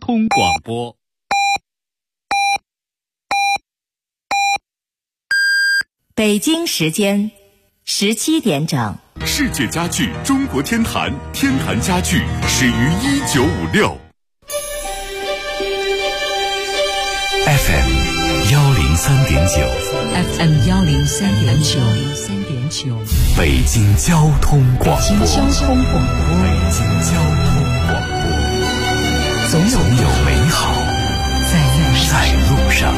通广播。 北京时间17点整。 世界家具中国天坛，天坛家具始于1956。FM 103.9，FM 103.9， 北京交通广播， 北京交通广播，总有美好在路上。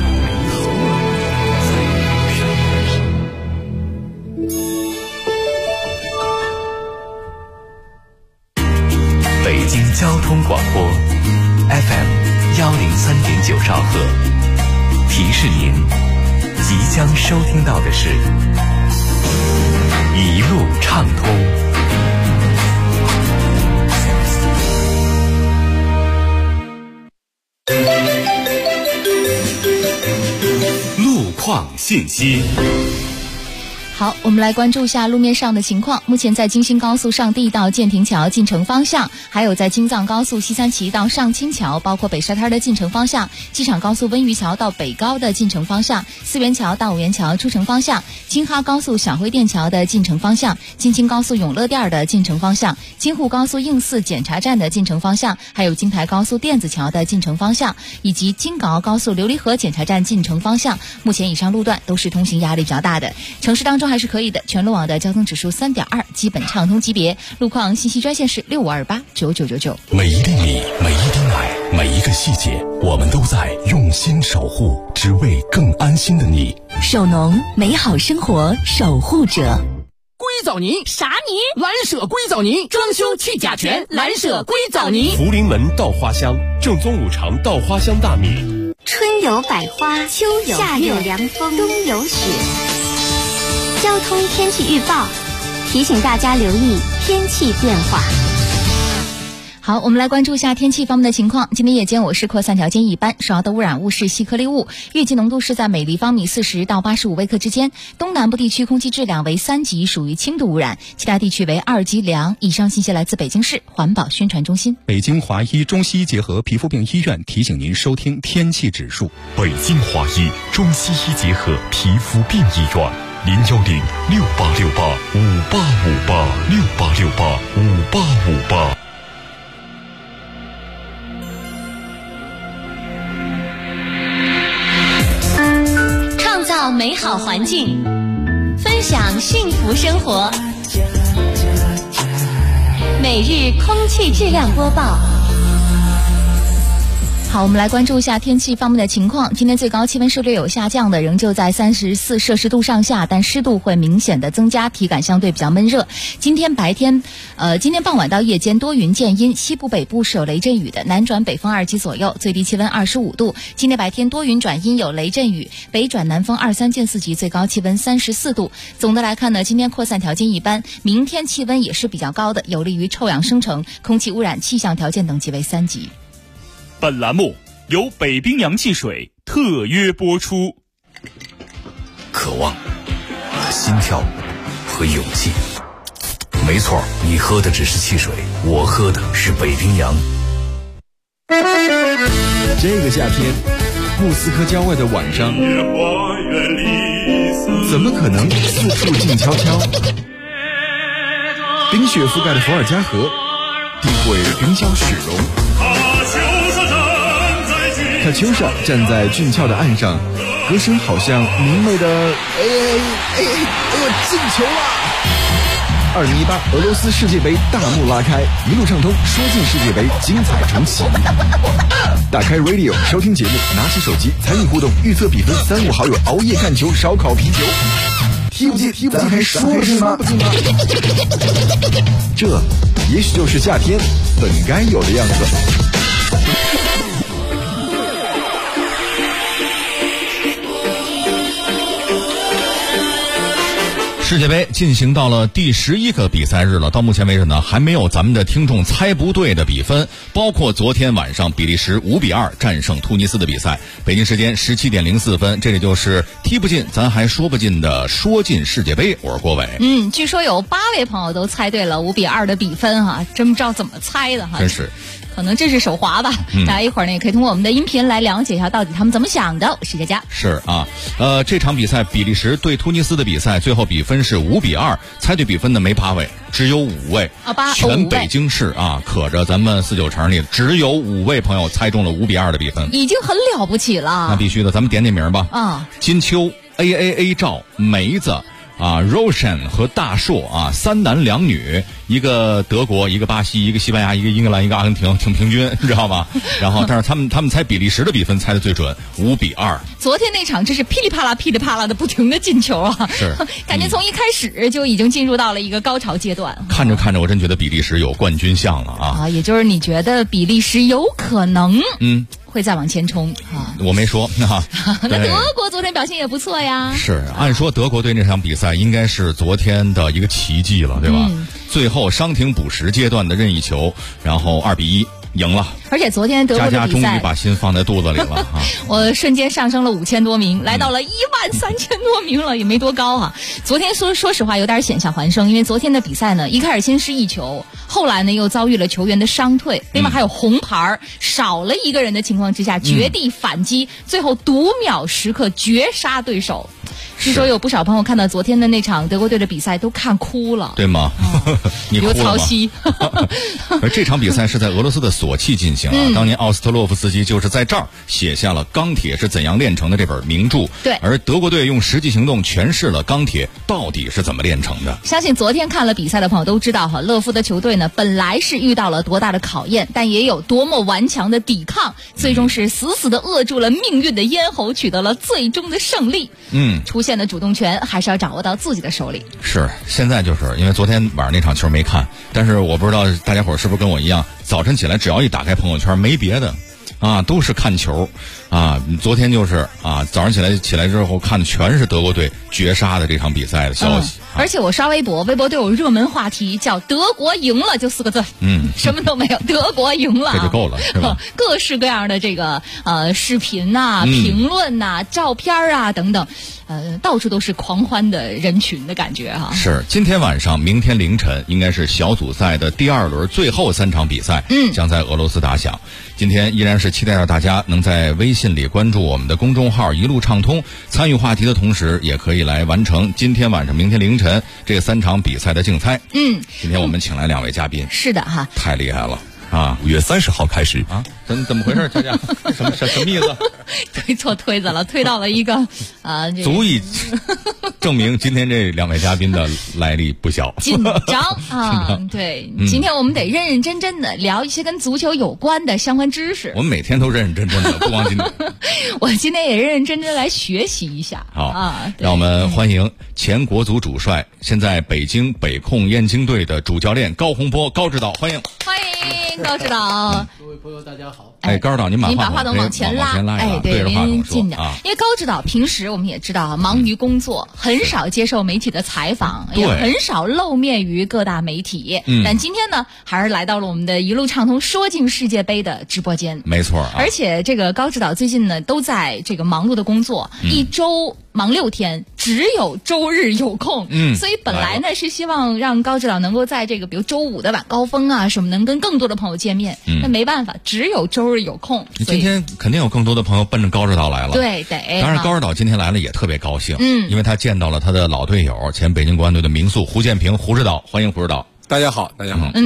北京交通广播 FM 103.9兆赫，提示您即将收听到的是一路畅通。路况信息。 好，我们来关注一下路面上的情况。目前在京新高速上地到建亭桥进城方向，还有在京藏高速西三旗到上清桥，包括北沙滩的进城方向，机场高速温榆桥到北高的进城方向，四元桥到五元桥出城方向，京哈高速小灰店桥的进城方向，京津高速永乐店的进城方向，京沪高速应四检查站的进城方向，还有京台高速电子桥的进城方向，以及京港澳高速琉璃河检查站进城方向。目前以上路段都是通行压力比较大的，城市当中还是可以的。全路网的交通指数3.2，基本畅通级别。路况信息专线是65289999。 每一粒米，每一滴奶，每一个细节，我们都在用心守护，只为更安心的你。 首农，美好生活守护者。 硅藻泥啥泥？ 蓝舍硅藻泥，装修去甲醛，蓝舍硅藻泥。 福临门稻花香，正宗五常稻花香大米。 春有百花，秋有夏有凉风，冬有雪。交通天气预报提醒大家留意天气变化。 好，我们来关注一下天气方面的情况。今天夜间我市扩散条件一般，首要的污染物是细颗粒物，月计浓度是在每立方米40到85微克之间。东南部地区空气质量为3级，属于轻度污染，其他地区为2级良。以上信息来自北京市环保宣传中心。 北京华医中西医结合皮肤病医院提醒您收听天气指数。 北京华医中西医结合皮肤病医院，0106868585858，68685858。 创造美好环境，分享幸福生活。每日空气质量播报。 好，我们来关注一下天气方面的情况。今天最高气温是略有下降的，仍旧在34摄氏度上下，但湿度会明显的增加，体感相对比较闷热。今天傍晚到夜间多云见阴，西部北部是有雷阵雨的，南转北风2级左右，最低气温25度。今天白天多云转阴有雷阵雨，北转南风2、3见4级，最高气温34度。总的来看呢，今天扩散条件一般，明天气温也是比较高的，有利于臭氧生成，空气污染气象条件等级为3级。 本栏目由北冰洋汽水特约播出。 渴望、心跳和勇气。没错，你喝的只是汽水，我喝的是北冰洋。 这个夏天，莫斯科郊外的晚上，怎么可能四处静悄悄？冰雪覆盖的伏尔加河，地会冰消雪融。卡秋莎站在俊俏的岸上，歌声好像明媚的进球了！2018俄罗斯世界杯大幕拉开，一路畅通，说进世界杯，精彩重启。打开 Radio 收听节目，拿起手机参与互动，预测比分，3、5好友熬夜看球，烧烤啤酒。踢不进，咱还说不进吗？这也许就是夏天本该有的样子。 世界杯进行到了第11个比赛日了，到目前为止呢，还没有咱们的听众猜不对的比分，包括昨天晚上比利时5-2战胜突尼斯的比赛。北京时间17点04分，这里就是踢不进咱还说不进的说进世界杯。我是郭伟。 据说有8位朋友都猜对了5-2的比分哈，真不知道怎么猜的哈。 真是。 可能这是手滑吧。大家一会儿呢也可以通过我们的音频来了解一下到底他们怎么想的。我是佳佳。 是啊，这场比赛比利时对突尼斯的比赛最后比分是5-2，猜对比分的没8位，只有5位。全北京市啊，可着咱们49城里只有5位朋友猜中了5-2的比分， 已经很了不起了。 那必须的，咱们点名吧。金秋、AAA 赵、梅子Roshan 和大硕3男2女，一个德国，一个巴西，一个西班牙，一个英格兰，一个阿根廷，挺平均，你知道吗？然后，但是他们猜比利时的比分猜的最准，5-2。 昨天那场真是噼里啪啦的不停的进球啊！ 是， 感觉从一开始就已经进入到了一个高潮阶段。 看着看着，我真觉得比利时有冠军相了啊！ 也就是你觉得比利时有可能会再往前冲啊？ 我没说那德国昨天表现也不错呀。 是，按说德国队那场比赛应该是昨天的一个奇迹了，对吧？最后伤停补时阶段的任意球，然后2-1赢了。 而且昨天德国的比赛， 佳佳终于把心放在肚子里了啊！ 我瞬间上升了5000多名，来到了13000多名了，也没多高啊。昨天说实话有点险象环生，因为昨天的比赛呢，一开始先失1球，后来呢又遭遇了球员的伤退，另外还有红牌，少了一个人的情况之下，绝地反击，最后读秒时刻绝杀对手。据说有不少朋友看到昨天的那场德国队的比赛都看哭了， 对吗？你哭了吗？ 刘曹曦。 而这场比赛是在俄罗斯的索契进行啊。当年奥斯特洛夫斯基就是在这儿写下了《钢铁是怎样炼成的》这本名著。 对， 而德国队用实际行动诠释了钢铁到底是怎么炼成的。 相信昨天看了比赛的朋友都知道哈，勒夫的球队呢本来是遇到了多大的考验，但也有多么顽强的抵抗，最终是死死的扼住了命运的咽喉，取得了最终的胜利。出现的主动权还是要掌握到自己的手里。 是，现在就是因为昨天晚上那场球没看，但是我不知道大家伙是不是跟我一样，早晨起来只要一打开朋友圈，没别的都是看球昨天就是早上起来之后看的全是德国队绝杀的这场比赛的消息。 而且我刷微博都有热门话题叫德国赢了，就4个字，什么都没有，德国赢了， 这就够了，是吧？ 各式各样的这个视频评论照片等等，到处都是狂欢的人群的感觉哈。 是，今天晚上、明天凌晨应该是小组赛的第2轮最后3场比赛，将在俄罗斯打响。今天依然是期待着大家能在微信里关注我们的公众号一路畅通，参与话题的同时也可以来完成今天晚上、明天凌晨这3场比赛的竞猜。今天我们请来2位嘉宾， 是的哈， 太厉害了 5月30号开始怎么回事？佳佳，什么意思？ 推错推子了，推到了一个足以证明今天这2位嘉宾的来历不小， 紧张对，今天我们得认认真真的聊一些跟足球有关的相关知识。 我们每天都认认真真的，不光今天。 我今天也认认真真来学习一下。 好让我们欢迎前国足主帅，现在北京北控燕京队的主教练高洪波高指导，欢迎高指导。 各位朋友大家好。 高指导您把话筒往前拉，对着您近点。因为高指导平时我们也知道忙于工作，很少接受媒体的采访，也很少露面于各大媒体。但今天呢，还是来到了我们的一路畅通说进世界杯的直播间。 没错而且这个高指导最近呢都在这个忙碌的工作，一周忙6天，只有周日有空。所以本来呢是希望让高指导能够在这个比如周5的晚高峰什么能跟更多的朋友见面。那没办法，只有周日有空。 今天肯定有更多的朋友奔着高指导来了。 对， 当然高指导今天来了也特别高兴，因为他见到了他的老队友，前北京国安队的名宿胡建平胡指导，欢迎胡指导。 大家好。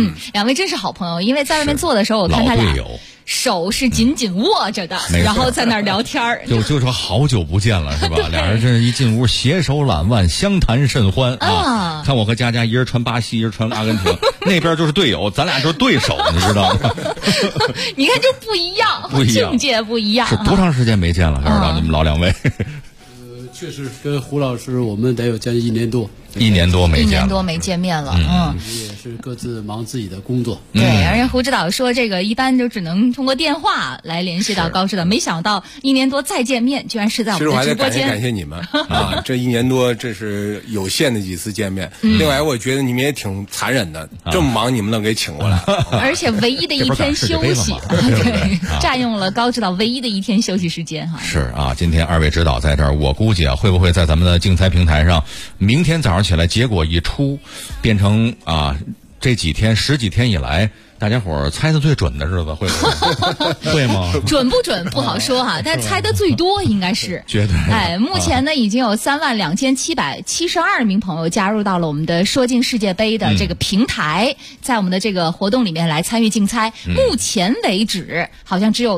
2位真是好朋友，因为在外面坐的时候，我看他俩手是紧紧握着的，然后在那儿聊天儿， 就说好久不见了，是吧？俩人真是一进屋携手揽腕，相谈甚欢看我和佳佳一人穿巴西，一人穿阿根廷，那边就是队友，咱俩就是对手，你知道吗？ 你看这不一样，境界不一样。 是多长时间没见了？高指导，你们老2位。 确实跟胡老师我们得有将近1年多。 1年多没见面了。 也是各自忙自己的工作。 对，而且胡指导说这个一般就只能通过电话来联系到高指导，没想到1年多再见面，居然是在我们的直播间。 其实我还得感谢你们这1年多这是有限的几次见面。另外我觉得你们也挺残忍的，这么忙你们能给请过来， 而且唯一的一天休息，对，占用了高指导唯一的一天休息时间是今天2位指导在这儿，我估计会不会在咱们的竞猜平台上，明天早上起来结果一出，变成这10几天以来大家伙儿猜的最准的日子会不会？会吗？ 准不准不好说哈，但猜的最多应该是绝对。 哎，目前呢已经有32772名朋友加入到了我们的说进世界杯的这个平台，在我们的这个活动里面来参与竞猜。目前为止，好像只有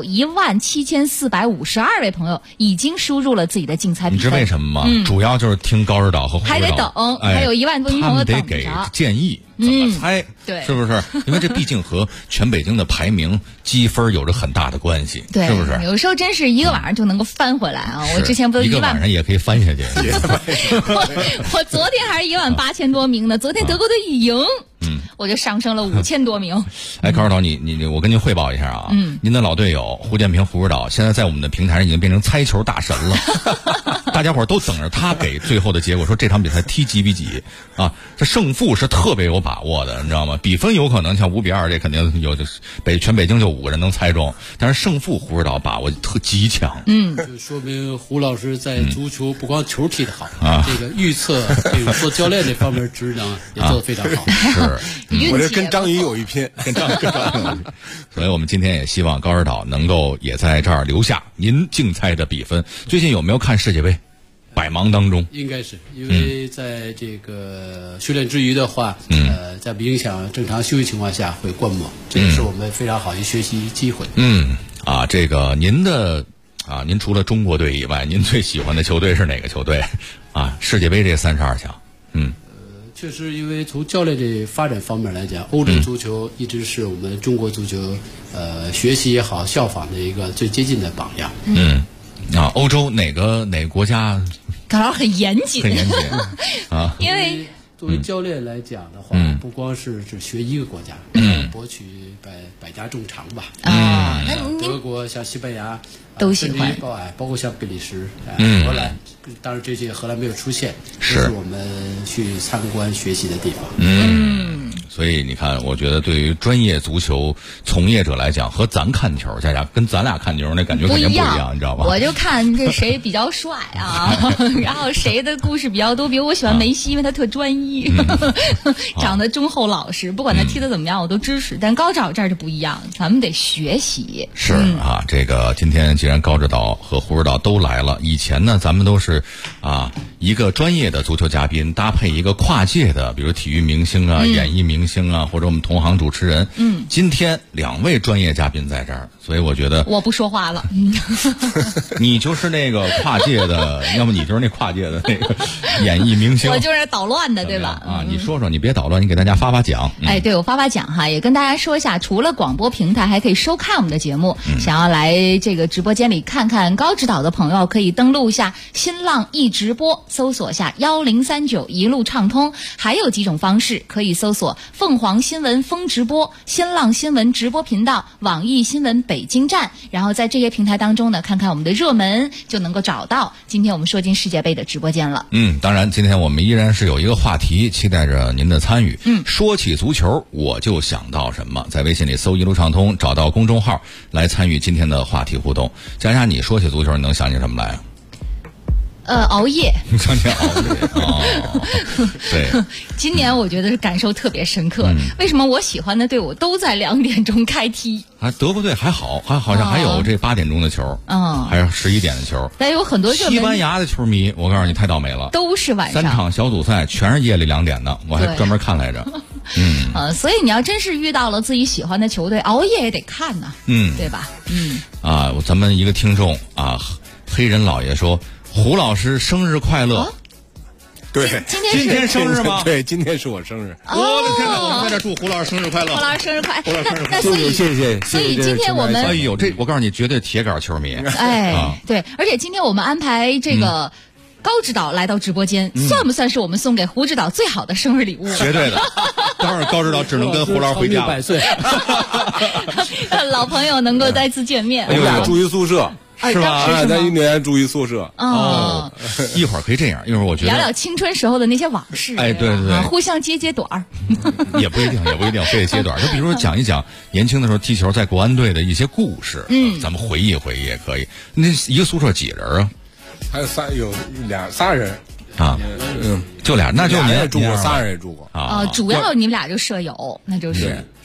17452位朋友已经输入了自己的竞猜比分。 你知为什么吗？主要就是听高指导和胡指导， 还得等，还有1万多名朋友等着。 他们得给建议。怎么猜？ 对， 是不是？因为这毕竟和全北京的排名积分有着很大的关系， 对， 是不是？ 有时候真是一个晚上就能够翻回来啊！我之前不都一个晚上也可以翻下去。 我昨天还是18000多名呢，昨天德国队一赢，我就上升了5000多名。 哎，高指导，你，我跟您汇报一下啊，您的老队友胡建平胡指导，现在在我们的平台上已经变成猜球大神了，大家伙都等着他给最后的结果，说这场比赛踢几比几啊？这胜负是特别有把握的，你知道吗？比分有可能像5-2，这肯定有，全北京就5个人能猜中，但是胜负胡指导把握极强。 就说明胡老师在足球不光球踢得好，这个预测、这个做教练这方面职能也做得非常好。 是， 我这跟张宇有一拼，跟张宇。 所以我们今天也希望高指导能够也在这儿留下您竞猜的比分。最近有没有看世界杯？百忙当中， 应该是因为在这个训练之余的话，在不影响正常休息情况下会观摩，这也是我们非常好的学习机会。 这个您除了中国队以外，您最喜欢的球队是哪个球队？世界杯这32强， 确实，因为从教练这发展方面来讲，欧洲足球一直是我们中国足球学习也好、效仿的一个最接近的榜样。 欧洲哪个国家？ 感到很严谨， 啊！ 因为作为教练来讲的话，不光是只学一个国家，博取百家众长吧。那德国、像西班牙都喜欢， 包括像比利时、荷兰，当然这些荷兰没有出现，这是我们去参观学习的地方。 所以你看，我觉得对于专业足球从业者来讲，和咱看球，跟咱俩看球那感觉肯定不一样，你知道吗？ 我就看这谁比较帅啊，然后谁的故事比较多。比如我喜欢梅西，因为他特专一，长得忠厚老实，不管他踢得怎么样，我都支持。但高指导这儿就不一样，咱们得学习。 是这个今天既然高指导和胡指导都来了，以前呢咱们都是一个专业的足球嘉宾搭配一个跨界的，比如体育明星演艺明星或者我们同行主持人。今天2位专业嘉宾在这儿，所以我觉得我不说话了。 你就是那个跨界的，要么你就是那跨界的那个演艺明星。 我就是捣乱的，对吧？ 你说说，你别捣乱，你给大家发奖。 对，我发奖哈，也跟大家说一下，除了广播平台，还可以收看我们的节目。想要来这个直播间里看看高指导的朋友，可以登录一下新浪易直播，搜索下1039一路畅通。还有几种方式，可以搜索凤凰新闻风直播、新浪新闻直播频道、网易新闻北京站，然后在这些平台当中呢，看看我们的热门，就能够找到今天我们说进世界杯的直播间了。 当然今天我们依然是有一个话题，期待着您的参与。说起足球，我就想到什么，在微信里搜一路畅通，找到公众号来参与今天的话题互动。佳佳，你说起足球，你能想起什么来啊？ 熬夜。 你想起熬夜对。 今年我觉得是感受特别深刻。为什么我喜欢的队伍都在2点钟开踢？ 德国队还好像还有这8点钟的球，还有11点的球。 但有很多西班牙的球迷，我告诉你太倒霉了， 都是晚上。 3场小组赛全是夜里2点的，我还专门看来着。 所以你要真是遇到了自己喜欢的球队，熬夜也得看呢，对吧？ 咱们一个听众黑人老爷说。胡老师生日快乐！ 对， 今天生日吗？ 对，今天是我生日。 我的天哪！我们在这祝胡老师生日快乐！ 胡老师生日快乐！ 那所以谢谢。 所以今天我们我告诉你，绝对铁杆球迷。 对，而且今天我们安排这个。高指导来到直播间，算不算是我们送给胡指导最好的生日礼物？ 绝对的，当然高指导只能跟胡老师回家。 100岁， 老朋友能够再次见面。 我们俩住一宿舍， 是吧？ 咱1年住一宿舍。 一会儿可以这样，一会儿我觉得聊聊青春时候的那些往事。 对， 互相接短儿。 也不一定非得接短儿。就比如说讲一讲年轻的时候踢球在国安队的一些故事。咱们回忆回忆也可以。那一个宿舍几人啊？ 还有仨人就俩，那就您也住过，仨人也住过主要你们俩就舍友，那就是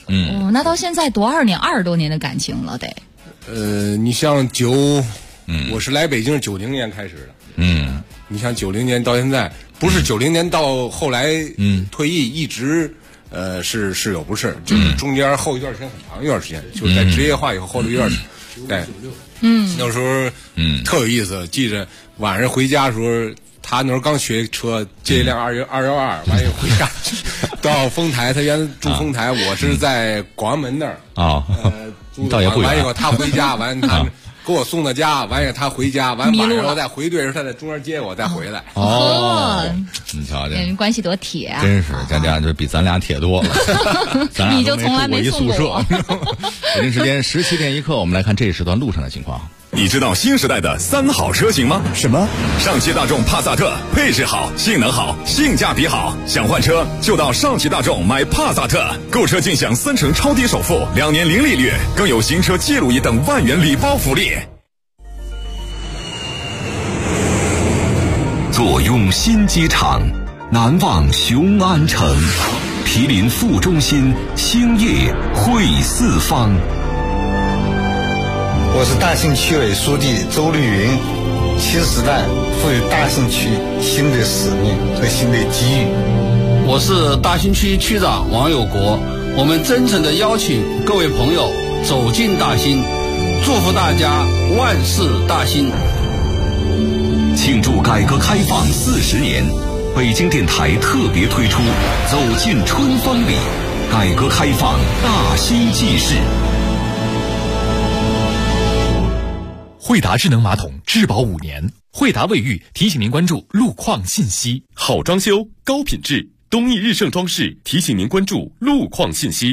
那到现在多少年，20多年的感情了得。 你像我是来北京90年开始的。你像90年到现在，不是90年到后来退役，一直是有不是，就是中间后一段时间很长一段时间，就是在职业化以后的一段时间。对，那时候特有意思，记着晚上回家的时候。他那时候刚学车，借一辆212，完又回家到丰台，他原来住丰台，我是在广安门那儿倒也不远。 完以后他回家，完他给我送到家，完以后他回家，完晚上再回队时候他在中间接我，再回来。 你瞧瞧， 关系多铁啊！ 真是佳佳就比咱俩铁多了。咱俩你就从来没送过我。北京时间17点1刻，我们来看这一时段路上的情况。 你知道新时代的3好车型吗？ 什么？ 上汽大众帕萨特，配置好，性能好，性价比好。想换车就到上汽大众买帕萨特，购车尽享3成超低首付，2年零利率，更有行车记录仪等万元礼包福利。 坐拥新机场，难忘雄安城，毗邻副中心，兴业汇四方。 我是大兴区委书记周绿云。新时代赋予大兴区新的使命和新的机遇。 我是大兴区区长王有国。我们真诚地邀请各位朋友走进大兴，祝福大家万事大兴。 庆祝改革开放40年，北京电台特别推出走进春风里，改革开放大兴纪事。 惠达智能马桶质保5年，惠达卫浴提醒您关注路况信息。 好装修，高品质，东义日盛装饰提醒您关注路况信息。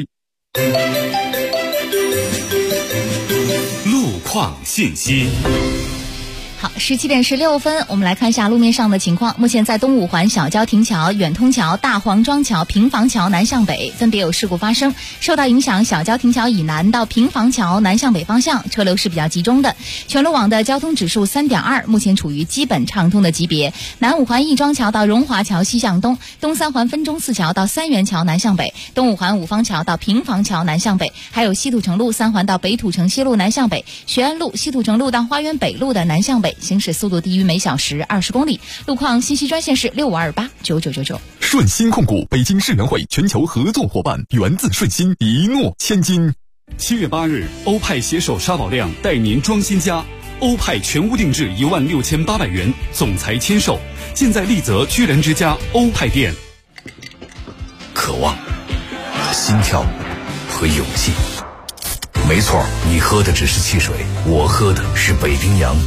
路况信息。 好，17点16分，我们来看一下路面上的情况。目前在东五环小郊亭桥、远通桥、大黄庄桥、平房桥南向北分别有事故发生，受到影响，小郊亭桥以南到平房桥南向北方向车流是比较集中的。全路网的交通指数3.2，目前处于基本畅通的级别。南五环亦庄桥到荣华桥西向东，东三环分钟寺桥到三元桥南向北，东五环五方桥到平房桥南向北，还有西土城路3环到北土城西路南向北，学安路、西土城路到花园北路的南向北，行驶速度低于每小时20公里。路况信息专线是65289999。 顺鑫控股北京世能会全球合作伙伴，源自顺鑫，一诺千金。 7月8日，欧派携手沙宝亮带您装新家，欧派全屋定制16800元，总裁签售，现在丽泽居然之家欧派店。 渴望、心跳和勇气。没错，你喝的只是汽水，我喝的是北冰洋。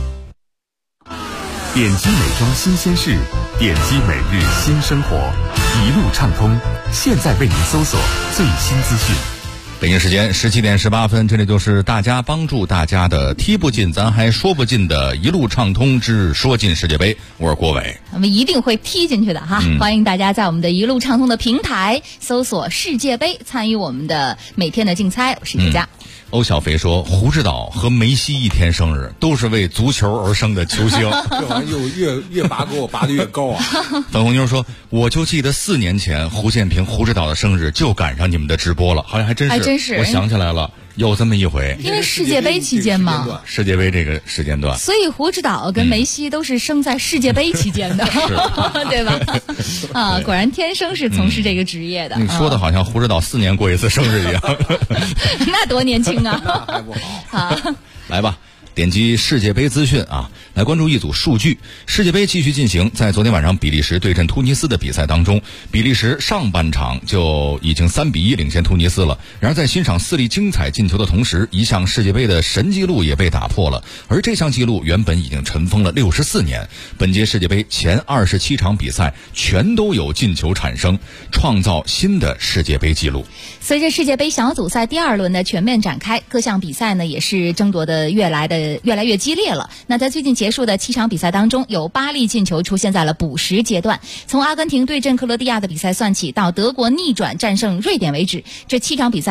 点击美妆新鲜事，点击每日新生活，一路畅通，现在为您搜索最新资讯。 北京时间17点18分，这里就是大家帮助大家的踢不进咱还说不尽的一路畅通之说进世界杯。我是郭伟， 我们一定会踢进去的哈！欢迎大家在我们的一路畅通的平台搜索世界杯，参与我们的每天的竞猜。我是佳佳。 欧小肥说，胡指导和梅西一天生日，都是为足球而生的球星。 这玩意儿越拔给我拔得越高啊！ 粉红妞说，我就记得4年前胡建平、胡指导的生日就赶上你们的直播了，好像还真是。我想起来了，有这么一回， 因为世界杯期间嘛， 世界杯这个时间段， 所以胡指导跟梅西都是生在世界杯期间的，对吧？啊，果然天生是从事这个职业的。 你说的好像胡指导4年过一次生日一样， 那多年轻啊！ 那还不好。 来吧。点击世界杯资讯啊，来关注一组数据。世界杯继续进行，在昨天晚上比利时对阵突尼斯的比赛当中，比利时上半场就已经3-1领先突尼斯了。然而在欣赏4粒精彩进球的同时，一项世界杯的神纪录也被打破了，而这项纪录原本已经尘封了64年。本届世界杯前27场比赛全都有进球产生，创造新的世界杯纪录。 随着世界杯小组赛第2轮的全面展开，各项比赛呢也是争夺的越来越激烈了。那在最近结束的7场比赛当中，有8粒进球出现在了补时阶段。从阿根廷对阵克罗地亚的比赛算起，到德国逆转战胜瑞典为止，这7场比赛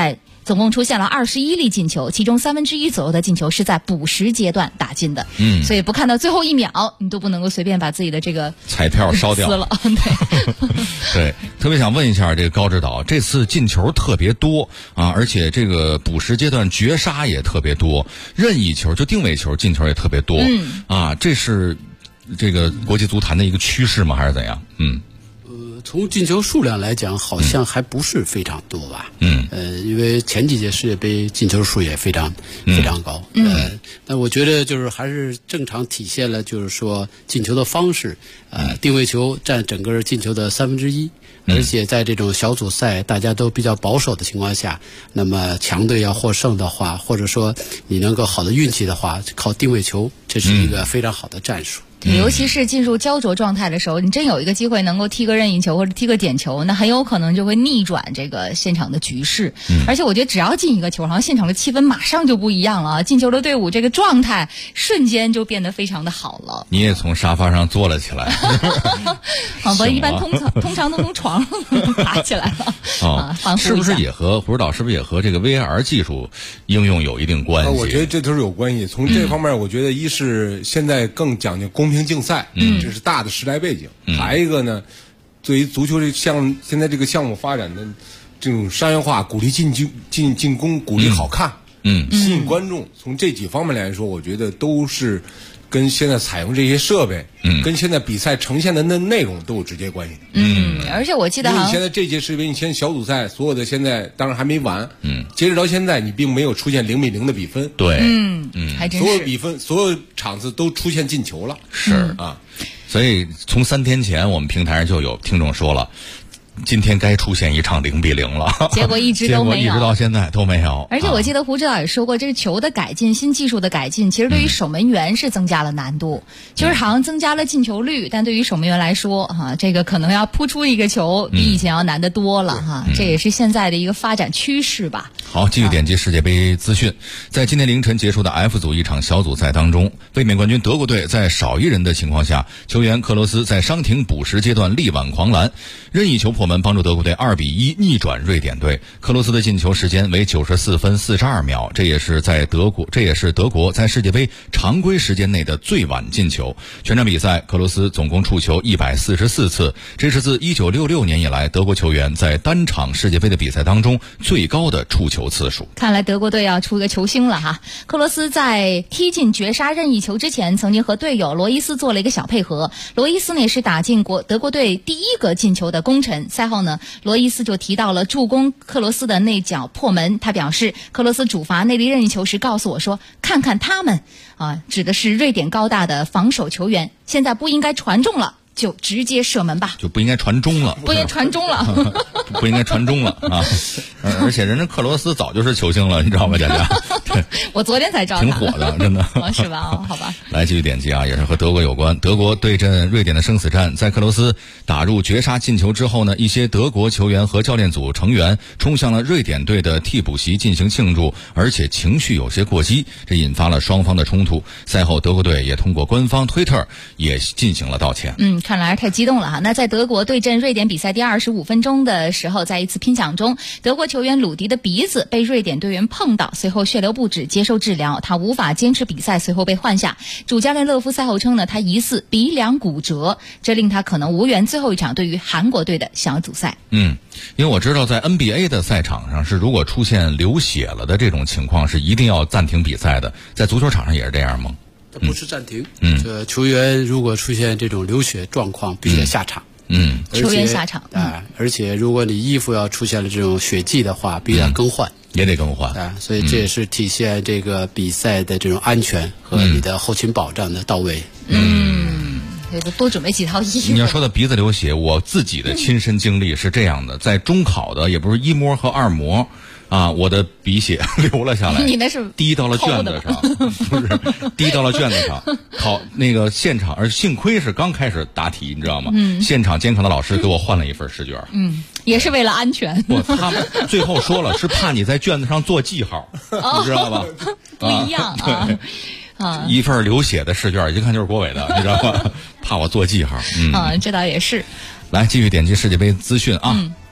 总共出现了21粒进球，其中1/3左右的进球是在补时阶段打进的。所以不看到最后1秒，你都不能够随便把自己的这个彩票烧掉了。 对，特别想问一下这个高指导，这次进球特别多啊，而且这个补时阶段绝杀也特别多，任意球就定位球进球也特别多。这是这个国际足坛的一个趋势吗？还是怎样？ 从进球数量来讲，好像还不是非常多吧。因为前几届世界杯进球数也非常高。那我觉得就是还是正常体现了，就是说进球的方式，定位球占整个进球的1/3。而且在这种小组赛大家都比较保守的情况下，那么强队要获胜的话，或者说你能够好的运气的话，靠定位球，这是一个非常好的战术。 尤其是进入焦灼状态的时候，你真有一个机会能够踢个任意球或者踢个点球，那很有可能就会逆转这个现场的局势。而且我觉得只要进一个球，好像现场的气氛马上就不一样了啊！进球的队伍这个状态瞬间就变得非常的好了。 你也从沙发上坐了起来。 我一般通常都从床上爬起来了。 是不是也和不知道是不是也和这个 VAR 技术应用有一定关系？ 我觉得这都是有关系。从这方面，我觉得一是现在更讲究公平竞赛，这是大的时代背景。还一个呢，对于足球现在这个项目发展的这种商业化，鼓励进攻，鼓励好看，吸引观众。从这几方面来说，我觉得都是跟现在采用这些设备，跟现在比赛呈现的内容都有直接关系。 而且我记得因为你现在这届世界杯，你现在小组赛所有的现在当然还没完，截止到现在你并没有出现0-0的比分。 对， 还真是所有比分，所有场次都出现进球了。 是啊，所以从3天前我们平台上就有听众说了，今天该出现一场0-0了， 结果一直都没有， 一直到现在都没有。 而且我记得胡指导也说过，这个球的改进、新技术的改进，其实对于守门员是增加了难度，就是好像增加了进球率，但对于守门员来说，这个可能要扑出一个球比以前要难得多了这也是现在的一个发展趋势吧。 好，继续点击世界杯资讯。在今天凌晨结束的 F 组一场小组赛当中，卫冕冠军德国队在少一人的情况下，球员克罗斯在伤停补时阶段力挽狂澜，任意球破门帮助德国队2-1逆转瑞典队。克罗斯的进球时间为94分42秒，这也是德国在世界杯常规时间内的最晚进球。全场比赛，克罗斯总共触球144次，这是自1966年以来德国球员在单场世界杯的比赛当中最高的触球次数。 看来德国队要出个球星了哈。克罗斯在踢进绝杀任意球之前，曾经和队友罗伊斯做了一个小配合。罗伊斯呢也是打进德国队第一个进球的功臣。赛后呢，罗伊斯就提到了助攻克罗斯的那脚破门。他表示，克罗斯主罚那粒任意球时告诉我说：“看看他们指的是瑞典高大的防守球员，现在不应该传中了。”就直接射门吧， 就不应该传中了， 不应该传中了， 不应该传中了啊！而且人家克罗斯早就是球星了，你知道吗，佳佳？ 我昨天才知道， 挺火的，真的， 是吧？好吧。 来继续点击啊，也是和德国有关。德国对阵瑞典的生死战，在克罗斯打入绝杀进球之后呢，一些德国球员和教练组成员冲向了瑞典队的替补席进行庆祝，而且情绪有些过激，这引发了双方的冲突。赛后，德国队也通过官方推特也进行了道歉。 看来太激动了哈。那在德国对阵瑞典比赛第25分钟的时候，在一次拼抢中，德国球员鲁迪的鼻子被瑞典队员碰到，随后血流不止，接受治疗，他无法坚持比赛，随后被换下。主教练勒夫赛后称呢，他疑似鼻梁骨折，这令他可能无缘最后一场对于韩国队的小组赛。 因为我知道在 NBA 的赛场上是如果出现流血了的这种情况是一定要暂停比赛的，在足球场上也是这样吗？ 不是暂停，这球员如果出现这种流血状况，必须得下场。 球员下场而且如果你衣服要出现了这种血迹的话，必须要更换， 也得更换所以这也是体现这个比赛的这种安全和你的后勤保障的到位。 多准备几套衣服。 你要说到鼻子流血，我自己的亲身经历是这样的，在中考的也不是1模和2模。我的鼻血流了下来， 你那是滴到了卷子上，不是滴到了卷子上。考那个现场，而幸亏是刚开始答题，你知道吗？现场监考的老师给我换了一份试卷。 也是为了安全。 他们最后说了，是怕你在卷子上做记号，你知道吧？ 不一样一份流血的试卷，一看就是国伟的，你知道吗？怕我做记号。 这倒也是。 来，继续点击世界杯资讯啊。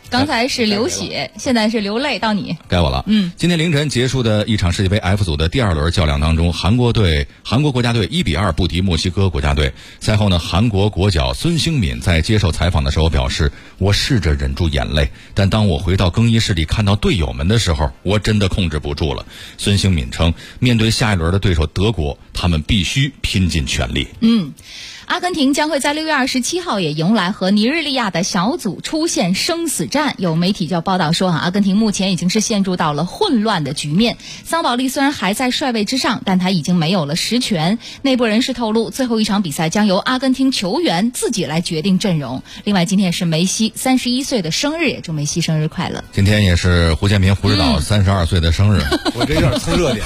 刚才是流血，现在是流泪，到你。 该我了。今天凌晨结束的一场世界杯 F 组的第2轮较量当中，韩国国家队1-2不敌墨西哥国家队。赛后呢，韩国国脚孙兴敏在接受采访的时候表示：“我试着忍住眼泪，但当我回到更衣室里看到队友们的时候，我真的控制不住了。”孙兴敏称，面对下一轮的对手德国，他们必须拼尽全力。 阿根廷将会在6月27号也迎来和尼日利亚的小组出现生死战。有媒体就报道说阿根廷目前已经是陷入到了混乱的局面。桑保利虽然还在帅位之上，但他已经没有了实权。内部人士透露，最后一场比赛将由阿根廷球员自己来决定阵容。另外，今天也是梅西31岁的生日，也祝梅西生日快乐。 今天也是胡建民胡指导32岁的生日。 我这有点蹭热点。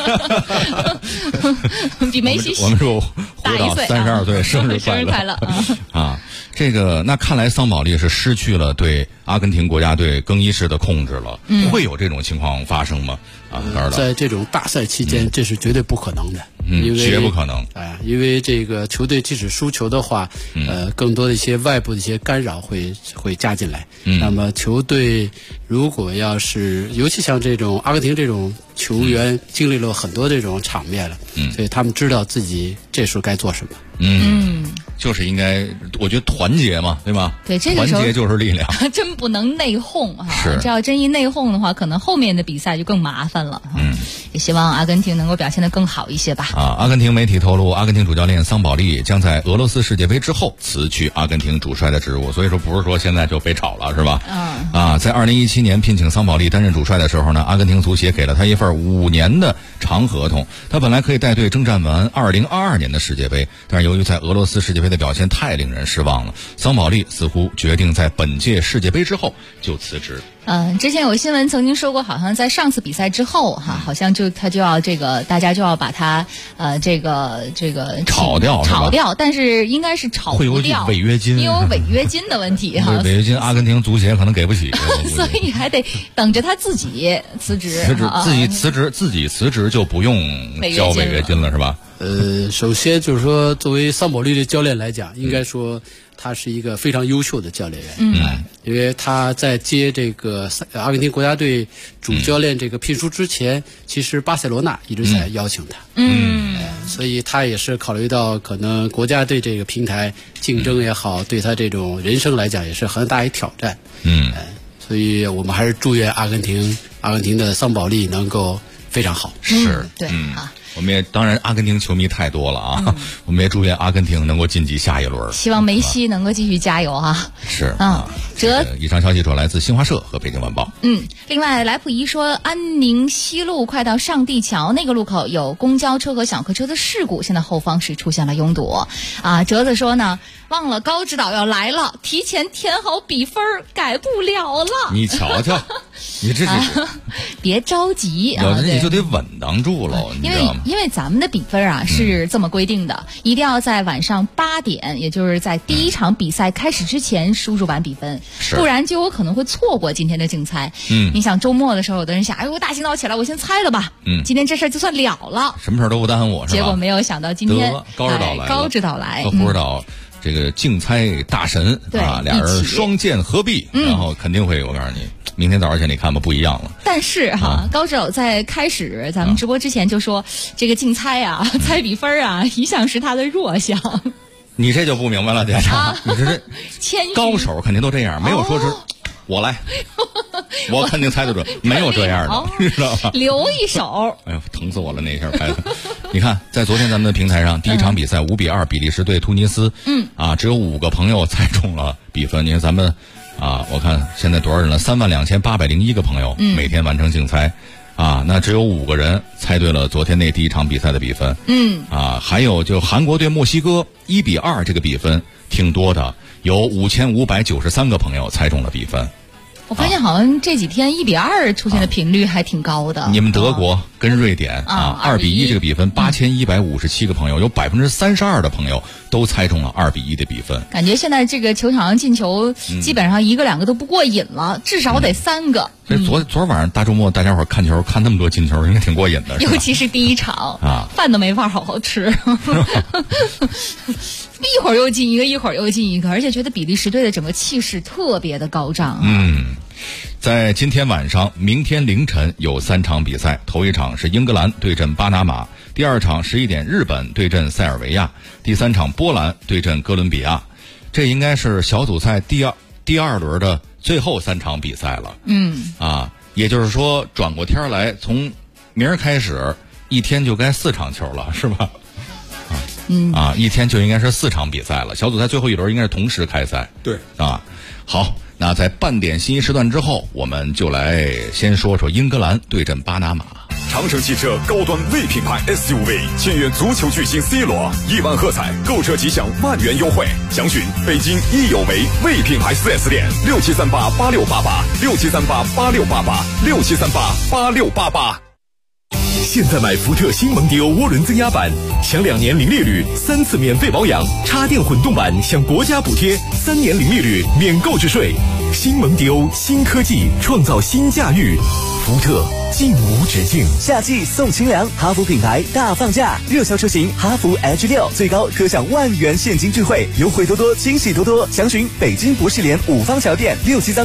比梅西我们说胡指导32岁。生日快乐啊！这个那看来桑保利是失去了对阿根廷国家队更衣室的控制了。会有这种情况发生吗？ 在这种大赛期间，这是绝对不可能的。因为绝不可能。 因为这个球队即使输球的话，更多的一些外部的一些干扰会加进来。那么球队如果要是，尤其像这种阿根廷这种球员，经历了很多这种场面了，所以他们知道自己这时候该做什么。 就是应该，我觉得团结嘛，对吧？ 对，这个时候团结就是力量， 真不能内讧哈。 是， 这要真一内讧的话，可能后面的比赛就更麻烦了。也希望阿根廷能够表现得更好一些吧。 阿根廷媒体透露，阿根廷主教练桑保利将在俄罗斯世界杯之后辞去阿根廷主帅的职务，所以说不是说现在就被炒了，是吧？在2017年聘请桑保利担任主帅的时候呢，阿根廷足协给了他一份5年的长合同，他本来可以带队征战完2022年的世界杯，但是由于在俄罗斯世界杯的表现太令人失望了，桑保利似乎决定在本届世界杯之后就辞职。 之前有新闻曾经说过，好像在上次比赛之后好像他就要大家就要把他这个炒掉，但是应该是炒不掉， 会有违约金， 因为违约金的问题违约金阿根廷足协可能给不起， 所以还得等着他自己辞职， 自己辞职就不用交违约金了，是吧？ 首先就是说，作为桑保利的教练来讲，应该说他是一个非常优秀的教练员。因为他在接这个阿根廷国家队主教练这个聘书之前，其实巴塞罗那一直在邀请他。所以他也是考虑到可能国家队这个平台竞争也好，对他这种人生来讲也是很大一挑战。所以我们还是祝愿阿根廷的桑保利能够非常好。 是， 对啊。 我们也当然，阿根廷球迷太多了啊！我们也祝愿阿根廷能够晋级下一轮。 希望梅西能够继续加油啊！ 是以上消息主要来自新华社和北京晚报。 另外，来普仪说，安宁西路快到上地桥那个路口有公交车和小客车的事故，现在后方是出现了拥堵。哲子说呢，忘了高指导要来了，提前填好比分改不了了。 你瞧瞧，你这别着急你就得稳当住了，你知道吗？ 因为咱们的比分是这么规定的，一定要在晚上8点，也就是在第一场比赛开始之前输入完比分，不然就有可能会错过今天的竞猜。你想周末的时候，有的人想，我大清早起来，我先猜了吧，今天这事儿就算了了， 什么事儿都不耽误，是吧？ 结果没有想到今天高指导来， 和胡指导这个竞猜大神俩人双剑合璧，然后肯定会，我告诉你，明天早上起来你看吧，不一样了。 但是高指导在开始咱们直播之前就说，这个竞猜猜比分一向是他的弱项。 你这就不明白了，家长，你这是高手肯定都这样，没有说是我来，我肯定猜得准，没有这样的，你知道吧？ 留一手。 哎呦，疼死我了！那一下拍的，你看，在昨天咱们的平台上，第一场比赛5-2，比利时对突尼斯，只有5个朋友猜中了比分。你看咱们我看现在多少人了？32801个朋友每天完成竞猜。那只有5个人猜对了昨天那第一场比赛的比分。还有就韩国对墨西哥1-2这个比分挺多的，有5593个朋友猜中了比分。 我发现好像这几天1-2出现的频率还挺高的。 你们德国跟瑞典2-1这个比分，8157个朋友，有32%的朋友都猜中了2-1的比分。 感觉现在这个球场上进球基本上1个2个都不过瘾了，至少得3个。 所以昨晚上大周末大家伙看球看那么多进球，应该挺过瘾的。 尤其是第一场饭都没法好好吃，一会儿又进一个，一会儿又进一个，而且觉得比利时队的整个气势特别的高涨。 在今天晚上、明天凌晨有3场比赛，头一场是英格兰对阵巴拿马，第二场11点日本对阵塞尔维亚，第3场波兰对阵哥伦比亚。这应该是小组赛第二轮的最后3场比赛了。也就是说转过天来，从明儿开始一天就该4场球了，是吧？一天就应该是4场比赛了。小组赛最后一轮应该是同时开赛。 对好，那在半点信息时段之后，我们就来先说说英格兰对阵巴拿马。 长城汽车高端 V 品牌 SUV 签约足球巨星 C 罗，1万喝彩，购车即享万元优惠。详询北京益有为 V 品牌 4S 店67388688，67388688，67388688。现在买福特新蒙迪欧涡轮增压版，享2年零利率，3次免费保养；插电混动版享国家补贴，3年零利率，免购置税。新蒙迪欧，新科技创造新驾驭，福特尽无止境。 夏季送清凉，哈弗品牌大放价，热销车型哈弗 H6最高可享万元现金智慧，优惠多多，惊喜多多。详询北京博士联5方桥店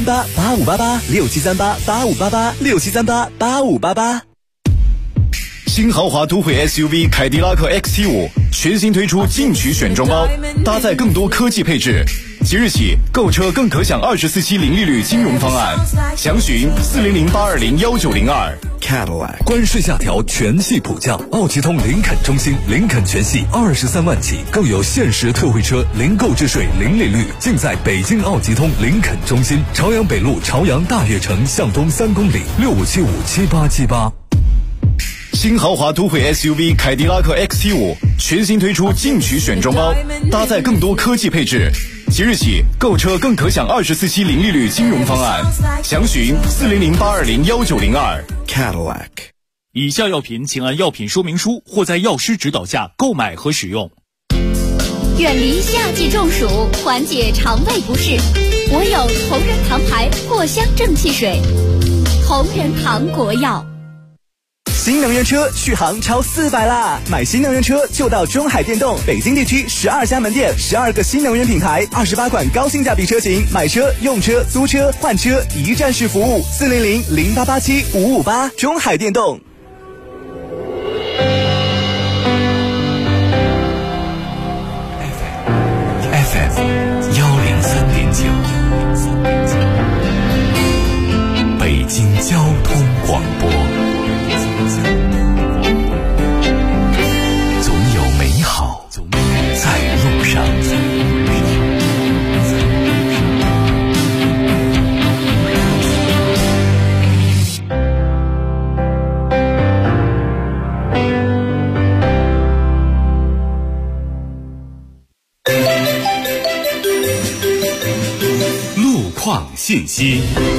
67388588，67388588，67388588。 新豪华都会 SUV 凯迪拉克 XT5 全新推出进取选装包，搭载更多科技配置。即日起购车更可享24期零利率金融方案，详询400-820-1902。 Cadillac 关税下调，全系普降，奥吉通林肯中心，林肯全系23万起，更有限时特惠车，零购置税，零利率，尽在北京奥吉通林肯中心，朝阳北路朝阳大悦城向东3公里，65757878。 新豪华都会 SUV 凯迪拉克 XT5 全新推出进取选装包，搭载更多科技配置。即日起购车更可享24期零利率金融方案，详询400-820-1902。 Cadillac。 以下药品请按药品说明书或在药师指导下购买和使用。 远离夏季中暑，缓解肠胃不适，我有同仁堂牌藿香正气水。同仁堂国药。 新能源车续航超400啦！买新能源车就到中海电动，北京地区12家门店，12个新能源品牌，28款高性价比车型，买车、用车、租车、换车一站式服务，400-0887-558，中海电动。 FM 103.9，北京交通广播。总有美好在路上。 路况信息。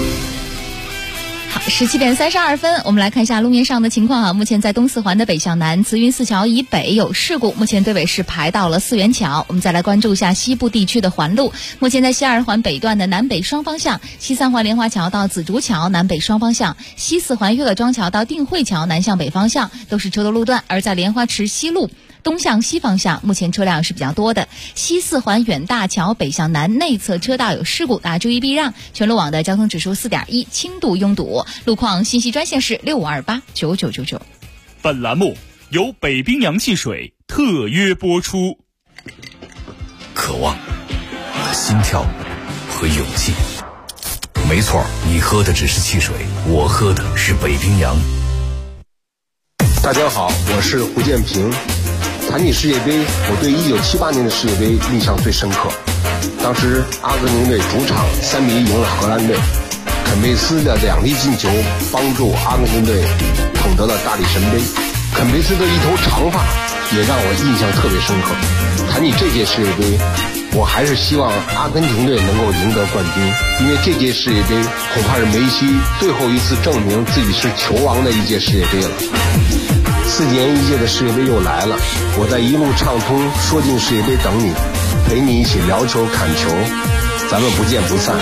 17点32分，我们来看一下路面上的情况目前在东四环的北向南慈云寺桥以北有事故，目前队尾是排到了四元桥。我们再来关注一下西部地区的环路，目前在西二环北段的南北双方向，西三环莲花桥到紫竹桥南北双方向，西四环岳各庄桥到定慧桥南向北方向都是车多路段，而在莲花池西路东向西方向目前车辆是比较多的。西四环远大桥北向南内侧车道有事故，大家注意避让。全路网的交通指数4.1，轻度拥堵。路况信息专线是65289999。 本栏目由北冰洋汽水特约播出。 渴望、心跳和勇气，没错，你喝的只是汽水，我喝的是北冰洋。 大家好，我是胡建平。谈起世界杯，我对1978年的世界杯印象最深刻。当时阿根廷队主场3-1赢了荷兰队，肯贝斯的2粒进球帮助阿根廷队捧得了大力神杯。 肯贝斯的一头长发也让我印象特别深刻。谈起这届世界杯，我还是希望阿根廷队能够赢得冠军，因为这届世界杯恐怕是梅西最后一次证明自己是球王的一届世界杯了。4年一届的世界杯又来了，我在一路畅通说进世界杯等你，陪你一起聊球看球，咱们不见不散。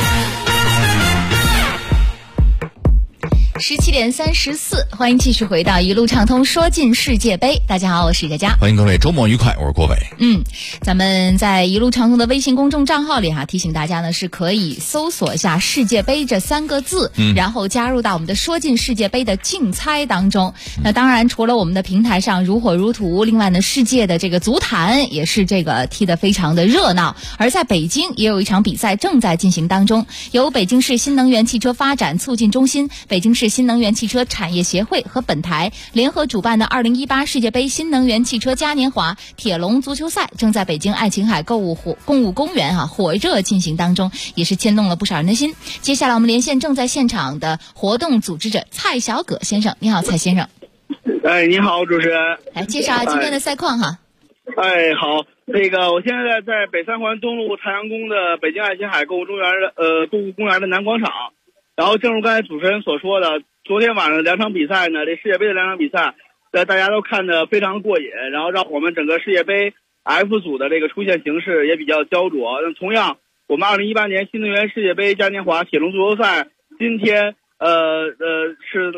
17点34，欢迎继续回到一路畅通说进世界杯。大家好，我是佳佳， 欢迎各位周末愉快，我是郭伟。 咱们在一路畅通的微信公众账号里提醒大家呢，是可以搜索一下世界杯这3个字，然后加入到我们的说进世界杯的竞猜当中。那当然除了我们的平台上如火如荼，另外呢世界的这个足坛也是这个踢得非常的热闹。而在北京也有一场比赛正在进行当中，由北京市新能源汽车发展促进中心、北京市新能源汽车产业协会和本台联合主办的2018世界杯新能源汽车嘉年华铁笼足球赛正在北京爱琴海购物公园火热进行当中，也是牵动了不少人的心。接下来我们连线正在现场的活动组织者蔡小葛先生。你好，蔡先生。 你好，主持人。 来介绍今天的赛况哈。 好，我现在在北三环东路太阳宫的北京爱琴海购物公园的南广场。然后正如刚才主持人所说的，昨天晚上2场比赛呢，这世界杯的2场比赛，大家都看得非常过瘾，然后让我们整个世界杯 F 组的这个出现形势也比较焦灼。那同样，我们2018年新能源世界杯嘉年华铁笼足球赛今天是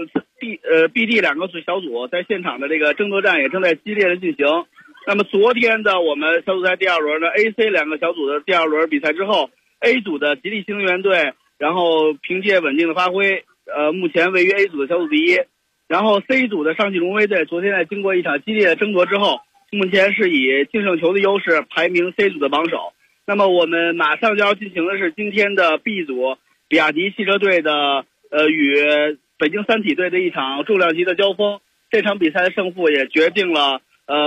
B、D 2个小组在现场的这个争夺战也正在激烈的进行。那么昨天的我们小组赛第2轮的 AC 2个小组的第2轮比赛之后， A 组的吉利新能源队然后凭借稳定的发挥，目前位于 A 组的小组第一。然后 C 组的上汽荣威队昨天在经过一场激烈的争夺之后，目前是以净胜球的优势排名 C 组的榜首。那么我们马上就要进行的是今天的 B 组比亚迪汽车队的与北京三体队的一场重量级的交锋。这场比赛的胜负也决定了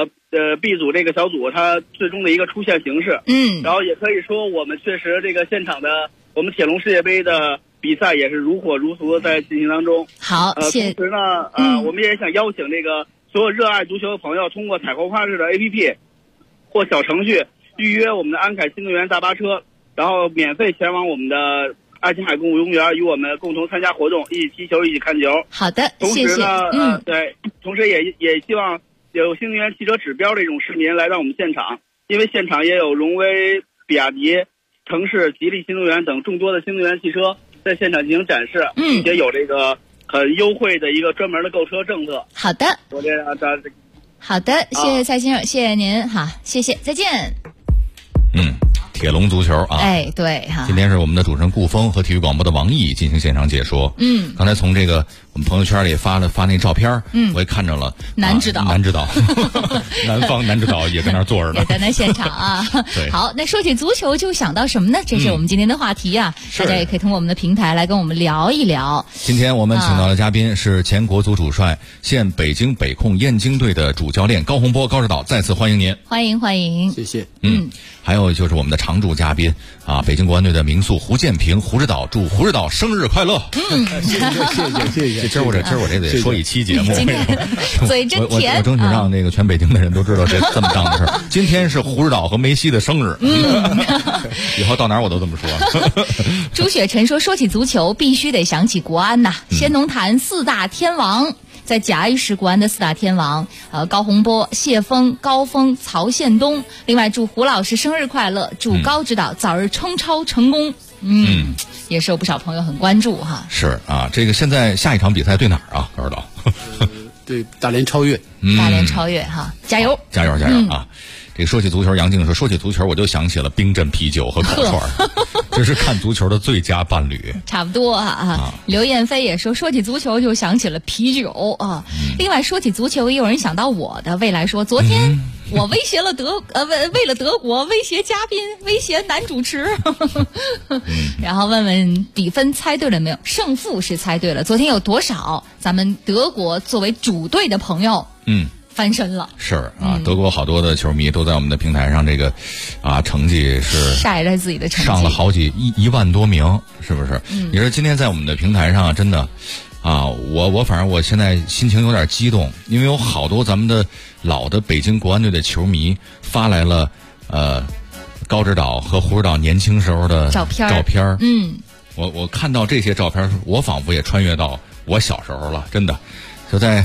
B 组这个小组它最终的一个出现形式。然后也可以说我们确实这个现场的我们铁笼世界杯的比赛也是如火如荼的在进行当中。 好， 同时呢，我们也想邀请这个所有热爱足球的朋友，通过彩虹花式的 APP 或小程序预约我们的安凯新能源大巴车，然后免费前往我们的爱琴海购物公园，与我们共同参加活动，一起踢球，一起看球。 好的， 同时呢，对，同时也希望有新能源汽车指标的这种市民来到我们现场，因为现场也有荣威、比亚迪、腾势、吉利新能源等众多的新能源汽车在现场进行展示，并且有这个很优惠的一个专门的购车政策。 好的，好的，谢谢蔡先生，谢谢您哈，谢谢，再见。 铁笼足球啊， 对哈， 今天是我们的主持人顾峰和体育广播的王毅进行现场解说。刚才从这个我们朋友圈里发那照片，我也看着了。 南指导， 南方南指导也在那儿坐着呢， 也在那现场啊。 对， 好，那说起足球就想到什么呢？这是我们今天的话题啊，大家也可以通过我们的平台来跟我们聊一聊。 今天我们请到的嘉宾是前国足主帅、现北京北控燕京队的主教练高洪波高指导，再次欢迎您。 欢迎， 谢谢。 还有就是我们的常驻嘉宾啊，北京国安队的名宿胡建平胡指导，祝胡指导生日快乐。 谢谢。 今儿我这得说一期节目， 嘴真甜。 我争取让那个全北京的人都知道这么档的事儿。今天是胡指导和梅西的生日，以后到哪儿我都这么说。 朱雪晨说起足球必须得想起国安呐，先农坛4大天王。在甲乙时国安的4大天王，高洪波、谢峰、高峰、曹宪东。另外祝胡老师生日快乐，祝高指导早日冲超成功。也是有不少朋友很关注哈。 是啊，这个现在下一场比赛对哪儿啊，高指导？ 对大连超越。 大连超越哈，加油啊！这个说起足球，杨静说起足球，我就想起了冰镇啤酒和烤串，这是看足球的最佳伴侣。 差不多啊。刘艳飞也说起足球就想起了啤酒啊。另外说起足球，也有人想到我的未来说，昨天我威胁了为了德国威胁嘉宾，威胁男主持，然后问问比分猜对了没有？胜负是猜对了，昨天有多少咱们德国作为主队的朋友翻身了。 是啊，德国好多的球迷都在我们的平台上，这个成绩是晒着自己的成绩， 上了好几1万多名，是不是？你说今天在我们的平台上真的啊，我反正我现在心情有点激动，因为有好多咱们的老的北京国安队的球迷发来了高指导和胡指导年轻时候的照片。我看到这些照片，我仿佛也穿越到我小时候了，真的。就在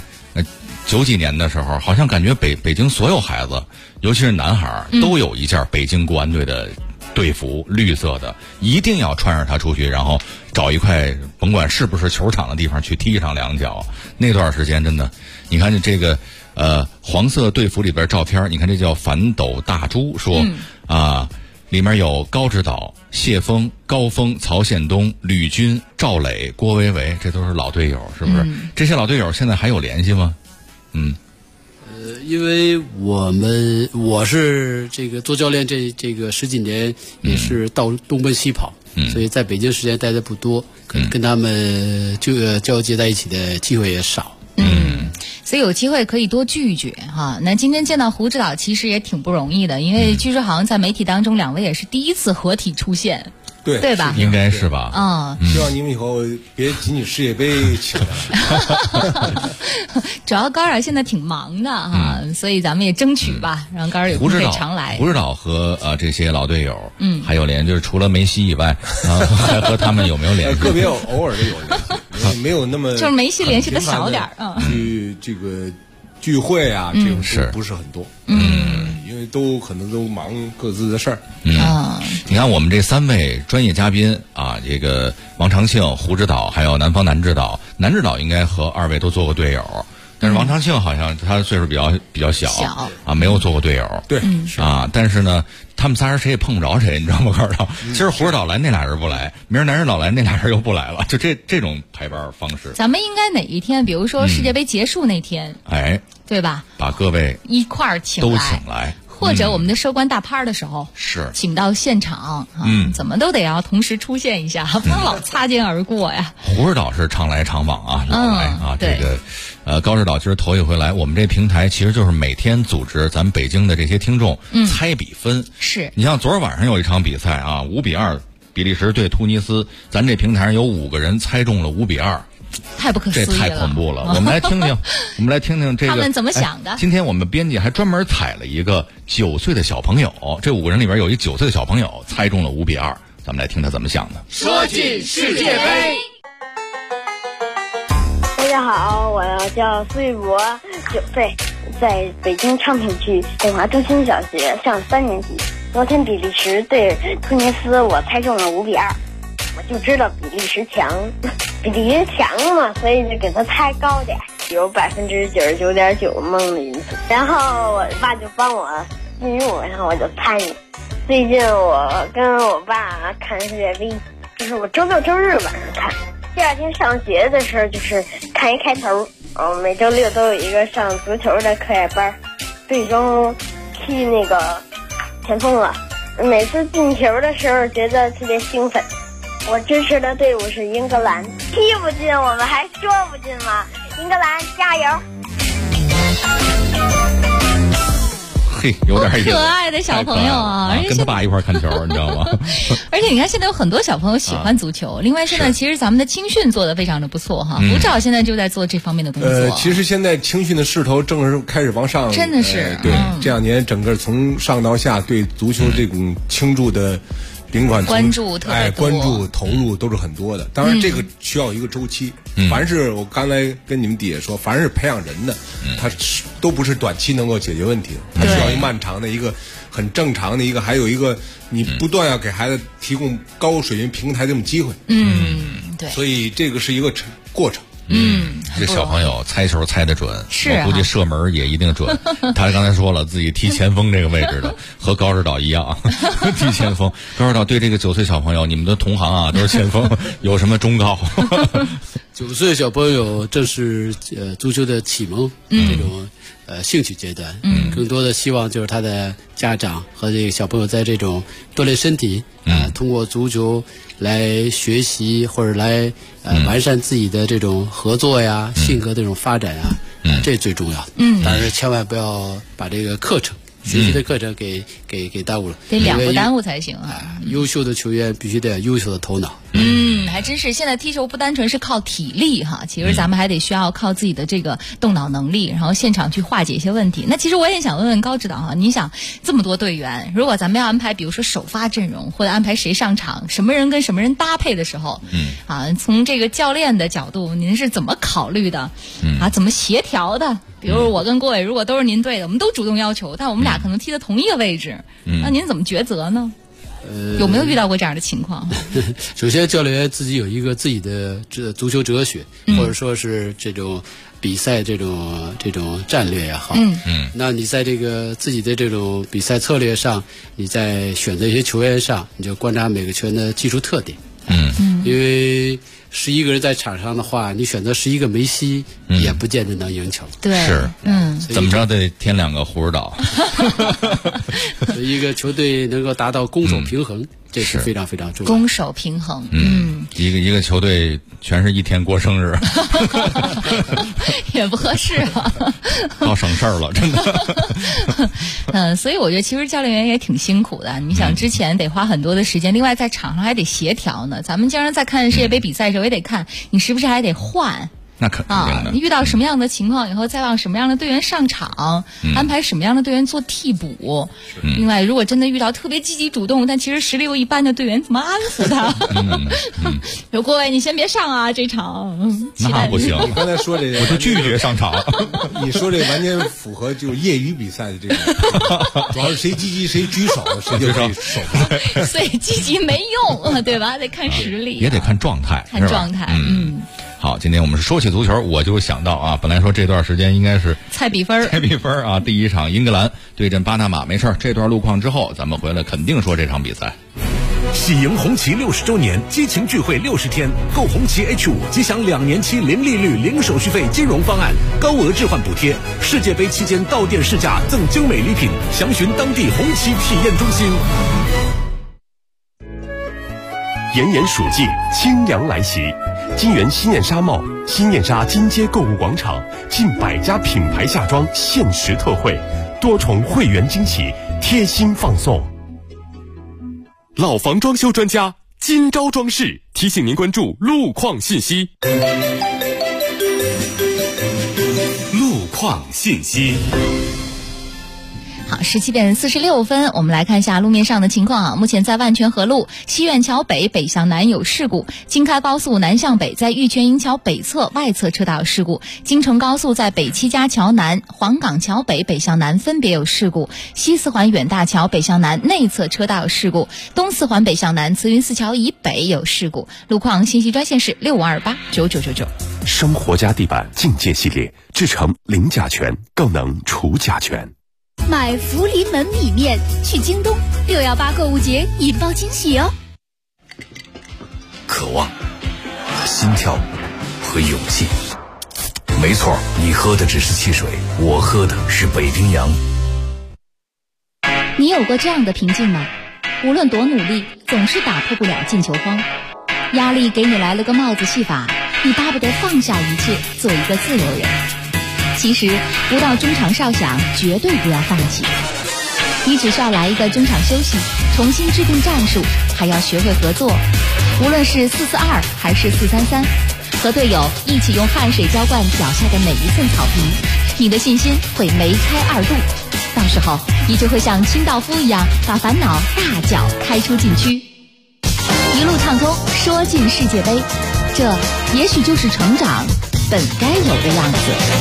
90几年的时候，好像感觉北京所有孩子，尤其是男孩，都有一件北京国安队的队服，绿色的，一定要穿上它出去，然后找一块甭管是不是球场的地方去踢上2脚。那段时间真的，你看这个黄色队服里边照片，你看这叫反斗大猪说里面有高指导、谢峰、高峰、曹宪东、吕军、赵磊、郭维维，这都是老队友，是不是？这些老队友现在还有联系吗？ 因为我是这个做教练这个10几年，也是到东奔西跑，所以在北京时间待的不多，跟他们交接在一起的机会也少。 所以有机会可以多聚一聚哈。那今天见到胡指导其实也挺不容易的，因为据说好像在媒体当中2位也是第一次合体出现。对吧？ 应该是吧。 希望你们以后别仅仅世界杯请来。 主要高尔现在挺忙的哈，所以咱们也争取吧，让高尔有机会常来。 胡指导和这些老队友，还有联系，就是除了梅西以外，还和他们有没有联系？ 个别偶尔的有联系，没有那么就是梅西联系的少点这个聚会啊，这种事不是很多。因为可能都忙各自的事儿。 你看我们这3位专业嘉宾啊，这个王长庆、胡指导还有南方南指导。南指导应该和2位都做过队友，但是王长庆好像他岁数比较小啊，没有做过队友。 对， 但是呢，他们仨人谁也碰不着谁，你知道吗？高指导，今儿胡指导来，那俩人不来；明儿南指导来，那俩人又不来了。就这种排班方式。 咱们应该哪一天？比如说世界杯结束那天，对吧？ 把各位一块儿请来。或者我们的收官大趴的时候，请到现场怎么都得要同时出现一下，不能老擦肩而过呀。 胡指导是常来常往啊，老来啊。这个高指导今儿头一回来，我们这平台其实就是每天组织咱们北京的这些听众猜比分。你像昨儿晚上有一场比赛啊，5-2比利时对突尼斯，咱这平台上有5个人猜中了5-2。 太不可思议了， 这太恐怖了！我们来听听这个他们怎么想的。 今天我们编辑还专门采了一个9岁的小朋友，这5个人里边有一9岁的小朋友猜中了5-2，咱们来听他怎么想的。 说进世界杯。 大家好，我叫苏玉博，9岁，在北京昌平区北华中心小学上3年级。昨天比利时对突尼斯，我猜中了5-2。我就知道比利时强，比利时强嘛，所以就给他猜高点，有99.9%蒙的因素。然后我爸就帮我进入，然后我就猜你。最近我跟我爸看世界杯，就是我周6周日晚上看，第2天上学的时候就是看一开头。每周6都有一个上足球的课外班，最终踢那个前锋了。每次进球的时候觉得特别兴奋。我支持的队伍是英格兰，踢不进我们还说不进吗？英格兰加油！ 嘿，有点意思。 可爱的小朋友啊， 跟他爸一块看球，你知道吗？ 而且你看，现在有很多小朋友喜欢足球。另外，现在其实咱们的青训做得非常的不错哈，胡指导现在就在做这方面的工作。 其实现在青训的势头正是开始往上， 真的是对。这2年整个从上到下对足球这种倾注的。宾馆关注特别多， 关注投入都是很多的。当然，这个需要一个周期。凡是我刚才跟你们底下说，凡是培养人的，它都不是短期能够解决问题的，它需要一漫长的一个很正常的一个，还有一个你不断要给孩子提供高水平平台这种机会。 对。 所以这个是一个过程。 这小朋友猜球猜得准， 我估计射门也一定准。他刚才说了，自己踢前锋这个位置的，和高指导一样，踢前锋。高指导对这个9岁小朋友，你们的同行啊，都是前锋，有什么忠告 ？9岁小朋友正是足球的启蒙这种兴趣阶段，更多的希望就是他的家长和这个小朋友在这种锻炼身体，通过足球来学习或者来完善自己的这种合作呀、性格的这种发展啊，这最重要的。但是千万不要把这个课程。学习的课程给耽误了， 得2不耽误才行啊！ 优秀的球员必须得有优秀的头脑。 还真是现在踢球不单纯是靠体力哈，其实咱们还得需要靠自己的这个动脑能力，然后现场去化解一些问题。那其实我也想问问高指导哈，你想这么多队员，如果咱们要安排比如说首发阵容或者安排谁上场，什么人跟什么人搭配的时候，从这个教练的角度您是怎么考虑的？怎么协调的？比如我跟郭伟如果都是您队的，我们都主动要求，但我们俩可能踢在同一个位置，那您怎么抉择呢？有没有遇到过这样的情况？ 首先，教练员自己有一个自己的足球哲学，或者说是这种比赛这种战略也好，那你在这个自己的这种比赛策略上，你在选择一些球员上，你就观察每个球员的技术特点，因为11个人在场上的话，你选择11个梅西，也不见得能赢球。 对， 是，怎么着得添2个胡指导。 所以一个球队能够达到攻守平衡，这是非常非常重要。 攻守平衡， 一个球队全是一天过生日， 也不合适啊， 倒省事儿了，真的。 所以我觉得其实教练员也挺辛苦的。你想之前得花很多的时间，另外在场上还得协调呢。咱们经常在看世界杯比赛的时候，也得看你是不是还得换。 那肯定的。 你遇到什么样的情况以后，再让什么样的队员上场，安排什么样的队员做替补。另外，如果真的遇到特别积极主动，但其实实力又一般的队员，怎么安抚他？有各位，你先别上啊，这场。 那不行， 你刚才说这个， 我就拒绝上场。 你说这完全符合就是业余比赛的这个，主要是谁积极谁举手，谁就可以首发。 所以积极没用，对吧？得看实力， 也得看状态， 看状态。 好，今天我们是说起足球，我就想到啊，本来说这段时间应该是猜比分啊，第一场英格兰对阵巴拿马，没事儿，这段路况之后，咱们回来肯定说这场比赛。 喜迎红旗60周年激情聚会60天，购红旗 H5 即享2年期零利率、零手续费金融方案，高额置换补贴。世界杯期间到店试驾赠精美礼品，详询当地红旗体验中心。 炎炎暑季，清凉来袭。金源新燕纱帽、新燕纱金街购物广场近100家品牌夏装限时特惠，多重会员惊喜，贴心放送。 老房装修专家金招装饰提醒您关注路况信息。路况信息。 好，17点46分，我们来看一下路面上的情况啊。目前在万泉河路西苑桥北北向南有事故，京开高速南向北在玉泉营桥北侧外侧车道有事故，京承高速在北七家桥南、黄岗桥北北向南分别有事故，西四环远大桥北向南内侧车道有事故，东四环北向南慈云寺桥以北有事故。路况信息专线是65289999。 生活家地板境界系列，制成零甲醛，更能除甲醛。 买福临门米面，去京东618购物节引爆惊喜哦！ 渴望、心跳和勇气。没错，你喝的只是汽水，我喝的是北冰洋。 你有过这样的平静吗？无论多努力，总是打破不了进球荒。压力给你来了个帽子戏法，你巴不得放下一切，做一个自由人。其实不到中场哨响，绝对不要放弃。你只需要来一个中场休息，重新制定战术，还要学会合作。无论是442还是433，和队友一起用汗水浇灌脚下的每一寸草坪，你的信心会梅开2度。到时候你就会像清道夫一样，把烦恼大脚开出禁区，一路畅通，说进世界杯。这也许就是成长本该有的样子。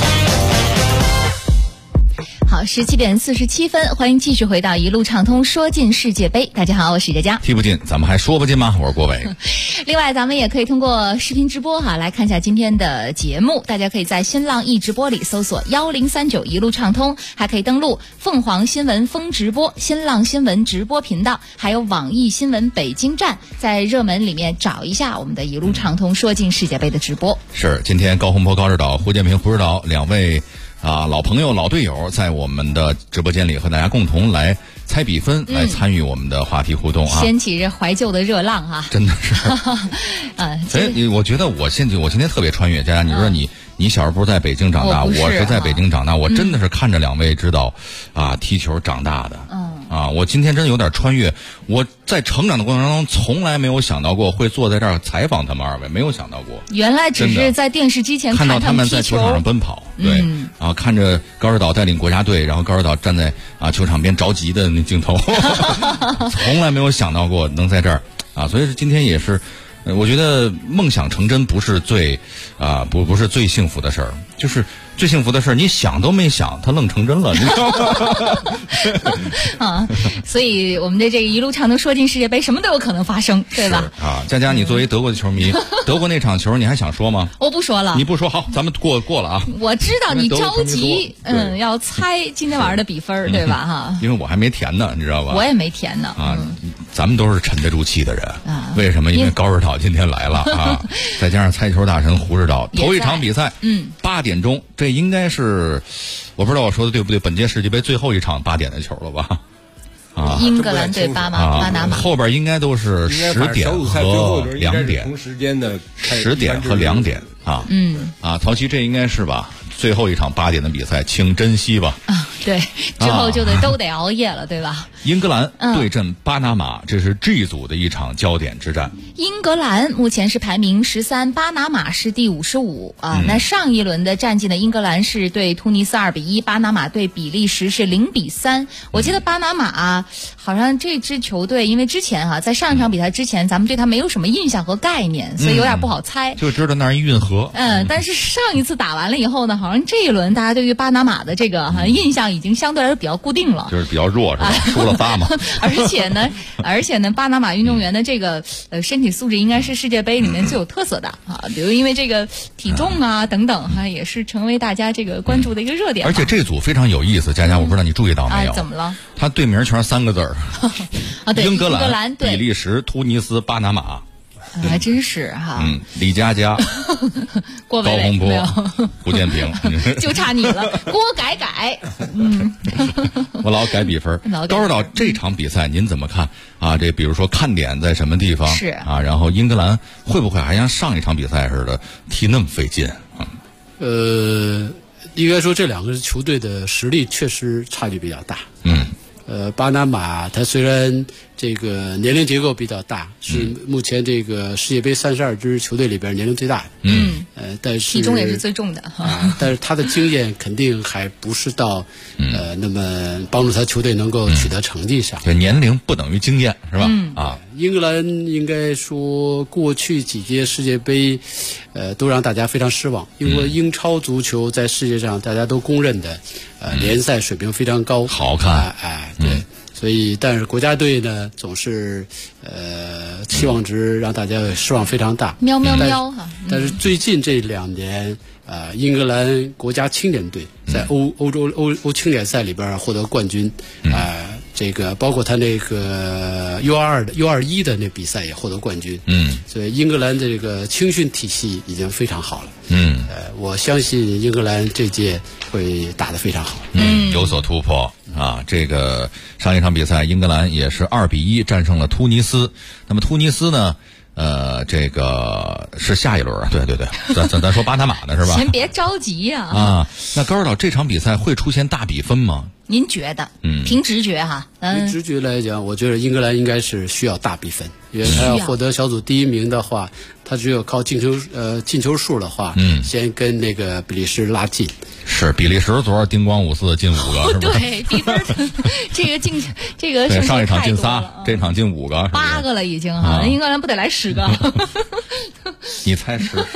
好，17点47分，欢迎继续回到一路畅通说进世界杯。大家好，我是佳佳。 踢不进，咱们还说不进吗？我是郭伟。 另外，咱们也可以通过视频直播来看一下今天的节目。大家可以在新浪易直播里搜索1039一路畅通，还可以登录凤凰新闻风直播、新浪新闻直播频道，还有网易新闻北京站，在热门里面找一下我们的一路畅通说进世界杯的直播。 是，今天高洪波高指导、胡建平胡指导两位老朋友、老队友在我们的直播间里和大家共同来猜比分，来参与我们的话题互动啊！ 掀起这怀旧的热浪啊！ 真的是，所以我觉得我今天特别穿越。佳佳，你说你小时候不是在北京长大，我是在北京长大，我真的是看着两位指导踢球长大的。 啊！我今天真有点穿越，我在成长的过程当中从来没有想到过会坐在这儿采访他们二位，没有想到过。 原来只是在电视机前看到他们踢球在球场上奔跑，对，然后看着高指导带领国家队，然后高指导站在球场边着急的那镜头，从来没有想到过能在这儿啊！所以今天也是。我觉得梦想成真不是最不是最幸福的事儿，就是最幸福的事儿，你想都没想，它愣成真了，你知道吗？所以我们的这个一路畅通说进世界杯，什么都有可能发生，对吧？ 佳佳，你作为德国的球迷，德国那场球你还想说吗？ 我不说了。 你不说好，咱们过了啊。 我知道你着急，要猜今天晚上的比分，对吧？哈， 因为我还没填呢，你知道吧？ 我也没填呢。 咱们都是沉得住气的人。为什么？因为高指导今天来了啊，再加上猜球大神胡指导，头一场比赛，8点钟，这应该是我不知道我说的对不对，本届世界杯最后一场8点的球了吧？ 英格兰对巴拿马， 后边应该都是10点和2点， 同时间的 10点和2点啊。曹琦，这应该是吧？最后一场8点的比赛，请珍惜吧。 对，之后就都得熬夜了，对吧？ 英格兰对阵巴拿马，这是 G 组的一场焦点之战。 英格兰目前是排名13，巴拿马是第55啊。那上一轮的战绩呢，英格兰是对突尼斯2比1，巴拿马对比利时是0比3。我记得巴拿马好像这支球队，因为之前在上一场比赛之前，咱们对他没有什么印象和概念，所以有点不好猜。 就知道那儿一运河。 但是上一次打完了以后呢，好像这一轮大家对于巴拿马的这个印象已经相对来说比较固定了， 就是比较弱是吧？输了8嘛。 而且呢，巴拿马运动员的这个身体素质应该是世界杯里面最有特色的啊，比如因为这个体重等等也是成为大家这个关注的一个热点。 而且这组非常有意思，佳佳，我不知道你注意到没有？ 怎么了？ 他队名全是3个字儿对， 英格兰、比利时、突尼斯、巴拿马。 还真是哈。 李佳佳、 高洪波、胡建平， 就差你了，郭改。 我老改比分。高指导，这场比赛您怎么看啊？这比如说看点在什么地方？ 是啊，然后英格兰会不会还像上一场比赛似的踢那么费劲？ 应该说这两个球队的实力确实差距比较大。巴拿马它虽然这个年龄结构比较大，是目前这个世界杯32支球队里边年龄最大的。但是体重也是最重的。 但是他的经验肯定还不是到那么帮助他球队能够取得成绩上。 对，年龄不等于经验，是吧？ 英格兰应该说过去几届世界杯，都让大家非常失望，因为英超足球在世界上大家都公认的，联赛水平非常高， 好看。 对。所以，但是国家队呢，总是期望值让大家失望非常大。 喵喵喵哈！ 但是最近这2年，英格兰国家青年队在欧青年赛里边获得冠军，这个包括他那个 U22 的 U21的那比赛也获得冠军。所以英格兰的这个青训体系已经非常好了。我相信英格兰这届会打得非常好。 有所突破啊！这个上一场比赛，英格兰也是2比1战胜了突尼斯。那么突尼斯呢？这个是下一轮啊，对，咱说巴拿马呢是吧？ 先别着急呀。 那高指导，这场比赛会出现大比分吗？ 您觉得？凭直觉哈。 凭直觉来讲，我觉得英格兰应该是需要大比分，因为他要获得小组第1名的话，他只有靠进球数的话，先跟那个比利时拉近。 是比利时昨儿叮咣5四进5个，是吧？ 对，比分这个上一场进3，这场进5个 ，8个了已经哈。英格兰不得来10个？ 你猜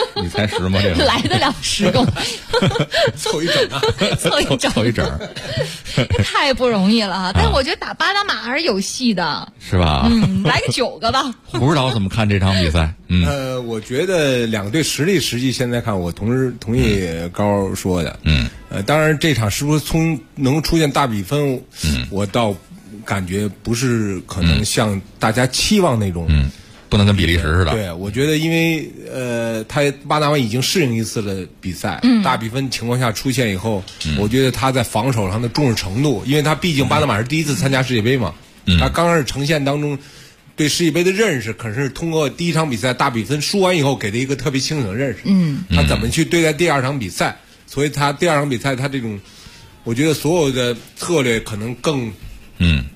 10吗？这个来得了10个？ 凑一整啊！ 凑一整， 太不容易了哈。但是我觉得打巴拿马还是有戏的， 是吧？ 来个9个吧。 胡指导怎么看这场比赛？ 我觉得两个队实力实际现在看，我同意高说的。当然这场是不是能出现大比分，我倒感觉不是可能像大家期望那种。 不能跟比利时似的。 对，我觉得因为他巴拿马已经适应一次了比赛，大比分情况下出现以后，我觉得他在防守上的重视程度，因为他毕竟巴拿马是第一次参加世界杯嘛，他刚开始呈现当中对世界杯的认识，可是通过第一场比赛大比分输完以后给他一个特别清醒的认识，他怎么去对待第2场比赛，所以他第2场比赛他这种，我觉得所有的策略可能更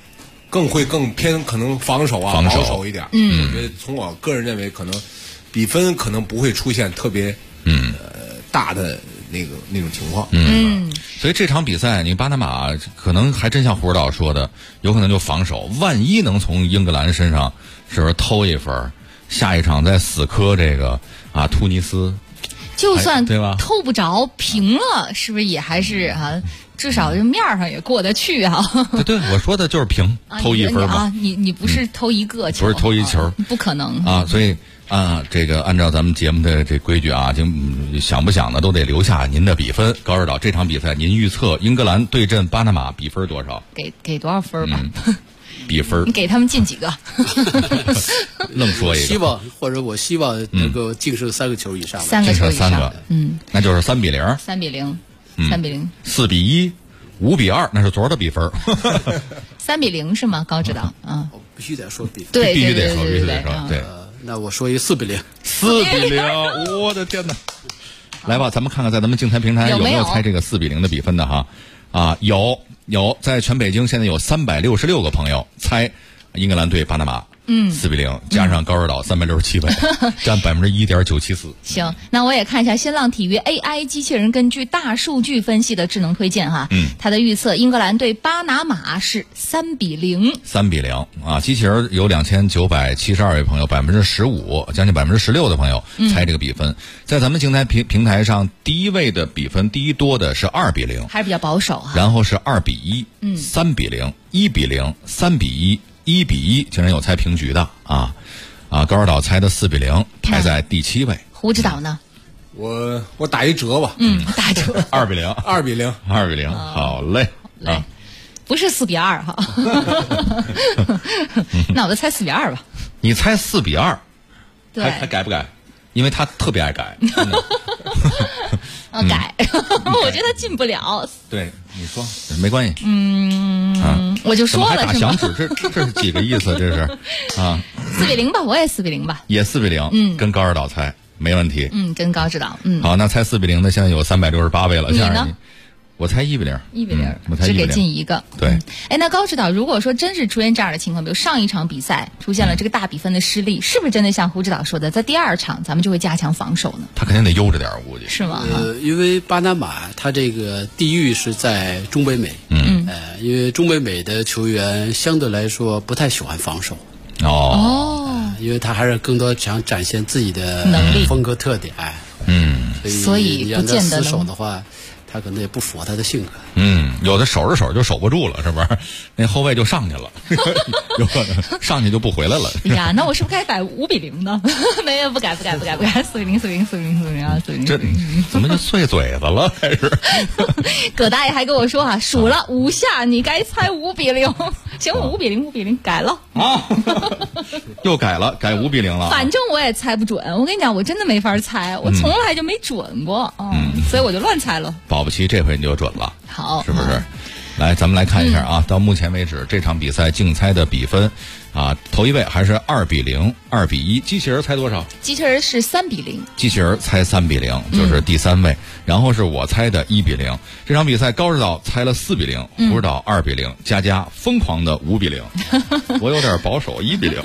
更偏可能防守保守一点。我觉得从我个人认为，可能比分可能不会出现特别大的那种情况。 所以这场比赛，你巴拿马可能还真像胡指导说的，有可能就防守，万一能从英格兰身上是不是偷一分，下一场再死磕这个突尼斯， 就算对吧？ 偷不着平了，是不是也还是至少这面上也过得去对，我说的就是平，偷一分嘛。 你不是偷一个球， 不是偷一球， 不可能所以这个按照咱们节目的这规矩就想不想的都得留下您的比分。高指导，这场比赛您预测英格兰对阵巴拿马比分多少？ 给多少分吧？ 比分你给他们进几个？ 愣说一个。 我希望能够净胜3个球以上。 3个球以上， 那就是3-0。 3-0，3比0 ，4-1，5比2，那是昨儿的比分。 3比0是吗？高指导必须得说比分， 对， 必须得说，对。 那我说一4比0。 4比0，我的天哪！来吧，咱们看看在咱们竞猜平台有没有猜这个4比0的比分的哈？有，在全北京现在有366个朋友猜英格兰对巴拿马。4比0，加上高指导367位，占1.974%。 行，那我也看一下新浪体育 AI 机器人根据大数据分析的智能推荐它的预测英格兰对巴拿马是3比0。 3比0机器人有2972位朋友，15%，将近16%的朋友猜这个比分。在咱们竞猜平台上，第一位的比分第一多的是2比0， 还是比较保守然后是2比1，3比0，1比0，3比1，1比1，竟然有猜平局的高指导猜的4比0，排在第7位。 胡指导呢？ 我打一折吧。 打折。 2比0 ，2比0 ，2比0，好嘞。 不是4比2那我就猜4比2吧。 你猜4比2， 对， 还改不改？因为他特别爱改。 改，我觉得他进不了。 对，你说没关系。 我就说了， 打响指，这是几个意思？这是4 比0吧，我也4比0吧， 也4比0。跟高指导猜没问题。 跟高指导。 好，那猜4比0的现在有368位了。 你呢？ 我猜1比0，1 比0，只给进一个。 对， 那高指导，如果说真是出现这样的情况，比如上一场比赛出现了这个大比分的失利，是不是真的像胡指导说的，在第2场咱们就会加强防守呢？ 他肯定得悠着点，我估计是吗？ 因为巴拿马它这个地域是在中北美，因为中北美的球员相对来说不太喜欢防守。因为他还是更多想展现自己的能力、 风格特点。 所以不见得死守的话，他可能也不符合他的性格。 有的守着守就守不住了，是不是？那后卫就上去了，有可能上去就不回来了。 哎呀，那我是不是该改5比0呢？没有，不改，4比0，4比0。 这怎么就碎嘴子了？开始。 葛大爷还跟我说数了5下，你该猜5比0。行，5比0，改了又改了，改5比0了。 反正我也猜不准，我跟你讲，我真的没法猜，我从来就没准过，所以我就乱猜了。 保不齐这回你就准了， 好， 是不是？来，咱们来看一下到目前为止这场比赛竞猜的比分头一位还是2比0、2比1。机器人猜多少？ 机器人是3比0。 机器人猜3比0，就是第3位。然后是我猜的1比0。这场比赛高指导猜了4比0，胡指导2比0，佳疯狂的5比0。我有点保守1比0。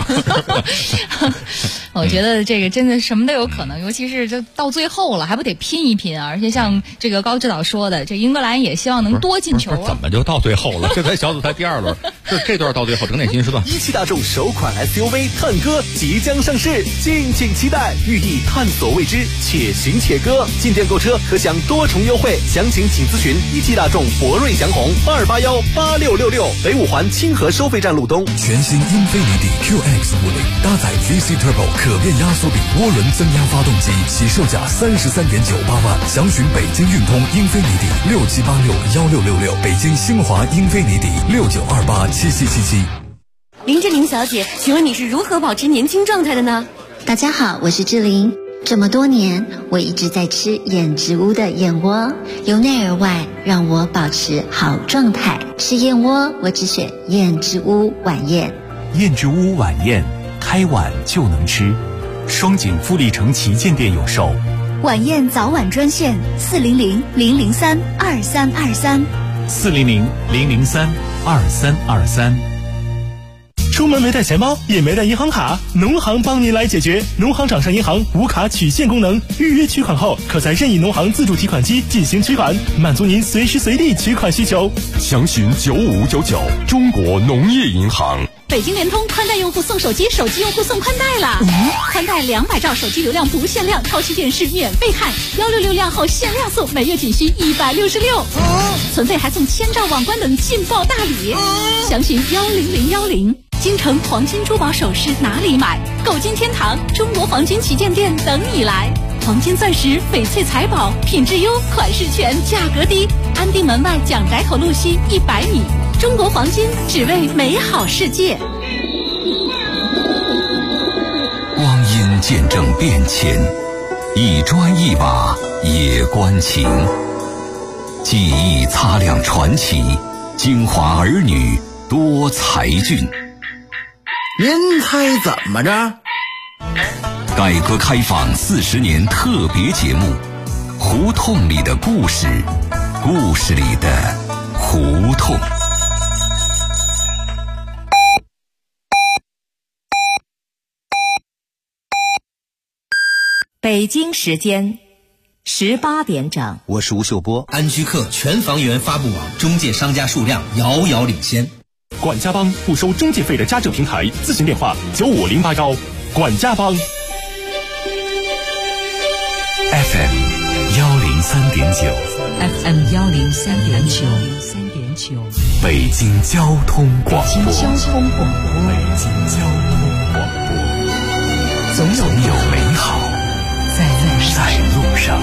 我觉得这个真的什么都有可能，尤其是就到最后了，还不得拼一拼啊！而且像这个高指导说的，这英格兰也希望能多进球怎么就到最后了？这才小组赛第2轮，这段到最后整点新时段。 17大众首款 SUV 探歌即将上市，敬请期待，寓意探索未知，且行且歌。进店购车可享多重优惠，详情请咨询17大众博瑞祥宏2818666，北5环清河收费站路东。 全新英菲尼迪 QX50，搭载 VC Turbo 可变压缩比涡轮增压发动机，起售价33.98万。详询北京运通英菲尼迪67861666，北京星华英菲尼迪69287777。 林志玲小姐，请问你是如何保持年轻状态的呢？ 大家好，我是志玲。这么多年，我一直在吃燕之屋的燕窝，由内而外让我保持好状态。吃燕窝，我只选燕之屋晚宴。 燕之屋晚宴，开碗就能吃。双井富力城旗舰店有售。 晚宴早晚专线400-003-2323。 400-003-2323。 出门没带钱包，也没带银行卡，农行帮您来解决。农行掌上银行无卡取现功能，预约取款后，可在任意农行自助提款机进行取款，满足您随时随地取款需求。 详询9599，中国农业银行。 北京联通宽带用户送手机，手机用户送宽带啦！宽带200兆手机流量不限量，超区电视免费看，166量后限量送，每月仅需166。存费还送1000兆网关等劲爆大礼，详询10010。京城黄金珠宝首饰哪里买？购金天堂中国黄金旗舰店等你来。黄金钻石、翡翠财宝，品质优，款式全，价格低。安定门外蒋宅口路西100米。中国黄金，只为美好世界。 光阴见证变迁，一砖一瓦也关情。记忆擦亮传奇，京华儿女多才俊。 您猜怎么着？ 改革开放40年特别节目，胡同里的故事，故事里的胡同。 北京时间18点整， 我是吴秀波。 安居客全房源发布网中介商家数量遥遥领先。 管家帮不收中介费的家政平台，咨询电话9508管家帮。 FM 103.9， 北京交通广播，总有美好在路上。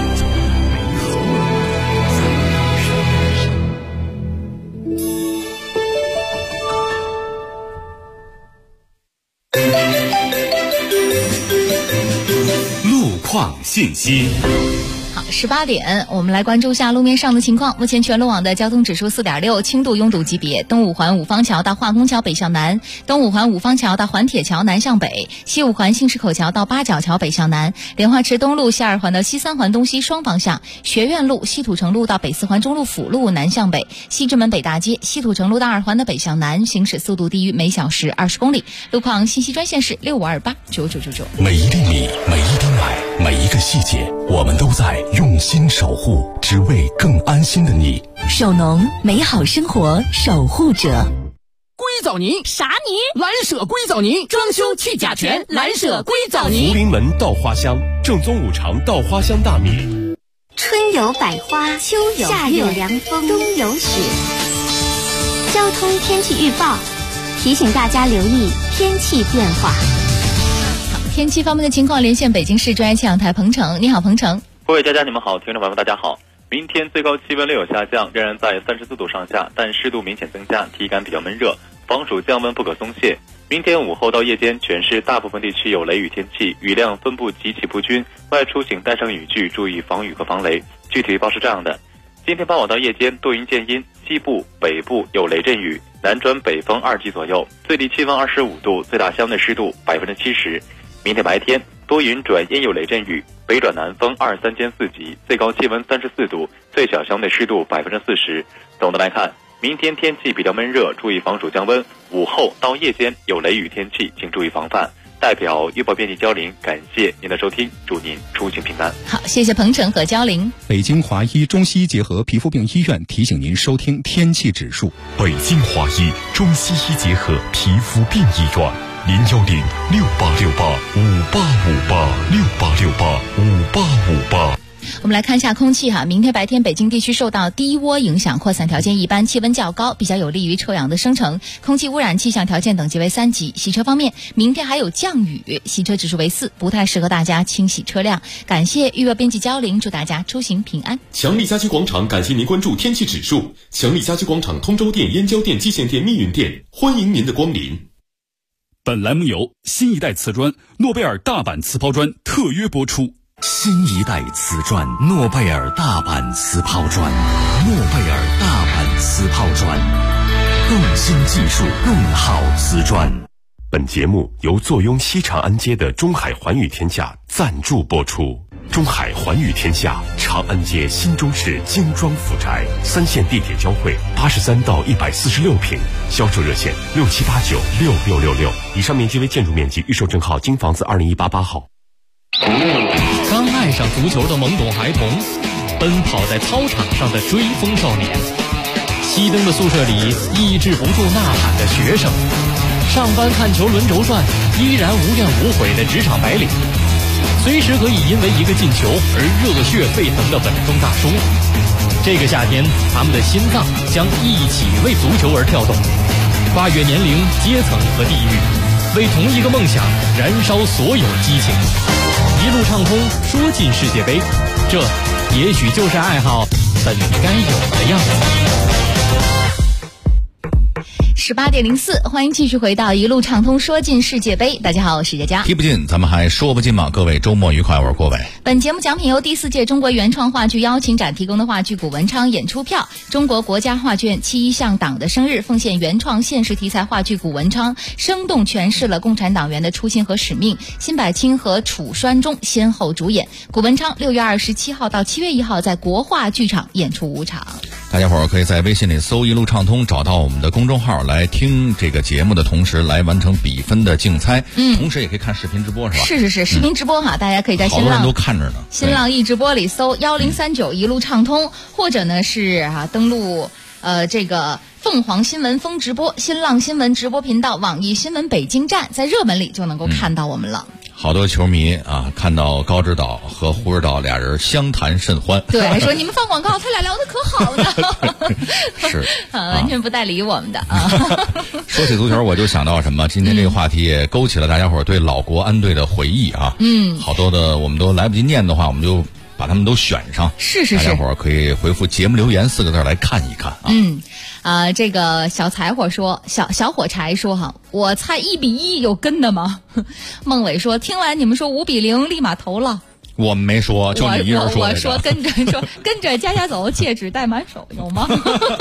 路况信息。 好，18点，我们来关注一下路面上的情况。目前全路网的交通指数4.6，轻度拥堵级别。东五环五方桥到化工桥北向南，东五环五方桥到环铁桥南向北，西五环杏市口桥到八角桥北向南，莲花池东路西2环到西3环东西双方向，学院路西土城路到北4环中路辅路南向北，西直门北大街西土城路到2环的北向南，行驶速度低于每小时20公里。路况信息专线是65289999。 每一粒米，每一滴奶，每一个细节，我们都在用心守护，只为更安心的你。 首农，美好生活守护者。 硅藻泥啥泥？ 蓝舍硅藻泥，装修去甲醛，蓝舍硅藻泥。 福临门稻花香，正宗五常稻花香大米。 春有百花，秋有夏有凉风，冬有雪。交通天气预报提醒大家留意天气变化。 天气方面的情况，连线北京市专业气象台彭程。你好，彭程。 各位佳佳你们好，听众朋友们大家好。明天最高气温略有下降，仍然在34度上下，但湿度明显增加，体感比较闷热，防暑降温不可松懈。明天午后到夜间，全市大部分地区有雷雨天气，雨量分布极其不均，外出请带上雨具，注意防雨和防雷。具体预报是这样的：今天傍晚到夜间多云见阴，西部、北部有雷阵雨，南转北风2级左右，最低气温25度，最大相对湿度70%。明天白天多云转阴有雷阵雨，北转南风23兼4级，最高气温34度，最小相对湿度40%。总的来看，明天天气比较闷热，注意防暑降温。午后到夜间有雷雨天气，请注意防范。代表预报编辑焦玲，感谢您的收听，祝您出行平安。 好，谢谢彭程和焦玲。 北京华医中西医结合皮肤病医院提醒您收听天气指数。 北京华医中西医结合皮肤病医院。010-6868-5858，6868-5858。 我们来看一下空气哈，明天白天北京地区受到低涡影响，扩散条件一般，气温较高，比较有利于臭氧的生成，空气污染气象条件等级为3级。洗车方面，明天还有降雨，洗车指数为4，不太适合大家清洗车辆。感谢预报编辑焦玲，祝大家出行平安。 强力家居广场感谢您关注天气指数。强力家居广场通州店、燕郊店、蓟县店、密云店，欢迎您的光临。 本栏目由新一代瓷砖诺贝尔大阪瓷抛砖特约播出。 新一代瓷砖诺贝尔大阪瓷抛砖，诺贝尔大阪瓷抛砖，更新技术，更好瓷砖。 本节目由坐拥西长安街的中海环宇天价赞助播出。 中海寰宇天下，长安街新中式精装府宅，3线地铁交汇，83到146平，销售热线67896666。以上面积为建筑面积，预售证号京房子2018-8号。 刚爱上足球的懵懂孩童，奔跑在操场上的追风少年，熄灯的宿舍里抑制不住呐喊的学生，上班看球轮轴转依然无怨无悔的职场白领，随时可以因为一个进球而热血沸腾的稳重大叔。这个夏天，他们的心脏将一起为足球而跳动，跨越年龄、阶层和地域，为同一个梦想燃烧所有激情，一路畅通，说进世界杯，这也许就是爱好本该有的样子。 18:04，欢迎继续回到一路畅通说进世界杯。大家好，我是佳佳。 踢不进，咱们还说不进吗？各位周末愉快，我是郭伟。 本节目奖品由第4届中国原创话剧邀请展提供的话剧《古文昌》演出票，中国国家画卷7向党的生日奉献原创现实题材话剧《古文昌》，生动诠释了共产党员的初心和使命。辛柏青和楚栓中先后主演。《古文昌》6月27号到7月1号在国画剧场演出5场。 大家伙儿可以在微信里搜一路畅通，找到我们的公众号来听这个节目的同时来完成比分的竞猜，同时也可以看视频直播，是吧？ 是，视频直播哈，大家可以在好多人都看着呢。 新浪易直播里搜1039一路畅通，或者呢是登录这个凤凰新闻风直播、新浪新闻直播频道、网易新闻北京站，在热门里就能够看到我们了。 好多球迷啊，看到高指导和胡指导俩人相谈甚欢， 对，说你们放广告，他俩聊得可好呢。 是完全不带理我们的啊。 说起足球，我就想到什么？今天这个话题也勾起了大家伙对老国安队的回忆啊。好多的我们都来不及念的话，我们就把他们都选上。 是， 大家伙可以回复节目留言4个字来看一看啊。 这个小火柴说我猜1-1有跟的吗？孟伟说听完你们说5-0，立马投了。 我们没说，就你一人说。 我说跟着佳佳走，戒指戴满手，有吗？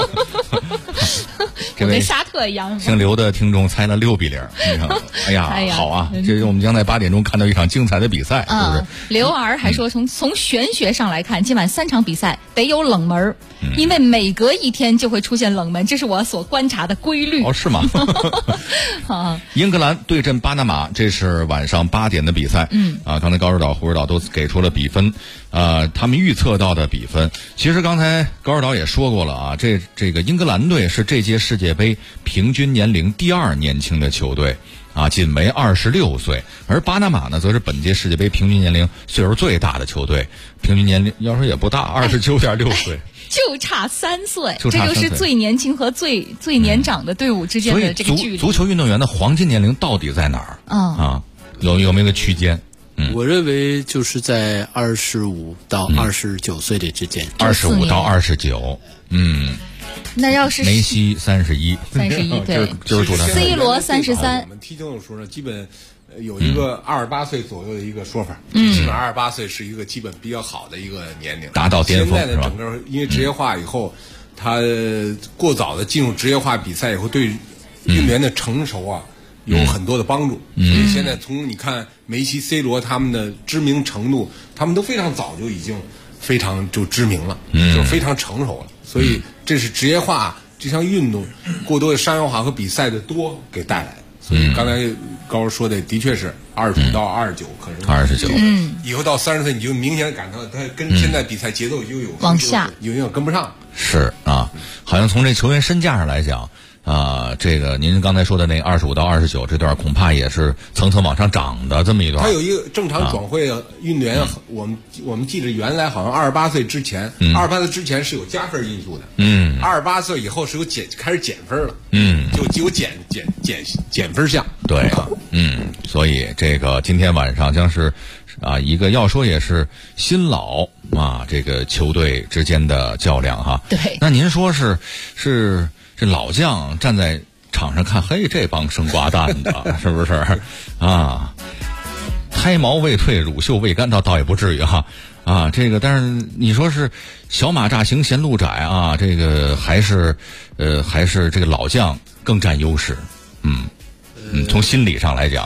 我跟沙特一样。 姓刘的听众猜了6-0，哎呀，好啊！这我们将在8点钟看到一场精彩的比赛，是不是？ 刘儿还说，从玄学上来看，今晚3场比赛得有冷门，因为每隔1天就会出现冷门，这是我所观察的规律。 哦，是吗？英格兰对阵巴拿马，这是晚上8点的比赛。刚才高指导、胡指导都给出了比分，他们预测到的比分。其实刚才高指导也说过了啊，这个英格兰队是这届世界杯平均年龄第2年轻的球队啊，仅为26岁，而巴拿马呢，则是本届世界杯平均年龄岁数最大的球队，平均年龄要说也不大，29.6岁。 就差3岁，这就是最年轻和最年长的队伍之间的这个距离。 足球运动员的黄金年龄到底在哪儿？有没有个区间？ 我认为就是在25到29岁的之间。 25到29， 那要是梅西31， 对， 就是主 C 罗33。 我们踢球的时候呢，基本有一个28岁左右的一个说法，基本28岁是一个基本比较好的一个年龄， 达到巅峰。 现在呢，整个因为职业化以后，他过早的进入职业化比赛以后，对运动员的成熟啊有很多的帮助。所以现在从你看梅西、C 罗他们的知名程度，他们都非常早就已经非常就知名了，就非常成熟了。所以这是职业化这项运动过多的商业化和比赛的多给带来的。所以刚才高说的的确是25到29，可能 29， 以后到30岁你就明显感到他跟现在比赛节奏就有往下， 有点跟不上。 是啊，好像从这球员身价上来讲。这个您刚才说的那25到29这段恐怕也是层层往上涨的这么一段。 他有一个正常转会运动员，我们记得原来好像28岁之前，28岁之前是有加分因素的，28岁以后是有开始减分了，就有减分项。 对，所以这个今天晚上将是一个要说也是新老这个球队之间的较量哈。 对， 那您说是这老将站在场上看，嘿，这帮生瓜蛋的，是不是啊？胎毛未退，乳臭未干，倒也不至于哈。这个，但是你说是小马乍行，闲路窄啊，这个还是这个老将更占优势。从心理上来讲，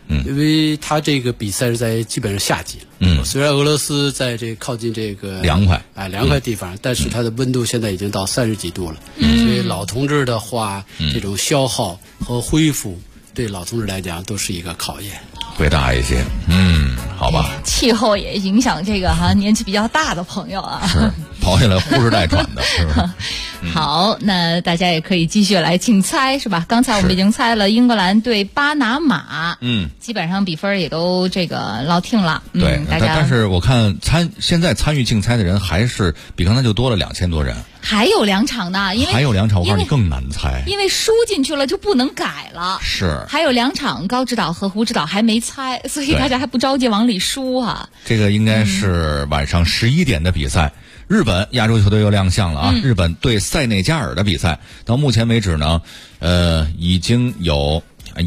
因为他这个比赛是在基本上夏季了。虽然俄罗斯在这靠近这个凉快地方，但是它的温度现在已经到30几度了。所以老同志的话，这种消耗和恢复对老同志来讲都是一个考验， 会大一些。好吧。 气候也影响这个年纪比较大的朋友啊， 是跑起来呼哧带喘的，是不是？ 好，那大家也可以继续来竞猜，是吧？刚才我们已经猜了英格兰对巴拿马，基本上比分也都这个落定了。 对， 大家但是我看现在参与竞猜的人还是比刚才就多了2000多人。 还有2场呢，因为还有2场，我告诉你更难猜， 因为输进去了就不能改了。 是， 还有2场，高指导和胡指导还没猜，所以大家还不着急往里输啊。 这个应该是晚上11点的比赛。日本亚洲球队又亮相了啊！日本对塞内加尔的比赛，到目前为止呢，已经有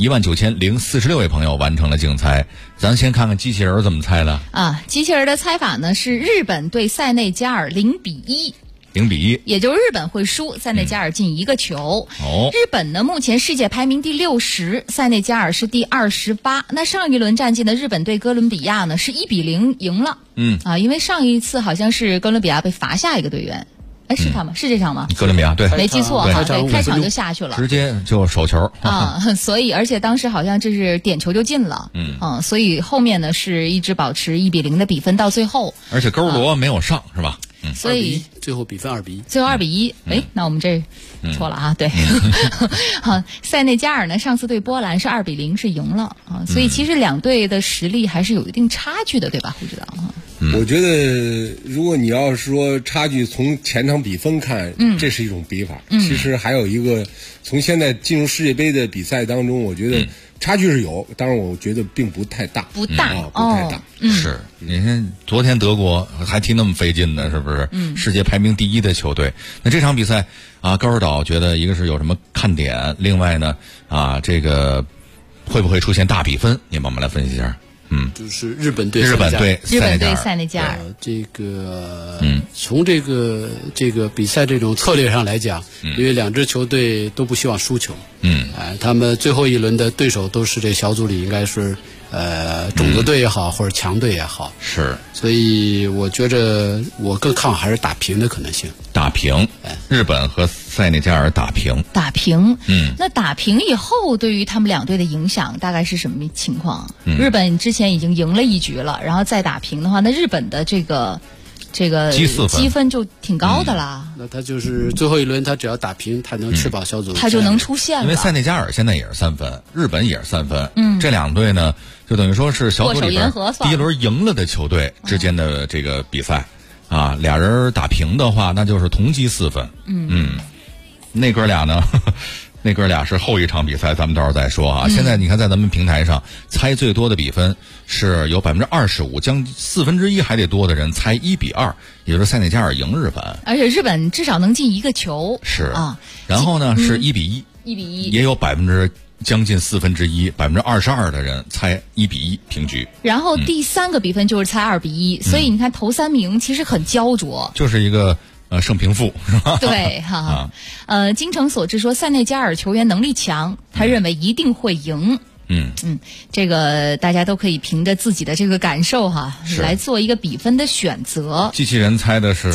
19046位朋友完成了竞猜。咱先看看机器人怎么猜的啊！机器人的猜法呢是日本对塞内加尔0比1。 0比1， 也就是日本会输，塞内加尔进1个球。日本呢目前世界排名第60，塞内加尔是第28。那上一轮战绩呢，日本对哥伦比亚呢是1比0赢了。因为上一次好像是哥伦比亚被罚下一个队员。是他吗？是这场吗？ 哥伦比亚对， 没记错哈，对，开场就下去了， 直接就手球啊，所以而且当时好像这是点球就进了，所以后面呢是一直保持1比0的比分到最后， 而且勾罗没有上是吧？ 所以最后比分2比1， 最后2比1。那我们这错了啊，对，好，塞内加尔呢上次对波兰是2比0是赢了啊，所以其实两队的实力还是有一定差距的，对吧？胡指导啊。 我觉得，如果你要是说差距从前场比分看，这是一种比法。其实还有一个，从现在进入世界杯的比赛当中，我觉得差距是有，当然我觉得并不太大， 不太大。 是，你看昨天德国还踢那么费劲呢，是不是？世界排名第1的球队。那这场比赛啊，高指导觉得一个是有什么看点，另外呢这个会不会出现大比分？你帮我们来分析一下。 就是日本对塞内加尔， 这个从这个比赛这种策略上来讲，因为两支球队都不希望输球，他们最后一轮的对手都是这小组里应该是种子队也好，或者强队也好， 是， 所以我觉着我更看好还是打平的可能性。 打平，日本和塞内加尔打平。 那打平以后对于他们两队的影响大概是什么情况？日本之前已经赢了1局了，然后再打平的话，那日本的这个积分就挺高的啦。 那他就是最后一轮，他只要打平，他能吃饱小组， 他就能出线了。 因为塞内加尔现在也是3分，日本也是3分，这两队呢，就等于说是小组里边第一轮赢了的球队之间的这个比赛啊，俩人打平的话，那就是同积4分。那哥俩呢？那哥俩是后一场比赛，咱们到时候再说啊。现在你看，在咱们平台上猜最多的比分是有25%，将1/4还得多的人猜1比2，也就是塞内加尔赢日本， 而且日本至少能进1个球。 是啊，然后呢是1比1，1 比1 也有将近1/4%，22%的人猜1比1平局。 然后第3个比分就是猜2比1，所以你看头3名其实很焦灼， 就是一个。胜平负是吧？ 对哈，京城所知说塞内加尔球员能力强，他认为一定会赢。这个大家都可以凭着自己的这个感受哈，来做一个比分的选择。 机器人猜的是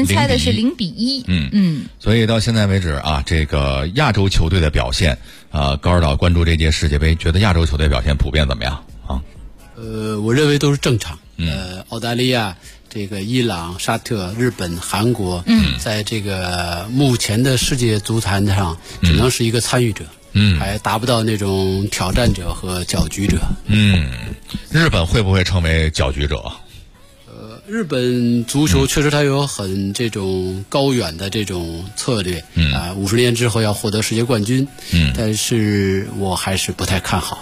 0比1。 所以到现在为止啊，这个亚洲球队的表现高指导关注这届世界杯，觉得亚洲球队表现普遍怎么样啊？ 我认为都是正常。澳大利亚。这个伊朗、沙特、日本、韩国，在这个目前的世界足坛上，只能是一个参与者，还达不到那种挑战者和搅局者。 日本会不会成为搅局者？ 日本足球确实它有很这种高远的这种策略，50年之后要获得世界冠军，但是我还是不太看好。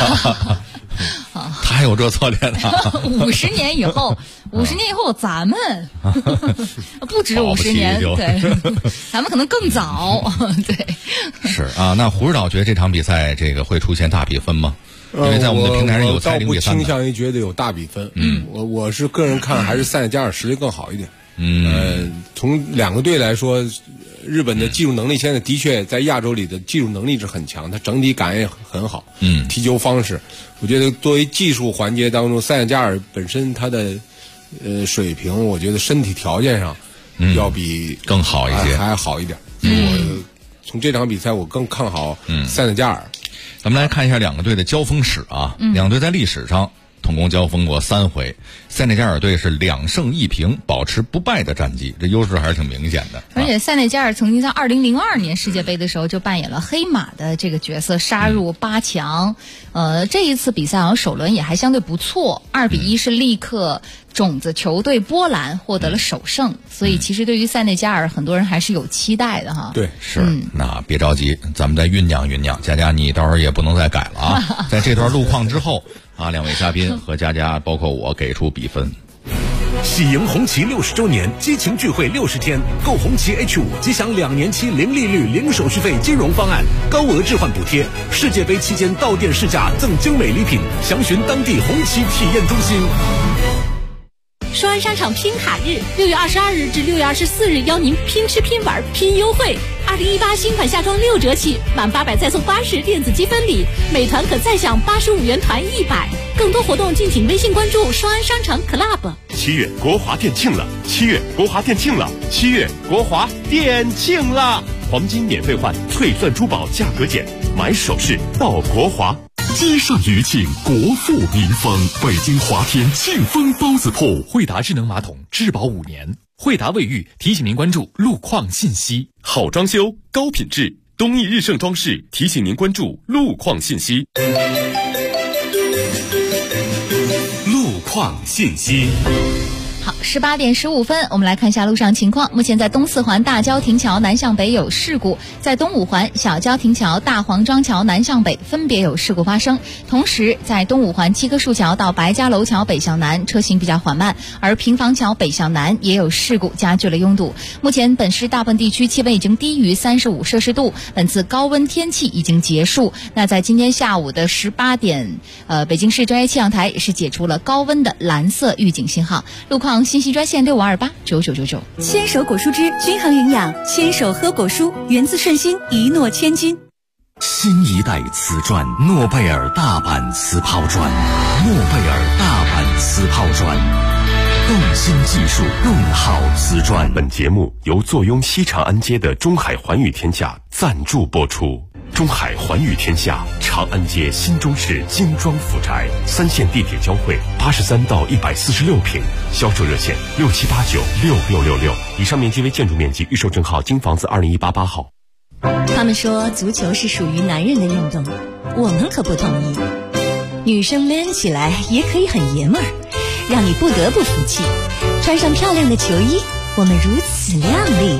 他还有这策略呢 ？50年以后咱们不止50年，对，咱们可能更早，对。 是啊，那胡指导觉得这场比赛这个会出现大比分吗？因为在我们的平台上有猜0比3。 我倾向于觉得有大比分。我是个人看还是塞内加尔实力更好一点。从两个队来说， 日本的技术能力现在的确在亚洲里的技术能力是很强，它整体感也很好。踢球方式，我觉得作为技术环节当中，塞内加尔本身它的水平，我觉得身体条件上要比更好一些， 还好一点。我从这场比赛我更看好塞内加尔。 咱们来看一下两个队的交锋史啊，两队在历史上统共交锋过3回，塞内加尔队是2胜1平，保持不败的战绩，这优势还是挺明显的。 而且塞内加尔曾经在2002年世界杯的时候就扮演了黑马的这个角色，杀入8强。这一次比赛好像首轮也还相对不错，2-1是力克种子球队波兰获得了首胜，所以其实对于塞内加尔很多人还是有期待的哈。 对，是。那别着急，咱们再酝酿酝酿，佳佳你到时候也不能再改了啊。在这段路况之后啊，两位嘉宾和佳佳包括我给出比分。 喜迎红旗60周年激情聚会60天，购红旗 H5 即享2年期零利率、零手续费金融方案，高额置换补贴，世界杯期间到店试驾赠精美礼品，详询当地红旗体验中心。 双安商场拼卡日，6月22日至6月24日，邀您拼吃拼玩拼优惠。2018新款夏装6折起，满800再送80电子积分礼，美团可再享85元团100。更多活动敬请微信关注双安商场 Club。 7月国华店庆了，7月国华店庆了，7月国华店庆了！黄金免费换，翠钻珠宝价格减，买首饰到国华。 积善余庆，国富民丰。北京华天庆丰包子铺， 惠达智能马桶质保5年。惠达卫浴提醒您关注路况信息。 好装修，高品质，东义日盛装饰提醒您关注路况信息。路况信息。 好，18点15分，我们来看一下路上情况。目前在东四环大郊亭桥南向北有事故，在东五环小郊亭桥大黄庄桥南向北分别有事故发生。同时，在东五环7棵树桥到白家楼桥北向南车行比较缓慢，而平房桥北向南也有事故，加剧了拥堵。目前本市大部分地区气温已经低于35摄氏度，本次高温天气已经结束。那在今天下午的18点，北京市专业气象台也是解除了高温的蓝色预警信号。路况信息专线65289999。 牵手果蔬汁均衡营养，牵手喝果蔬，源自顺心，一诺千金。 新一代瓷砖，诺贝尔大阪瓷抛砖，诺贝尔大阪瓷抛砖，更新技术，更好瓷砖。 本节目由坐拥西长安街的中海环宇天下赞助播出。中海环宇天下，长安街新中式精装府宅，3线地铁交汇，83到146平，销售热线67896666。以上面积为建筑面积，预售证号京房子20188号。 他们说足球是属于男人的运动，我们可不同意。女生 man 起来也可以很爷们儿，让你不得不服气。穿上漂亮的球衣，我们如此靓丽。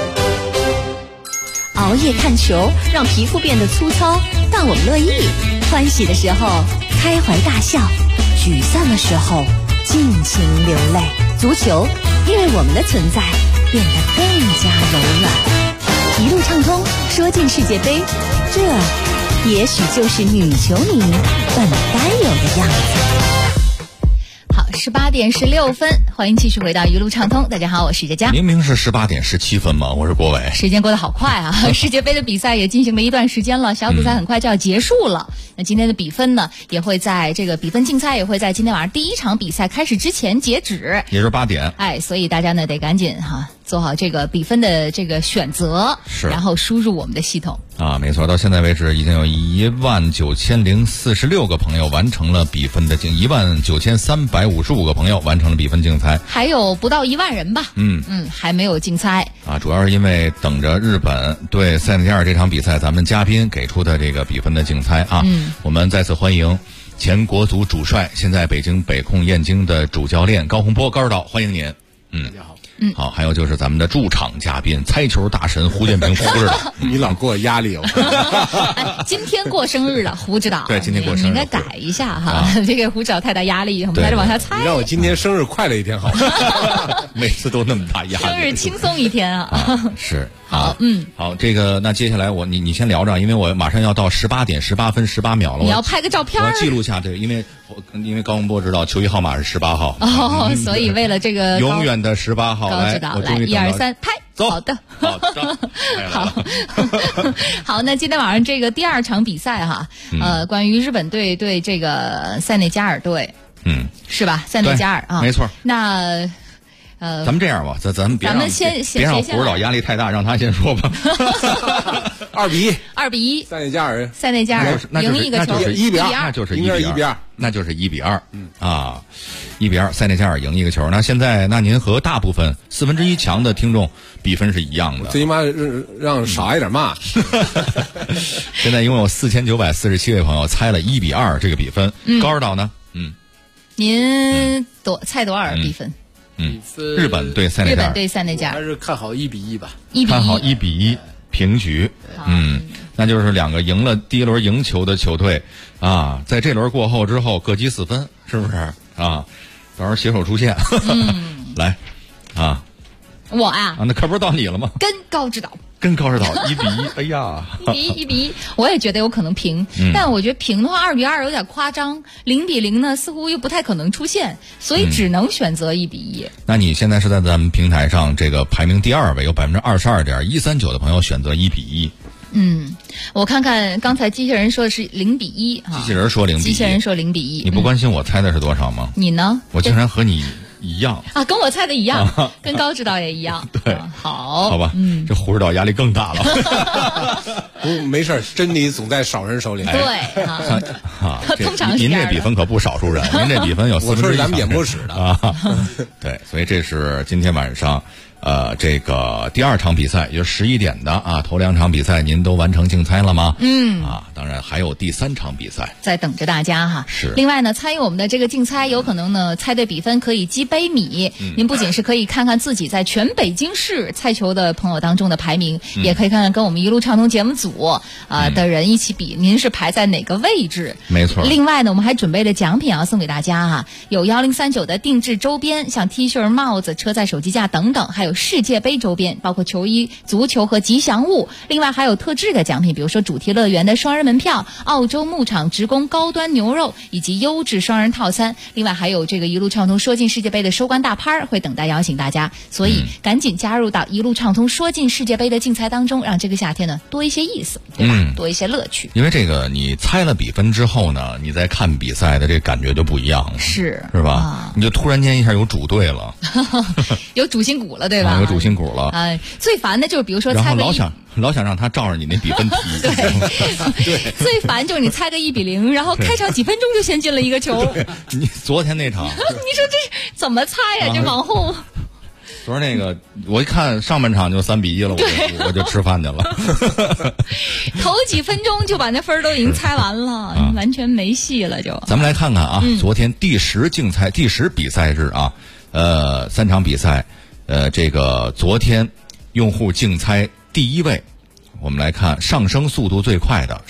熬夜看球让皮肤变得粗糙，但我们乐意。欢喜的时候开怀大笑，沮丧的时候尽情流泪。足球因为我们的存在变得更加柔软。一路畅通，说进世界杯，这也许就是女球迷本该有的样子。 好，18点16分，欢迎继续回到一路畅通。大家好，我是佳佳。 明明是18点17分嘛，我是国伟。 时间过得好快啊！世界杯的比赛也进行了一段时间了，小组赛很快就要结束了。那今天的比分呢，也会在这个比分竞猜也会在今天晚上第1场比赛开始之前截止， 也是8点。 所以大家呢得赶紧做好这个比分的这个选择，然后输入我们的系统啊，没错。到现在为止，已经有19046个朋友完成了比分的19355个朋友完成了比分竞猜， 还有不到1万人吧，还没有竞猜啊。主要是因为等着日本对塞内加尔这场比赛，咱们嘉宾给出的这个比分的竞猜啊。我们再次欢迎前国足主帅，现在北京北控燕京的主教练高洪波高指导，欢迎您。 大家好。 好，还有就是咱们的驻场嘉宾猜球大神胡建平胡指导。 你老给我压力今天过生日了，胡指导。 对，今天过生日， 你应该改一下哈，这个胡指导太大压力，我们还是往下猜。 你让我今天生日快乐一天好吗？ 每次都那么大压力。 生日轻松一天啊。 是。 好， 好，这个那接下来你先聊着，因为我马上要到18点18分18秒了。 你要拍个照片， 我要记录下这个，因为因为高洪波知道球衣号码是18号哦，所以为了这个永远的18号，来，我终于 1、2、3，拍， 走， 好的，好，好，那今天晚上这个第2场比赛哈，关于日本队对这个塞内加尔队，是吧？塞内加尔啊， 没错。 那咱们这样吧，咱们别让胡指导压力太大，让他先说吧。 2比 1， 塞内加尔赢一个球 ，1比2， 那就是1比2，那就是1比2，啊，1比2，塞内加尔赢一个球。那现在，那您和大部分1/4强的听众比分是一样的。 最起码让少一点骂。 现在一共有4947位朋友猜了1比2这个比分，高指导呢？ 您猜多少比分？ 日本对塞内加尔， 还是看好1比1吧。 看好1比1平局。那就是2个赢了第一轮赢球的球队啊，在这轮过后之后各积4分，是不是啊？到时候携手出线。来啊， 我啊， 那可不是到你了吗？ 跟高指导 1比1，哎呀 ，1比1，我也觉得有可能平，但我觉得平的话2比2有点夸张，0比0呢似乎又不太可能出现，所以只能选择1比1。 那你现在是在咱们平台上这个排名第2位，有22.139%的朋友选择1比 1。我看看刚才机器人说的是0比1啊， 机器人说0 比1， 你不关心我猜的是多少吗？ 你呢？ 我竟然和你一样啊，跟我猜的一样，跟高指导也一样。 对，好吧，这胡指导压力更大了。 没事，真理总在少人手里。 对啊， 通常您这比分可不少数人，您这比分有1/4。 我说是咱们演播室的啊。对，所以这是今天晚上这个第2场比赛，也就是11点的啊。头2场比赛您都完成竞猜了吗？当然还有第3场比赛在等着大家哈。 是。 另外呢，参与我们的这个竞猜，有可能呢猜对比分可以积杯米。您不仅是可以看看自己在全北京市猜球的朋友当中的排名，也可以看看跟我们一路畅通节目组的人一起比，您是排在哪个位置？ 没错。 另外呢，我们还准备了奖品要送给大家哈，有1039的定制周边，像 T 恤、帽子、车载手机架等等，还有世界杯周边，包括球衣、足球和吉祥物。另外还有特制的奖品，比如说主题乐园的双人门票、澳洲牧场直供高端牛肉以及优质双人套餐。另外还有这个一路畅通说进世界杯的收官大拍会等待邀请大家，所以赶紧加入到一路畅通说进世界杯的竞猜当中，让这个夏天呢多一些意思，对吧？多一些乐趣。 因为这个你猜了比分之后呢，你再看比赛的这感觉就不一样了， 是吧？你就突然间一下有主队了， 有主心骨了，对吧？ 有主心骨了。 最烦的就是比如说然后老想让他照着你那比分踢。 对，最烦就是你猜个1比0，然后开场几分钟就先进了一个球。 你昨天那场， 你说这怎么猜呀？这往后。 昨儿那个，我一看上半场就3比1了，我就吃饭去了。 头几分钟就把那分都已经猜完了，完全没戏了就。 咱们来看看啊，昨天第10比赛日啊，3场比赛，这个昨天用户竞猜第1位，我们来看上升速度最快的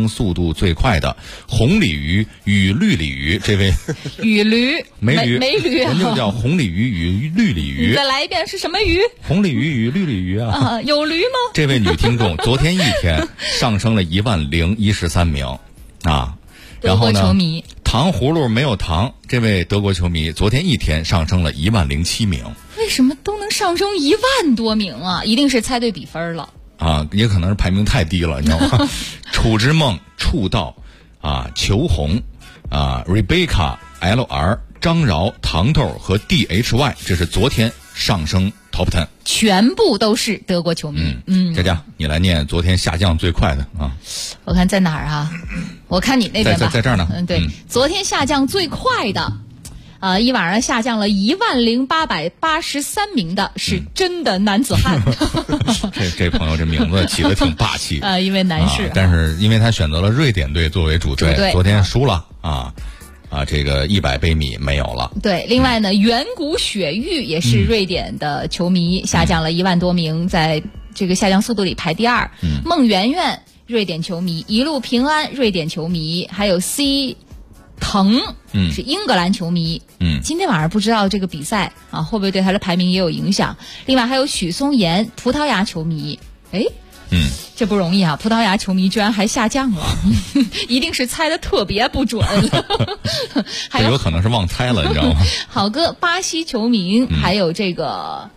红鲤鱼与绿鲤鱼，这位与驴没驴， 人就叫红鲤鱼与绿鲤鱼。 你再来一遍，是什么鱼？ 红鲤鱼与绿鲤鱼啊！ 有驴吗？ 这位女听众昨天一天上升了10013名啊，然后呢， 球迷糖葫芦没有糖，这位德国球迷昨天一天上升了10007名。 为什么都能上升1万多名啊？一定是猜对比分了。 也可能是排名太低了，你知道吗？楚之梦、触道裘红Rebecca LR、张饶、糖豆和 DHY， 这是昨天上升 Top 10， 全部都是德国球迷。 佳佳，你来念昨天下降最快的啊。 我看在哪儿啊？我看你那边吧。 在这儿呢。 对，昨天下降最快的。一晚上下降了10883名的是真的男子汉。 这朋友这名字起得挺霸气。 因为男士， 但是因为他选择了瑞典队作为主队，昨天输了这个100杯米没有了。 对，另外呢，远古雪域也是瑞典的球迷，下降了1万多名，在这个下降速度里排第2。孟媛媛瑞典球迷，一路平安瑞典球迷，还有 C。腾是英格兰球迷，今天晚上不知道这个比赛会不会对他的排名也有影响。另外还有许松岩葡萄牙球迷， 这不容易啊！葡萄牙球迷居然还下降了，一定是猜的特别不准。还有可能是忘猜了，你知道吗？ 好哥，巴西球迷，还有这个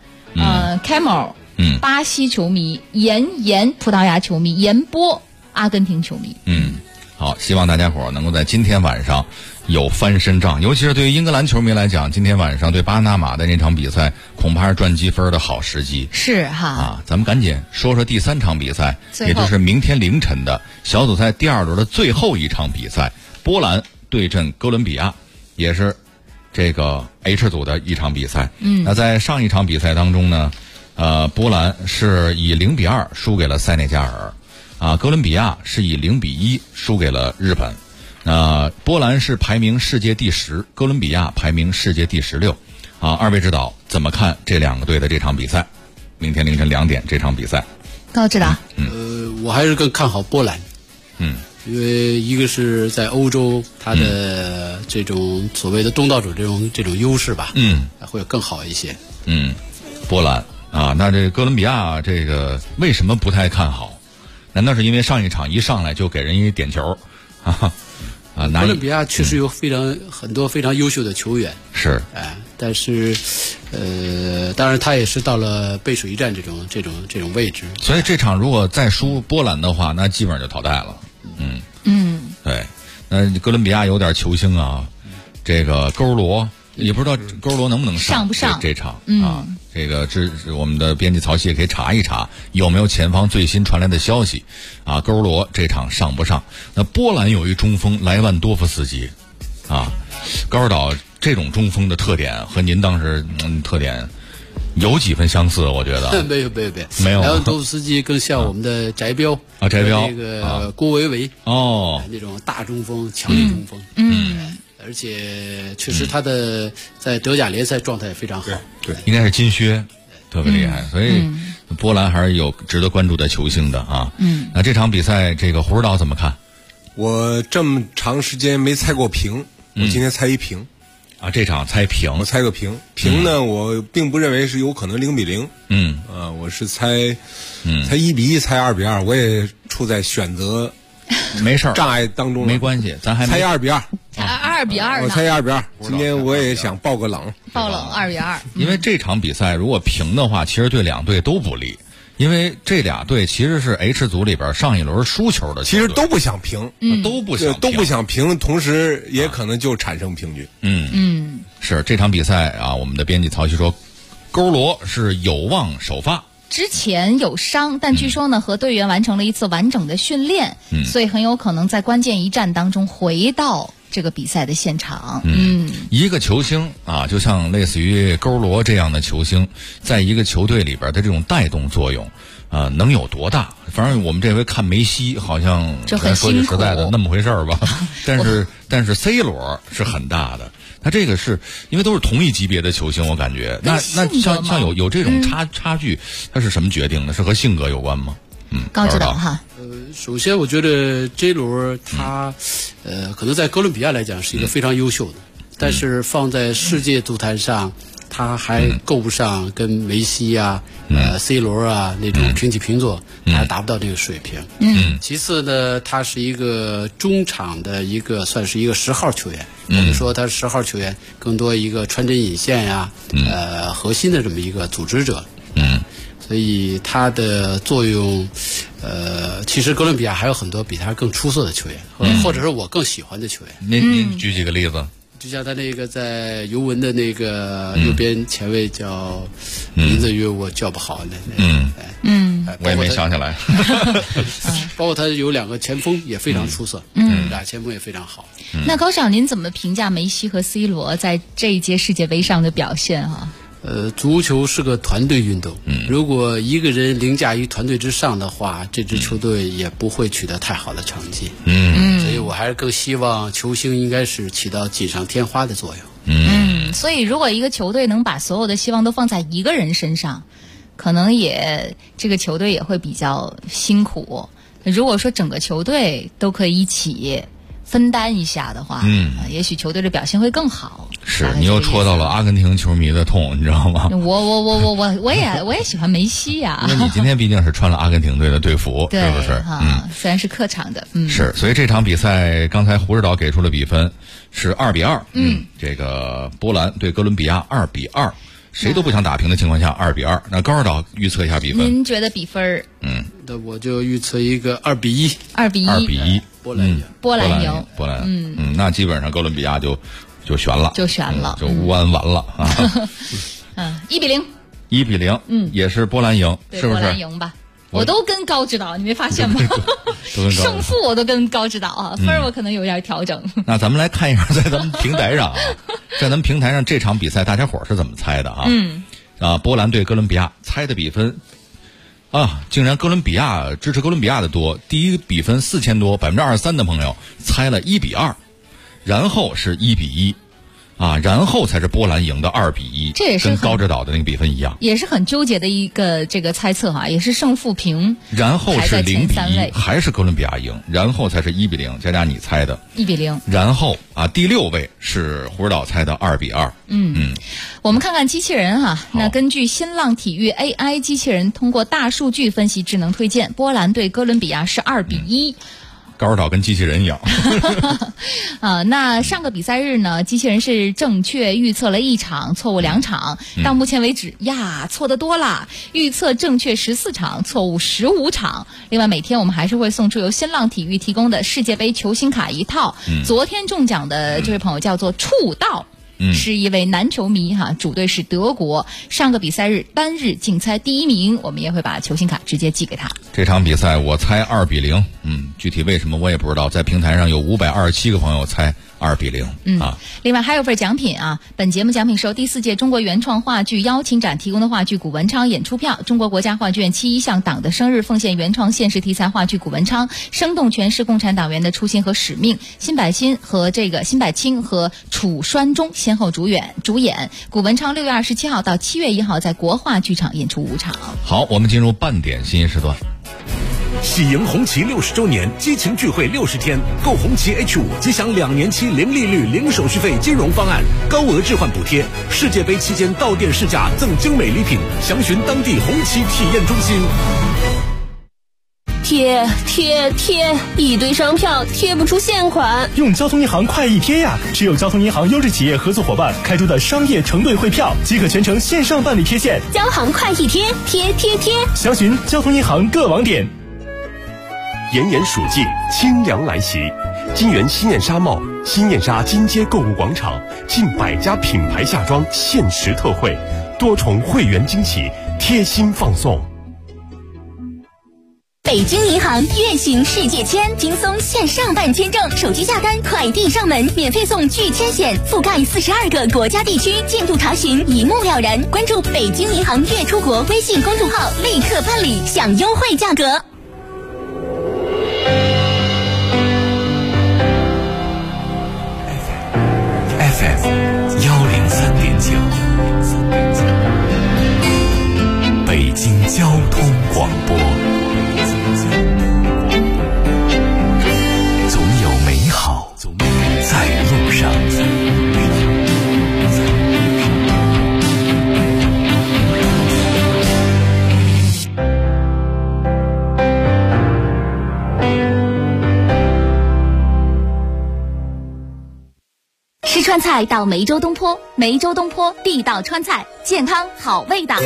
Camel，巴西球迷，严葡萄牙球迷，严波阿根廷球迷。 好，希望大家伙能够在今天晚上有翻身仗，尤其是对于英格兰球迷来讲，今天晚上对巴拿马的那场比赛恐怕是赚积分的好时机。 是哈咱们赶紧说说第3场比赛，也就是明天凌晨的小组赛第2轮的最后一场比赛，波兰对阵哥伦比亚，也是这个 H 组的一场比赛。那在上一场比赛当中呢，波兰是以0-2输给了塞内加尔。哥伦比亚是以0-1输给了日本。波兰是排名世界第10，哥伦比亚排名世界第16。二位指导怎么看这2个队的这场比赛？明天凌晨2点这场比赛。 高指导， 我还是更看好波兰。因为一个是在欧洲，它的这种所谓的东道主这种优势吧，会更好一些。 波兰那这哥伦比亚这个为什么不太看好？难道是因为上一场一上来就给人一点球？哥伦比亚确实有很多非常优秀的球员， 是但是当然他也是到了背水一战这种位置。 所以这场如果再输波兰的话，那基本上就淘汰了。对，那哥伦比亚有点球星这个勾罗，也不知道勾罗能不能上不上这场这个我们的编辑曹曦也可以查一查有没有前方最新传来的消息勾罗这场上不上。那波兰有一中锋莱万多夫斯基高指导，这种中锋的特点和您当时特点有几分相似？我觉得没有。 莱万多夫斯基更像我们的翟彪翟彪那个郭维维那种大中锋、强力中锋。而且确实他的在德甲联赛状态也非常好。 对，应该是金靴，特别厉害。所以波兰还是有值得关注的球星的那这场比赛，这个胡指导怎么看？ 我这么长时间没猜过平，我今天猜一平。 这场猜平， 我猜个平。平呢，我并不认为是有可能0-0。我是猜1-1，猜2-2。我也处在选择没事障碍当中， 没关系，咱还猜2-2。 2-2， 我猜2-2。今天我也想爆个冷 2-2。 因为这场比赛如果平的话，其实对2队都不利。因为这俩队其实是 H 组里边上一轮输球的球队， 其实都不想平， 都不想平，同时也可能就产生平局。 是这场比赛我们的编辑曹曦说，勾罗是有望首发。 之前有伤，但据说呢和队员完成了一次完整的训练，所以很有可能在关键一战当中回到这个比赛的现场。 一个球星就像类似于勾罗这样的球星，在一个球队里边的这种带动作用能有多大？反正我们这回看梅西好像说句实在的那么回事儿吧，但是 C 罗是很大的。他这个是因为都是同一级别的球星，我感觉那像有这种差距，它是什么决定的？是和性格有关吗？ 高指导哈。 首先我觉得 J 罗他可能在哥伦比亚来讲是一个非常优秀的，但是放在世界足坛上，他还够不上跟梅西C 罗那种平起平坐，他还达不到这个水平。其次呢，他是一个中场的算是一个10号球员。我们说他是10号球员，更多一个穿针引线核心的这么一个组织者。所以他的作用，其实哥伦比亚还有很多比他更出色的球员，或者是我更喜欢的球员。 您举几个例子？ 就像他那个在尤文的那个右边前卫叫名字我叫不好我也没想起来。 包括他有2个前锋也非常出色，俩前锋也非常好。 那高少您怎么评价梅西和 C 罗在这一届世界杯上的表现足球是个团队运动，如果一个人凌驾于团队之上的话，这支球队也不会取得太好的成绩。所以我还是更希望球星应该是起到锦上添花的作用。 所以如果一个球队能把所有的希望都放在一个人身上，可能这个球队也会比较辛苦。如果说整个球队都可以一起分担一下的话，也许球队的表现会更好。 是你又戳到了阿根廷球迷的痛，你知道吗？ 我也喜欢梅西呀。 因为你今天毕竟是穿了阿根廷队的队服，是不是？ 虽然是客场的， 是。所以这场比赛，刚才胡指导给出了比分是2-2。这个波兰对哥伦比亚2-2，谁都不想打平的情况下2-2。那高指导预测一下比分， 您觉得比分？ 那我就预测一个2-1。 2-1， 波兰赢。 波兰赢。 那基本上哥伦比亚就悬了， 就乌安完了啊。 1-0， 也是波兰赢，是不是？ 波兰赢吧。我都跟高指导，你没发现吗？胜负我都跟高指导啊，分我可能有点调整。 那咱们来看一下，在咱们平台上，这场比赛大家伙是怎么猜的啊？波兰对哥伦比亚猜的比分竟然哥伦比亚支持哥伦比亚的多，第一比分4000多，23%的朋友猜了1-2，然后是1-1。然后才是波兰赢的2-1， 这也是跟高指导的那个比分一样， 也是很纠结的一个这个猜测也是胜负平， 然后是0-1，还是哥伦比亚赢，然后才是1-0，佳佳你猜的 1-0， 然后第6位是胡指导猜的2-2。 我们看看机器人那根据新浪体育 AI 机器人通过大数据分析智能推荐，波兰对哥伦比亚是2-1。 高指导跟机器人一样那上个比赛日呢，机器人是正确预测了1场，错误2场。到目前为止错得多了，预测正确14场，错误15场。另外每天我们还是会送出由新浪体育提供的世界杯球星卡1套。昨天中奖的这位朋友叫做触道，是一位男球迷主队是德国，上个比赛日单日竞猜第1名，我们也会把球星卡直接寄给他。 这场比赛我猜2-0，具体为什么我也不知道，在平台上有527个朋友猜2-0。 另外还有份奖品本节目奖品是由第4届中国原创话剧邀请展提供的话剧《古文昌》演出票，中国国家话剧院71项党的生日奉献原创现实题材话剧《古文昌》，生动诠释共产党员的初心和使命。辛柏青和楚栓中先后主演《古文昌》6月27号到7月1号在国话剧场演出5场。 好，我们进入半点新时段。 喜迎红旗60周年激情聚会60天，购红旗 H5 即享2年期零利率、零手续费金融方案，高额置换补贴。世界杯期间到店试驾赠精美礼品，详询当地红旗体验中心。 贴，一堆商票贴不出现款。 用交通银行快易贴呀！只有交通银行优质企业合作伙伴开出的商业承兑汇票，即可全程线上办理贴现。 交行快易贴，贴。 详询交通银行各网点。 炎炎暑季，清凉来袭。金源新燕纱帽、新燕纱金街购物广场近100家品牌夏装限时特惠，多重会员惊喜，贴心放送。 北京银行愿行世界签，轻松线上办签证，手机下单，快递上门，免费送拒签险，覆盖42个国家地区，进度查询一目了然。关注北京银行粤出国微信公众号，立刻办理，享优惠价格。 FM 103.9，北京交通广播。总有美好在路上。 吃川菜到梅州东坡，梅州东坡地道川菜，健康好味道。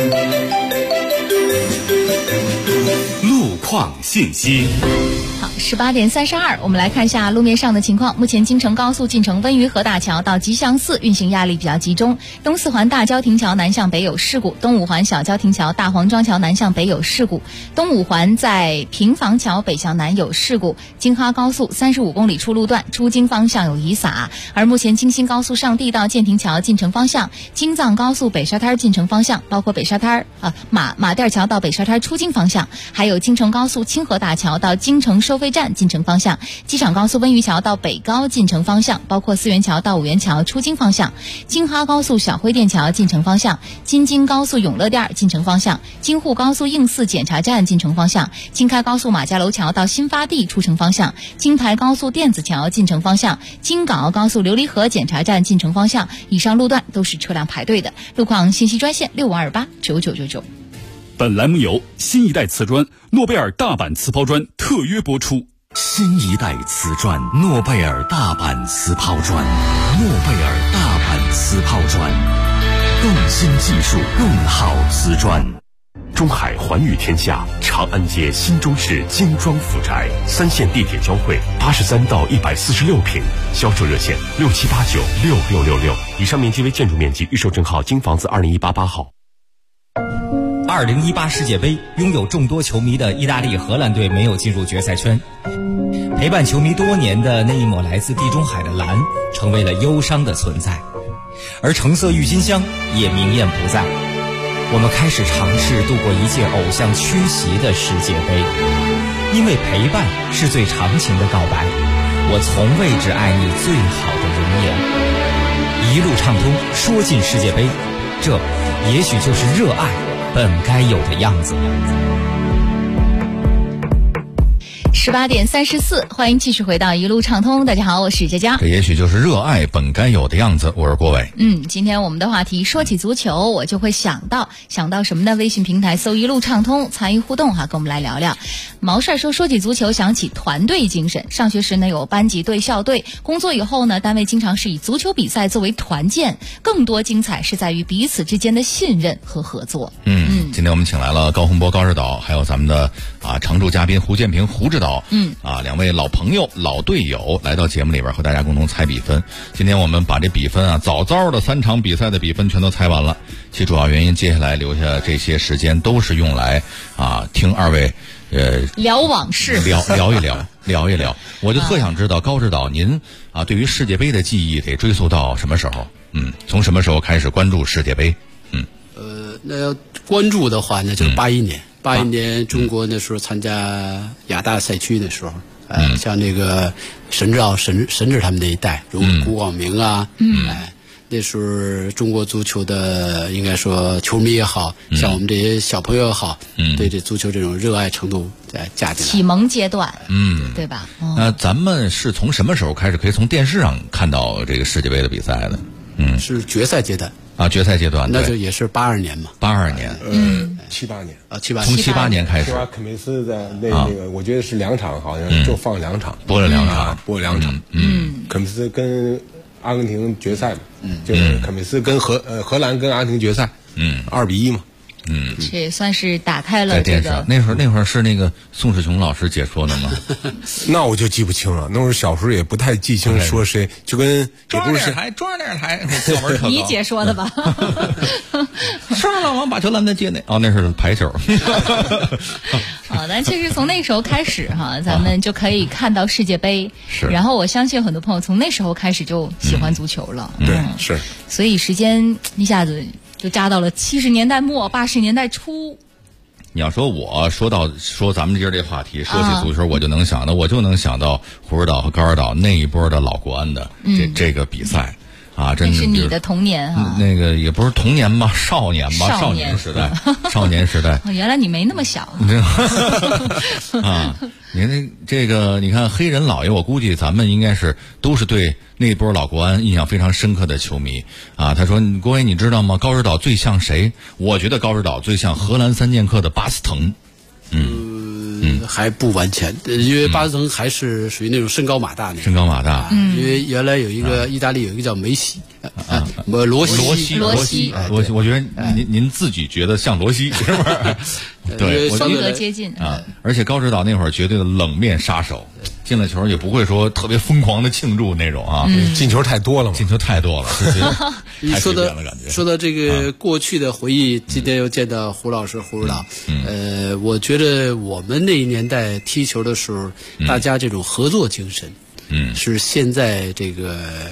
路况信息。 好，18点32，我们来看一下路面上的情况。目前京承高速进城温榆河大桥到吉祥寺运行压力比较集中，东四环大郊亭桥南向北有事故，东五环小郊亭桥大黄庄桥南向北有事故，东五环在平房桥北向南有事故，京哈高速35公里出路段出京方向有雨洒。而目前京新高速上地到建亭桥进城方向，京藏高速北沙滩进城方向，包括北沙滩马甸桥到北沙滩出京方向，还有京承高速清河大桥到京承收收费站进城方向，机场高速温榆桥到北高进城方向，包括四元桥到五元桥出京方向，京哈高速小灰店桥进城方向，京津高速永乐店进城方向，京沪高速应四检查站进城方向，京开高速马家楼桥到新发地出城方向，京台高速电子桥进城方向，京港澳高速琉璃河检查站进城方向。以上路段都是车辆排队的。路况信息专线65289999。 本栏目由新一代瓷砖诺贝尔大阪瓷抛砖特约播出。 新一代瓷砖诺贝尔大阪瓷抛砖，诺贝尔大阪瓷抛砖，更新技术，更好瓷砖。 中海环宇天下长安街新中式精装府宅，3线地铁交汇，83到146平，销售热线67896666。以上面积为建筑面积，预售证号京房子20188号。 2018世界杯，拥有众多球迷的意大利、荷兰队没有进入决赛圈。陪伴球迷多年的那一抹来自地中海的蓝，成为了忧伤的存在，而橙色郁金香也明艳不在。我们开始尝试度过一届偶像缺席的世界杯，因为陪伴是最长情的告白。我从未只爱你最好的容颜，一路畅通，说进世界杯，这也许就是热爱本该有的样子。 18点34，欢迎继续回到一路畅通。大家好，我是佳佳。 这也许就是热爱本该有的样子。我是郭伟。 今天我们的话题说起足球，我就会想到什么呢？微信平台搜一路畅通，参与互动哈，跟我们来聊聊。毛帅说起足球，想起团队精神。上学时呢有班级队、校队，工作以后呢，单位经常是以足球比赛作为团建，更多精彩是在于彼此之间的信任和合作。 今天我们请来了高洪波、高指导，还有咱们的常驻嘉宾胡建平、胡指导。两位老朋友、老队友来到节目里边和大家共同猜比分。今天我们把这比分早早的3场比赛的比分全都猜完了。其主要原因，接下来留下这些时间都是用来听二位聊往事， 聊一聊。我就特想知道高指导您对于世界杯的记忆得追溯到什么时候？从什么时候开始关注世界杯？ 那要关注的话呢，就是81年。81年中国那时候参加亚大赛区的时候，像那个沈指他们那一代，如古广明那时候中国足球的应该说球迷也好，像我们这些小朋友也好，对这足球这种热爱程度加进来。 启蒙阶段，对吧？ 那咱们是从什么时候开始可以从电视上看到这个世界杯的比赛的？ 是决赛阶段。 决赛阶段， 那就也是82年嘛。 82年 ，78年从78年开始。 肯梅斯的那个，我觉得是2场，好像就放2场， 播了2场， 肯梅斯跟阿根廷决赛嘛，就是肯梅斯跟荷兰跟阿根廷决赛，2-1嘛。 这也算是打开了这个。 那会儿是那个宋世雄老师解说的吗？ 那我就记不清了。那会儿小时候也不太记清说谁，就跟中央电视台课文特高。 你解说的吧？ 上了王把球拦在界内。那是排球。 但确实从那时候开始咱们就可以看到世界杯。 是。 然后我相信很多朋友从那时候开始就喜欢足球了。 对，是。 所以时间一下子就扎到了70年代末80年代初。 你要说我说咱们今儿这话题说起足球，我就能想到胡指导和高指导那一波的老国安的这个比赛真的是你的童年那个也不是童年吧，少年时代。 原来你没那么小。 你看黑人老爷，我估计咱们应该都是对那波老国安印象非常深刻的球迷他说：“郭伟，你知道吗？高指导最像谁？我觉得高指导最像荷兰3剑客的巴斯滕。” 还不完全，因为巴斯滕还是属于那种身高马大那种。 身高马大， 因为原来有一个意大利有一个叫梅西，罗西， 我觉得您自己觉得像罗西是不是？对， 风格接近而且高指导那会儿绝对的冷面杀手，进了球也不会说特别疯狂的庆祝那种进球太多了， 太随便了感觉。 说到这个过去的回忆，今天又见到胡老师、胡指导，我觉得我们那一年代踢球的时候，大家这种合作精神，是现在这个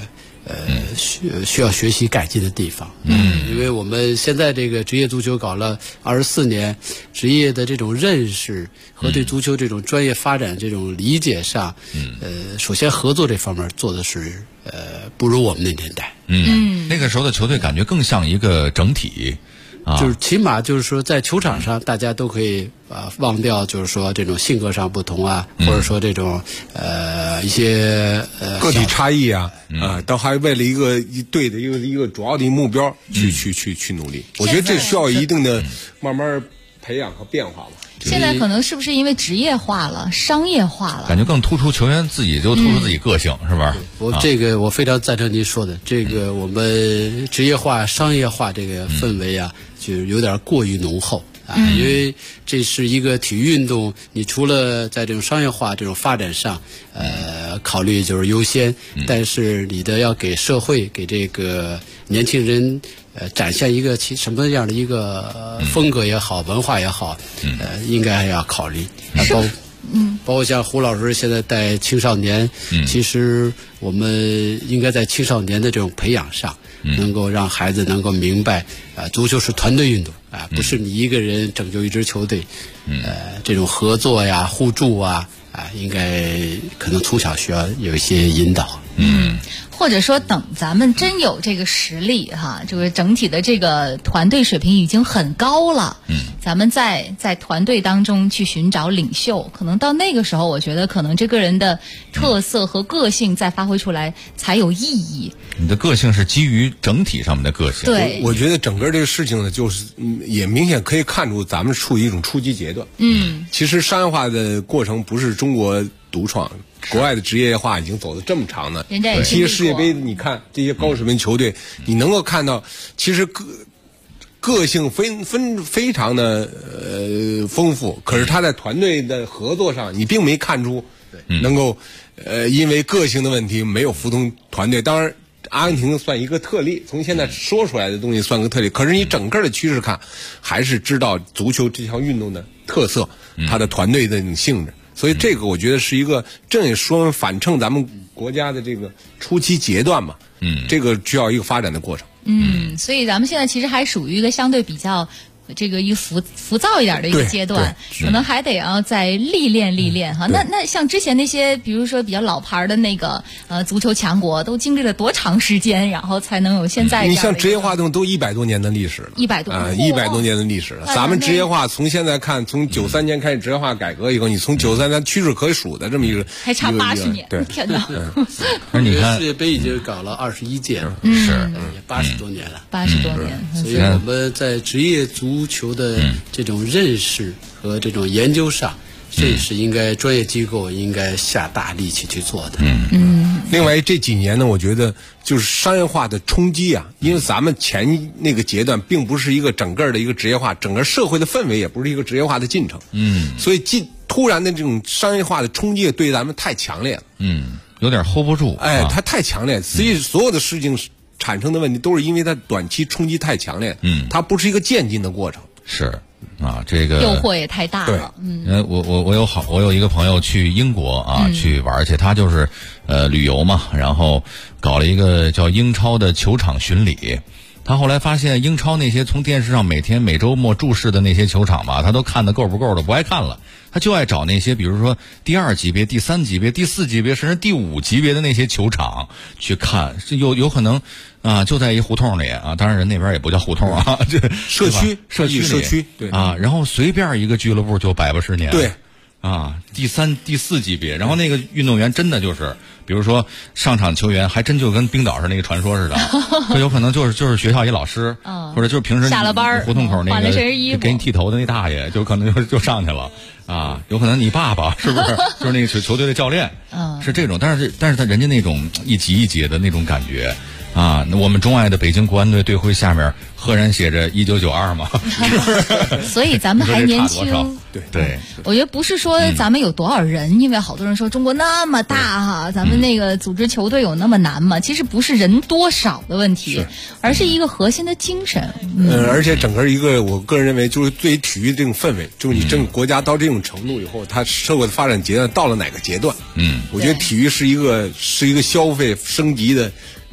需要学习改进的地方。因为我们现在这个职业足球搞了24年，职业的这种认识和对足球这种专业发展这种理解上，首先合作这方面做的是不如我们那年代。 那个时候的球队感觉更像一个整体。 就是起码就是说在球场上大家都可以忘掉就是说这种性格上不同啊，或者说这种一些个体差异啊，都还为了一队的一个主要的目标去努力。我觉得这需要一定的慢慢培养和变化吧。 现在可能是不是因为职业化了、商业化了， 感觉更突出球员自己就突出自己个性，是吧？ 我非常赞成您说的，这个我们职业化、商业化这个氛围啊，就有点过于浓厚啊。因为这是一个体育运动，你除了在这种商业化这种发展上，考虑就是优先，但是你的要给社会、给这个年轻人。展现一个什么样的一个风格也好，文化也好，应该还要考虑。包括像胡老师现在带青少年，其实我们应该在青少年的这种培养上，能够让孩子能够明白，足球是团队运动啊，不是你一个人拯救一支球队，这种合作呀、互助啊，应该可能从小需要有一些引导。 或者说等咱们真有这个实力哈，就是整体的这个团队水平已经很高了，咱们在团队当中去寻找领袖，可能到那个时候，我觉得可能这个人的特色和个性再发挥出来才有意义。 你的个性是基于整体上面的个性。 对， 我觉得整个这个事情呢，就是也明显可以看出咱们处于一种初级阶段。其实商业化的过程不是中国独创。国外的职业化已经走得这么长呢，其实世界杯你看这些高水平球队，你能够看到，其实个性非常的丰富，可是他在团队的合作上，你并没看出能够因为个性的问题没有服从团队。当然，阿根廷算一个特例，从现在说出来的东西算个特例，可是你整个的趋势看，还是知道足球这项运动的特色，它的团队的那种性质。所以这个我觉得是一个正也说反衬咱们国家的这个初期阶段嘛，这个需要一个发展的过程。 所以咱们现在其实还属于一个相对比较这个一浮躁一点的一个阶段，可能还得要再历练哈。那像之前那些比如说比较老牌的那个足球强国，都经历了多长时间，然后才能有现在？ 你像职业化都100多年的历史了 ，100多年的历史了。咱们职业化从现在看，从93年开始职业化改革以后，你从93年屈指可数的这么一个， 还差80年， 对， 天哪！ 你看世界杯已经搞了21届了， 是 80多年了 ，80多年。 所以我们在职业足球的这种认识和这种研究上，这是应该专业机构应该下大力气去做的。 另外这几年呢，我觉得就是商业化的冲击啊，因为咱们前那个阶段并不是一个整个的一个职业化，整个社会的氛围也不是一个职业化的进程。所以突然的这种商业化的冲击对咱们太强烈了。 有点 hold 不住。 它太强烈，所以所有的事情产生的问题都是因为它短期冲击太强烈。它不是一个渐进的过程。 是啊，这个诱惑也太大了。 我有一个朋友去英国啊，去玩去，他就是旅游嘛，然后搞了一个叫英超的球场巡礼。他后来发现英超那些从电视上每周末注视的那些球场吧，他都看得够不够的，不爱看了。他就爱找那些比如说第2级别、第3级别、第4级别，甚至第5级别的那些球场去看。有可能啊，就在一胡同里啊，当然人那边也不叫胡同啊，这社区对啊，然后随便一个俱乐部就180年。 对。 第3、第4级别，然后那个运动员真的就是，比如说上场球员还真就跟冰岛是那个传说似的，他有可能就是学校一老师，或者就是平时下了班胡同口那个给你剃头的那大爷，就可能就上去了啊，有可能你爸爸是不是就是那个球队的教练，是这种，但是他人家那种一级一级的那种感觉。那我们钟爱的北京国安队队徽下面赫然写着1992嘛， 所以咱们还年轻。 对， 我觉得不是说咱们有多少人，因为好多人说中国那么大哈，咱们那个组织球队有那么难吗？其实不是人多少的问题，而是一个核心的精神。 而且整个一个，我个人认为就是对于体育这种氛围，就是你整个国家到这种程度以后，它社会的发展阶段到了哪个阶段？我觉得体育是一个消费升级的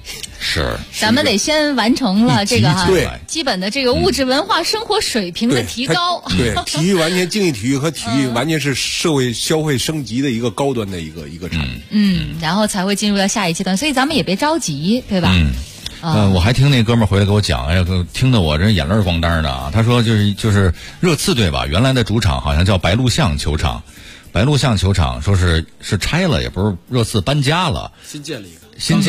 是， 咱们得先完成了这个对基本的这个物质文化生活水平的提高。 对，体育完全竞技体育和体育完全是社会消费升级的一个高端的一个产品。 然后才会进入到下一阶段，所以咱们也别着急，对吧？ 我还听那哥们儿回来给我讲，哎呀，听得我这眼泪光当的啊。他说就是热刺队吧，原来的主场好像叫白鹿巷球场，白鹿巷球场说是拆了，也不是热刺搬家了， 新建了一个。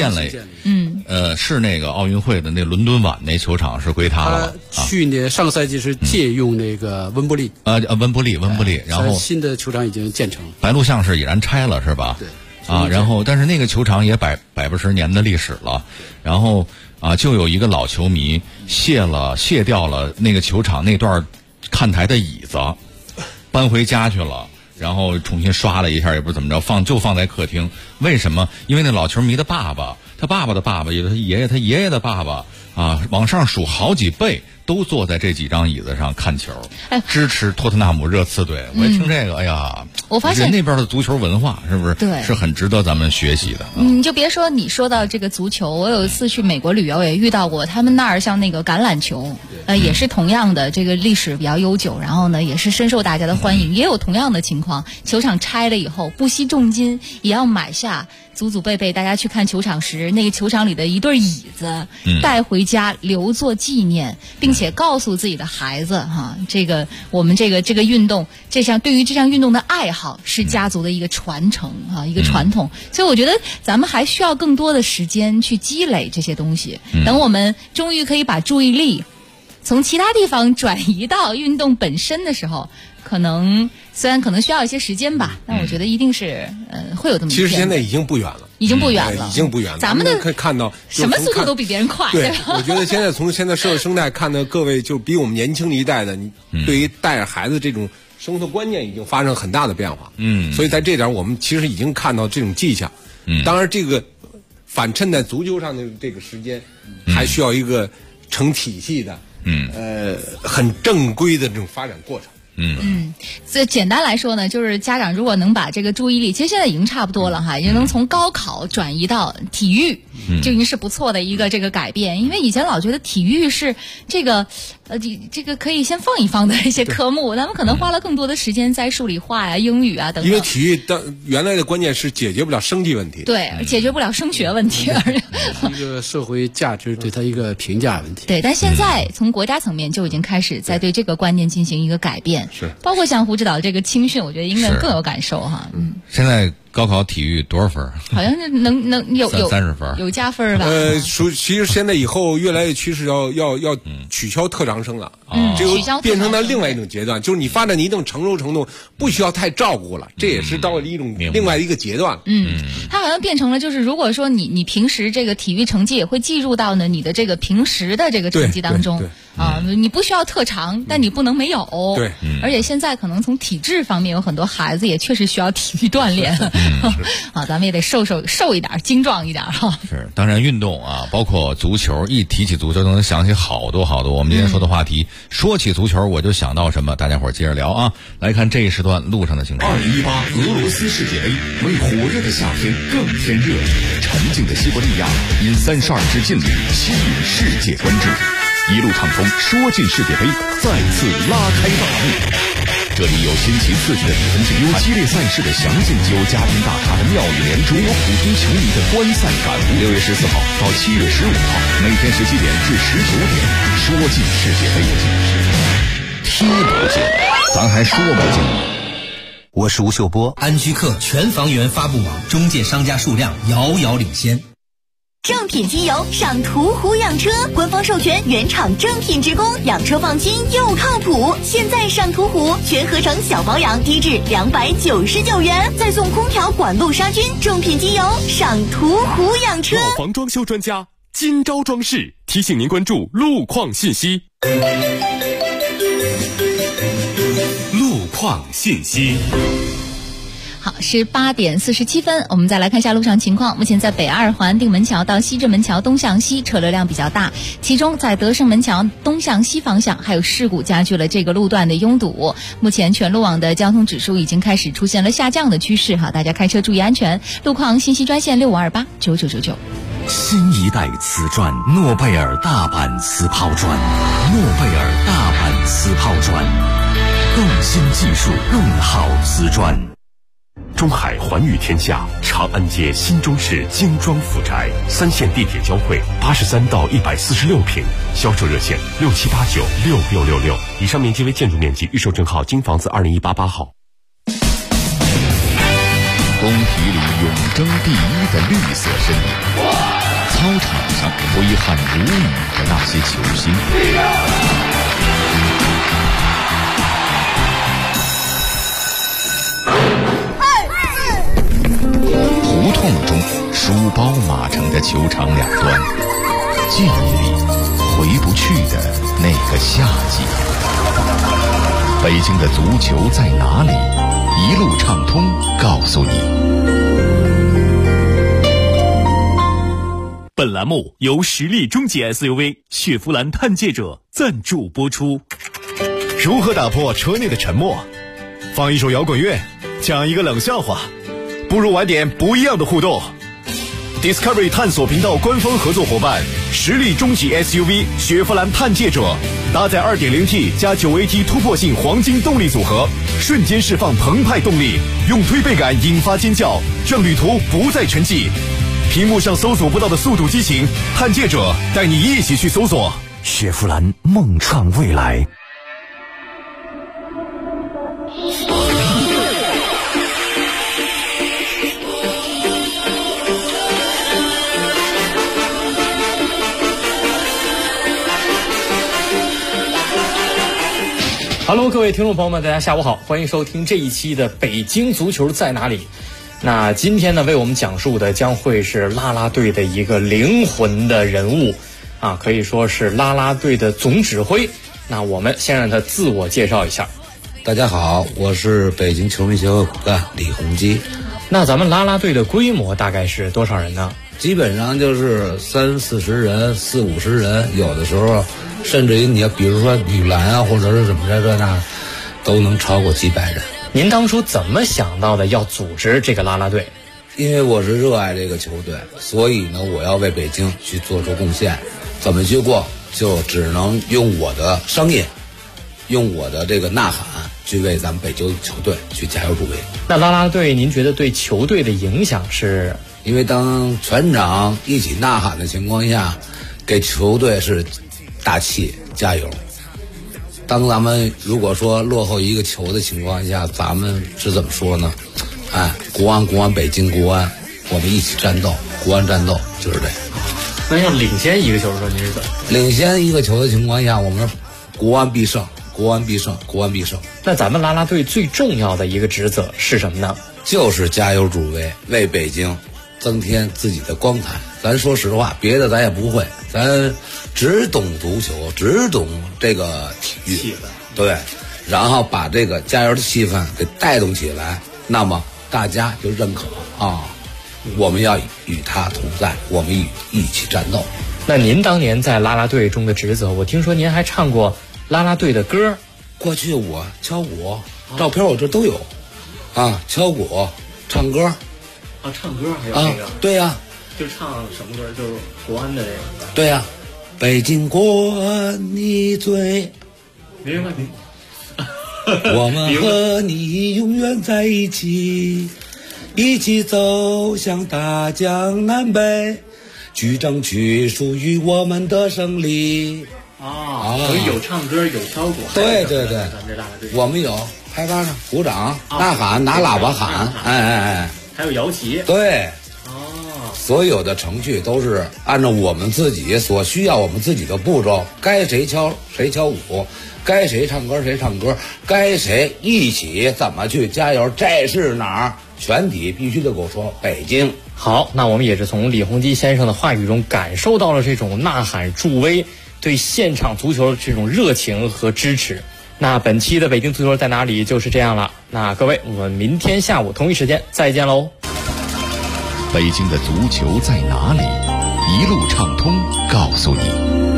是那个奥运会的那伦敦碗那球场是归他了。 去年上个赛季是借用那个温布利。 温布利，然后新的球场已经建成了。 白鹿巷是已然拆了是吧？ 对。 然后但是那个球场也百不十年的历史了，然后就有一个老球迷卸掉了那个球场那段看台的椅子，搬回家去了。然后重新刷了一下，也不知怎么着，放在客厅。为什么？因为那老球迷的爸爸，他爸爸的爸爸，也就是他爷爷的爸爸往上数好几辈，都坐在这几张椅子上看球，支持托特纳姆热刺队。我一听这个，哎呀， 我发现人那边的足球文化是不是？ 对， 是很值得咱们学习的。 你就别说你说到这个足球，我有一次去美国旅游也遇到过，他们那儿像那个橄榄球，也是同样的这个历史比较悠久，然后呢也是深受大家的欢迎，也有同样的情况，球场拆了以后不惜重金也要买下。祖辈辈大家去看球场时，那个球场里的一对椅子带回家留作纪念，并且告诉自己的孩子这个我们这个运动，对于这项运动的爱好是家族的一个传承一个传统。所以我觉得咱们还需要更多的时间去积累这些东西，等我们终于可以把注意力从其他地方转移到运动本身的时候，虽然可能需要一些时间吧，但我觉得一定是会有这么一天。 其实现在已经不远了， 已经不远了。咱们可以看到什么速度都比别人快。 对，我觉得现在从现在社会生态看的各位，就比我们年轻一代的，对于带着孩子这种生活观念已经发生很大的变化。所以在这点我们其实已经看到这种迹象。当然这个反衬在足球上的这个时间，还需要一个成体系的。很正规的这种发展过程。 所以简单来说呢，就是家长如果能把这个注意力，其实现在已经差不多了已经能从高考转移到体育，就已经是不错的一个这个改变。因为以前老觉得体育是这个可以先放一放的一些科目，咱们可能花了更多的时间在数理化呀、英语啊等等。 因为体育原来的关键是解决不了生计问题， 对，解决不了升学问题， 一个社会价值对它一个评价问题。 对，但现在从国家层面就已经开始在对这个观念进行一个改变。 是， 包括像胡指导这个青训，我觉得应该更有感受现在高考体育多少分？ 好像是能有 30分， 有加分吧？ 其实现在以后越来越趋势要取消特长生了，这个变成了另外一种阶段，就是你发展一定成熟程度，不需要太照顾了，这也是到了一种另外一个阶段。 它好像变成了就是，如果说你平时这个体育成绩也会计入到呢你的这个平时的这个成绩当中你不需要特长，但你不能没有。 对， 而且现在可能从体质方面有很多孩子也确实需要体育锻炼。咱们也得瘦一点，精壮一点是，当然运动包括足球，一提起足球都能想起好多好多。我们今天说的话题，说起足球我就想到什么，大家伙儿接着聊来看这一时段路上的情况。 2018俄罗斯世界杯为火热的夏天更添热，沉静的西伯利亚因32支劲旅吸引世界关注，一路畅通，说进世界杯再次拉开大幕。这里有新奇刺激的比分竞赛，有激烈赛事的详尽，有家庭大咖的妙语连珠，有普通球迷的观赛感悟。6月14号到7月15号，每天17点至19点，说进世界杯，踢不进，咱还说不进。 我是吴秀波。 安居客全房源发布网中介商家数量遥遥领先。 正品机油上途虎养车，官方授权原厂正品职工，养车放心又靠谱。现在上途虎全合成小保养，低至299元，再送空调管路杀菌。正品机油上途虎养车。 老房装修专家金招装饰提醒您关注路况信息。 路况信息。 好，是8点47分，我们再来看一下路上情况。目前在北2环定门桥到西直门桥东向西车流量比较大，其中在德胜门桥东向西方向还有事故加剧了这个路段的拥堵。目前全路网的交通指数已经开始出现了下降的趋势大家开车注意安全。路况信息专线65289999。 新一代瓷砖，诺贝尔大阪瓷抛砖，诺贝尔大阪瓷抛砖，更新技术，更好瓷砖。 中海寰宇天下，长安街新中式精装府宅，3线地铁交汇，83到146平，销售热线67896666。以上面积为建筑面积，预售证号京房子20188号。 工体里永争第一的绿色身影，操场上挥汗如雨的那些球星，胡同中书包码成的球场两端，记忆里回不去的那个夏季。北京的足球在哪里？一路畅通告诉你。 本栏目由实力中级 SUV 雪佛兰探界者赞助播出。 如何打破车内的沉默？放一首摇滚乐，讲一个冷笑话，不如玩点不一样的互动。Discovery 探索频道官方合作伙伴，实力中级 SUV 雪佛兰探界者，搭载 2.0T 加 9AT 突破性黄金动力组合，瞬间释放澎湃动力，用推背感引发尖叫，让旅途不再沉寂。屏幕上搜索不到的速度激情，探界者带你一起去搜索。 雪佛兰梦创未来。 Hello， 各位听众朋友们，大家下午好，欢迎收听这一期的《北京足球在哪里》。那今天呢，为我们讲述的将会是啦啦队的一个灵魂的人物啊，可以说是啦啦队的总指挥。那我们先让他自我介绍一下。 大家好，我是北京球迷协会骨干李洪基。 那咱们啦啦队的规模大概是多少人呢？ 基本上就是30-40人，40-50人，有的时候甚至于你要比如说女篮啊，或者是什么这那，都能超过几百人。 您当初怎么想到的要组织这个啦啦队？ 因为我是热爱这个球队，所以呢，我要为北京去做出贡献。怎么去过，就只能用我的商业，用我的这个呐喊，去为咱们北京球队去加油助威。 那啦啦队，您觉得对球队的影响是？ 因为当全场一起呐喊的情况下，给球队是打气加油。当咱们如果说落后一个球的情况下，咱们是怎么说呢？国安北京国安，我们一起战斗，国安战斗就是这样。 那要领先一个球的时候，您是怎么？ 领先一个球的情况下，我们国安必胜，国安必胜，国安必胜。 那咱们啦啦队最重要的一个职责是什么呢？ 就是加油助威，为北京增添自己的光彩。咱说实话，别的咱也不会，咱只懂足球，只懂这个体育，对，然后把这个加油的气氛给带动起来，那么大家就认可啊，我们要与他同在，我们一起战斗。 那您当年在啦啦队中的职责，我听说您还唱过啦啦队的歌。 过去我敲鼓，照片我这都有啊，敲鼓唱歌。 唱歌还有这个？ 对呀， 就唱什么歌？就是国安的这个。 对呀，北京国安你最明白。 我们和你永远在一起，一起走向大江南北，去争取属于我们的胜利。 所以有唱歌，有敲鼓。 对，我们有拍巴掌、鼓掌、呐喊、拿喇叭喊， 还有摇旗。 对，所有的程序都是按照我们自己所需要，我们自己的步骤，该谁敲谁敲鼓，该谁唱歌谁唱歌，该谁一起怎么去加油，这是哪儿？全体必须得给我说北京。 好，那我们也是从李洪基先生的话语中感受到了这种呐喊助威，对现场足球这种热情和支持。那本期的北京足球在哪里就是这样了。那各位，我们明天下午同一时间再见喽。 北京的足球在哪里？一路畅通告诉你。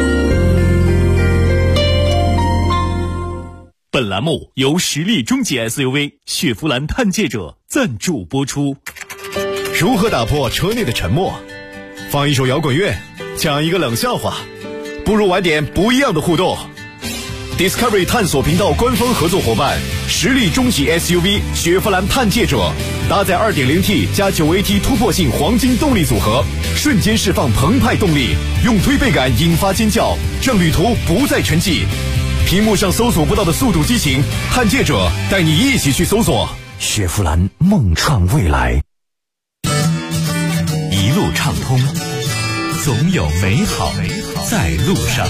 本栏目由实力中级 SUV 雪佛兰探界者赞助播出。 如何打破车内的沉默？ 放一首摇滚乐，讲一个冷笑话，不如玩点不一样的互动。Discovery 探索频道官方合作伙伴，实力中级 SUV 雪佛兰探界者，搭载 2.0T 加 9AT 突破性黄金动力组合，瞬间释放澎湃动力，用推背感引发尖叫，让旅途不再沉寂。屏幕上搜索不到的速度激情，探界者带你一起去搜索。 雪佛兰梦创未来，一路畅通，总有美好在路上。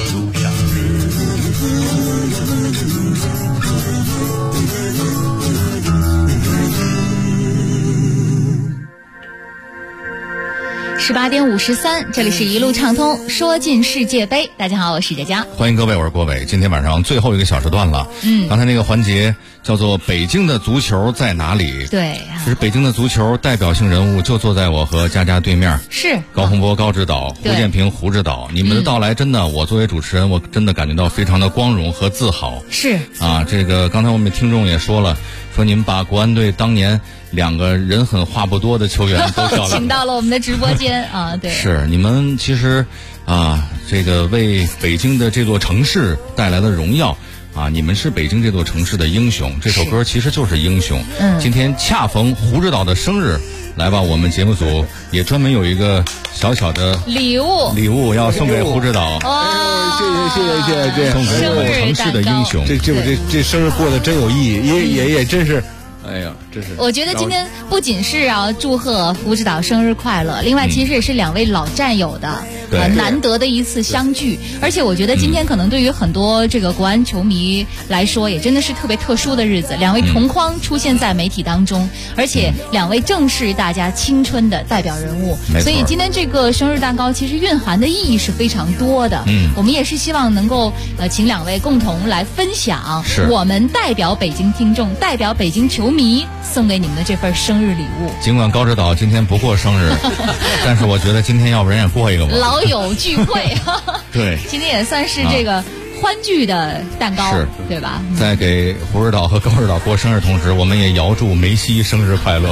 18点53，这里是一路畅通，说进世界杯。大家好，我是佳佳， 欢迎各位，我是郭伟。今天晚上最后一个小时段了。刚才那个环节叫做北京的足球在哪里？ 对， 其实北京的足球代表性人物就坐在我和佳佳对面， 是高洪波高指导，胡建平胡指导。你们的到来真的，我作为主持人，我真的感觉到非常的光荣和自豪。 是啊，这个刚才我们听众也说了，说你们把国安队当年2个人狠话不多的球员都叫来请到了我们的直播间啊，对， 是你们其实啊，这个为北京的这座城市带来了荣耀啊，你们是北京这座城市的英雄。这首歌其实就是英雄。今天恰逢胡指导的生日，来吧，我们节目组也专门有一个小小的礼物要送给胡指导。 谢谢， 送给我们城市的英雄。 这生日过得真有意义，也真是。哎呀，真是！ 我觉得今天不仅是要祝贺胡指导生日快乐，另外其实也是2位老战友的难得的一次相聚。而且我觉得今天可能对于很多这个国安球迷来说，也真的是特别特殊的日子。2位同框出现在媒体当中，而且2位正是大家青春的代表人物。所以今天这个生日蛋糕其实蕴含的意义是非常多的。我们也是希望能够请2位共同来分享我们代表北京听众、代表北京球迷送给你们的这份生日礼物。 尽管高指导今天不过生日，但是我觉得今天要不然也过一个吧。 老友聚会， 对， 今天也算是这个欢聚的蛋糕，对吧？ 在给胡指导和高指导过生日同时，我们也遥祝梅西生日快乐。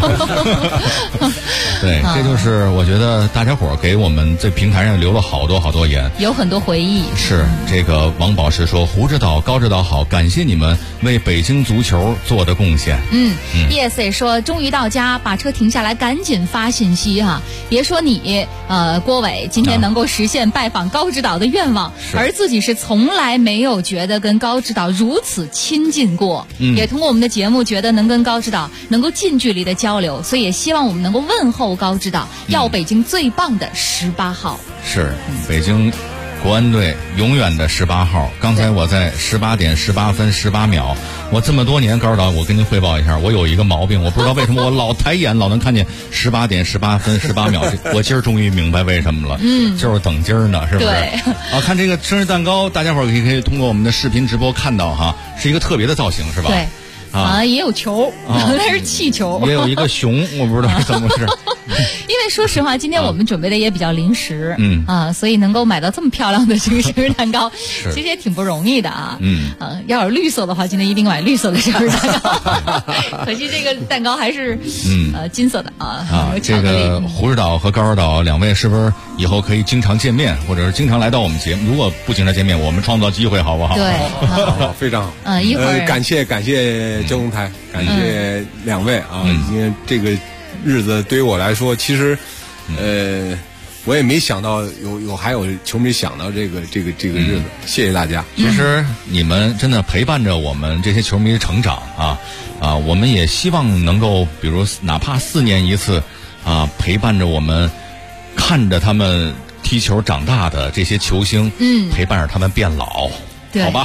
对，这就是我觉得大家伙给我们这平台上留了好多言， 有很多回忆。 是这个王宝石说，胡指导高指导好，感谢你们为北京足球做的贡献。 yes 也说终于到家，把车停下来赶紧发信息哈，别说你郭伟今天能够实现拜访高指导的愿望，而自己是从来没有觉得跟高指导如此亲近过，也通过我们的节目觉得能跟高指导能够近距离的交流，所以也希望我们能够问候高指导，要北京最棒的18号。 是北京国安队永远的18号。刚才我在18点18分18秒，我这么多年，高指导，我跟您汇报一下，我有一个毛病，我不知道为什么我老抬眼老能看见18点18分18秒，我今儿终于明白为什么了，就是等今儿呢，是不是？对。看这个生日蛋糕，大家伙儿可以通过我们的视频直播看到哈，是一个特别的造型，是吧？ 对。也有球，那是气球， 也有一个熊，我不知道是怎么回事。 因为说实话，今天我们准备的也比较临时，所以能够买到这么漂亮的这个生日蛋糕，其实也挺不容易的啊。要是绿色的话，今天一定买绿色的生日蛋糕。可惜这个蛋糕还是金色的啊。 这个胡指导和高指导2位是不是以后可以经常见面，或者是经常来到我们节目？如果不经常见面，我们创造机会好不好？ 对， 好，非常好。 一会儿感谢交通台，感谢2位啊，因为这个日子对于我来说，其实我也没想到还有球迷想到这个日子，谢谢大家。 其实你们真的陪伴着我们这些球迷成长啊，我们也希望能够，比如哪怕4年一次陪伴着我们，看着他们踢球长大的这些球星，陪伴着他们变老。 对， 好吧。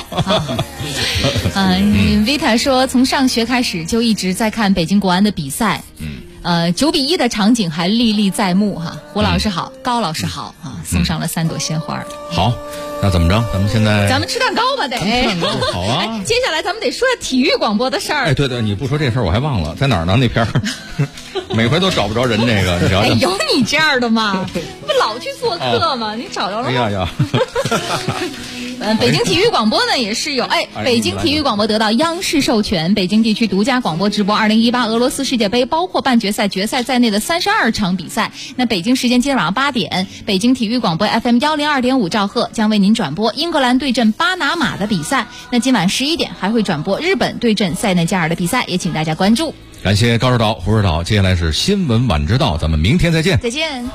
Vita 说，从上学开始就一直在看北京国安的比赛。9-1的场景还历历在目哈。胡老师好，高老师好啊，送上了3朵鲜花。 好，那怎么着？咱们现在吃蛋糕吧，得。 吃蛋糕好啊。 接下来咱们得说体育广播的事儿。 对，你不说这事儿我还忘了，在哪儿呢？那片儿。 每回都找不着人，这个你瞧瞧。 有你这样的吗？不老去做客吗？你找着了吗？ 哎呀。 北京体育广播呢也是有，北京体育广播得到央视授权，北京地区独家广播直播2018俄罗斯世界杯，包括半决赛、决赛在内的32场比赛。那北京时间今天晚上8点，北京体育广播 FM 102.5兆赫将为您转播英格兰对阵巴拿马的比赛。那今晚11点还会转播日本对阵塞内加尔的比赛，也请大家关注。 感谢高指导、胡指导，接下来是新闻晚知道，咱们明天再见。 再见。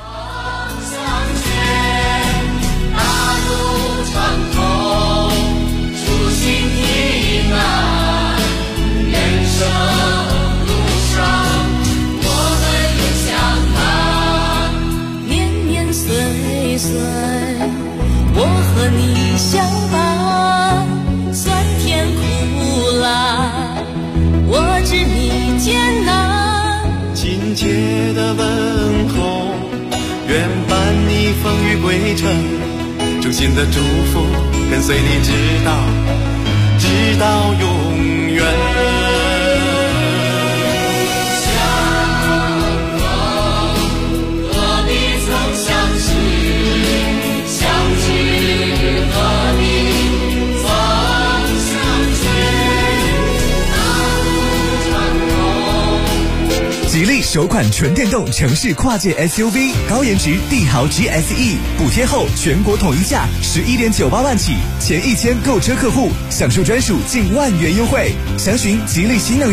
我和你相伴，酸甜苦辣，我知你艰难。 亲切的问候，愿伴你风雨归程，衷心的祝福跟随你直到永远。 吉利首款纯电动城市跨界 SUV 高颜值帝豪 GSE 补贴后全国统一价11.98万起，前1000购车客户享受专属近1万元优惠。详询吉利新能源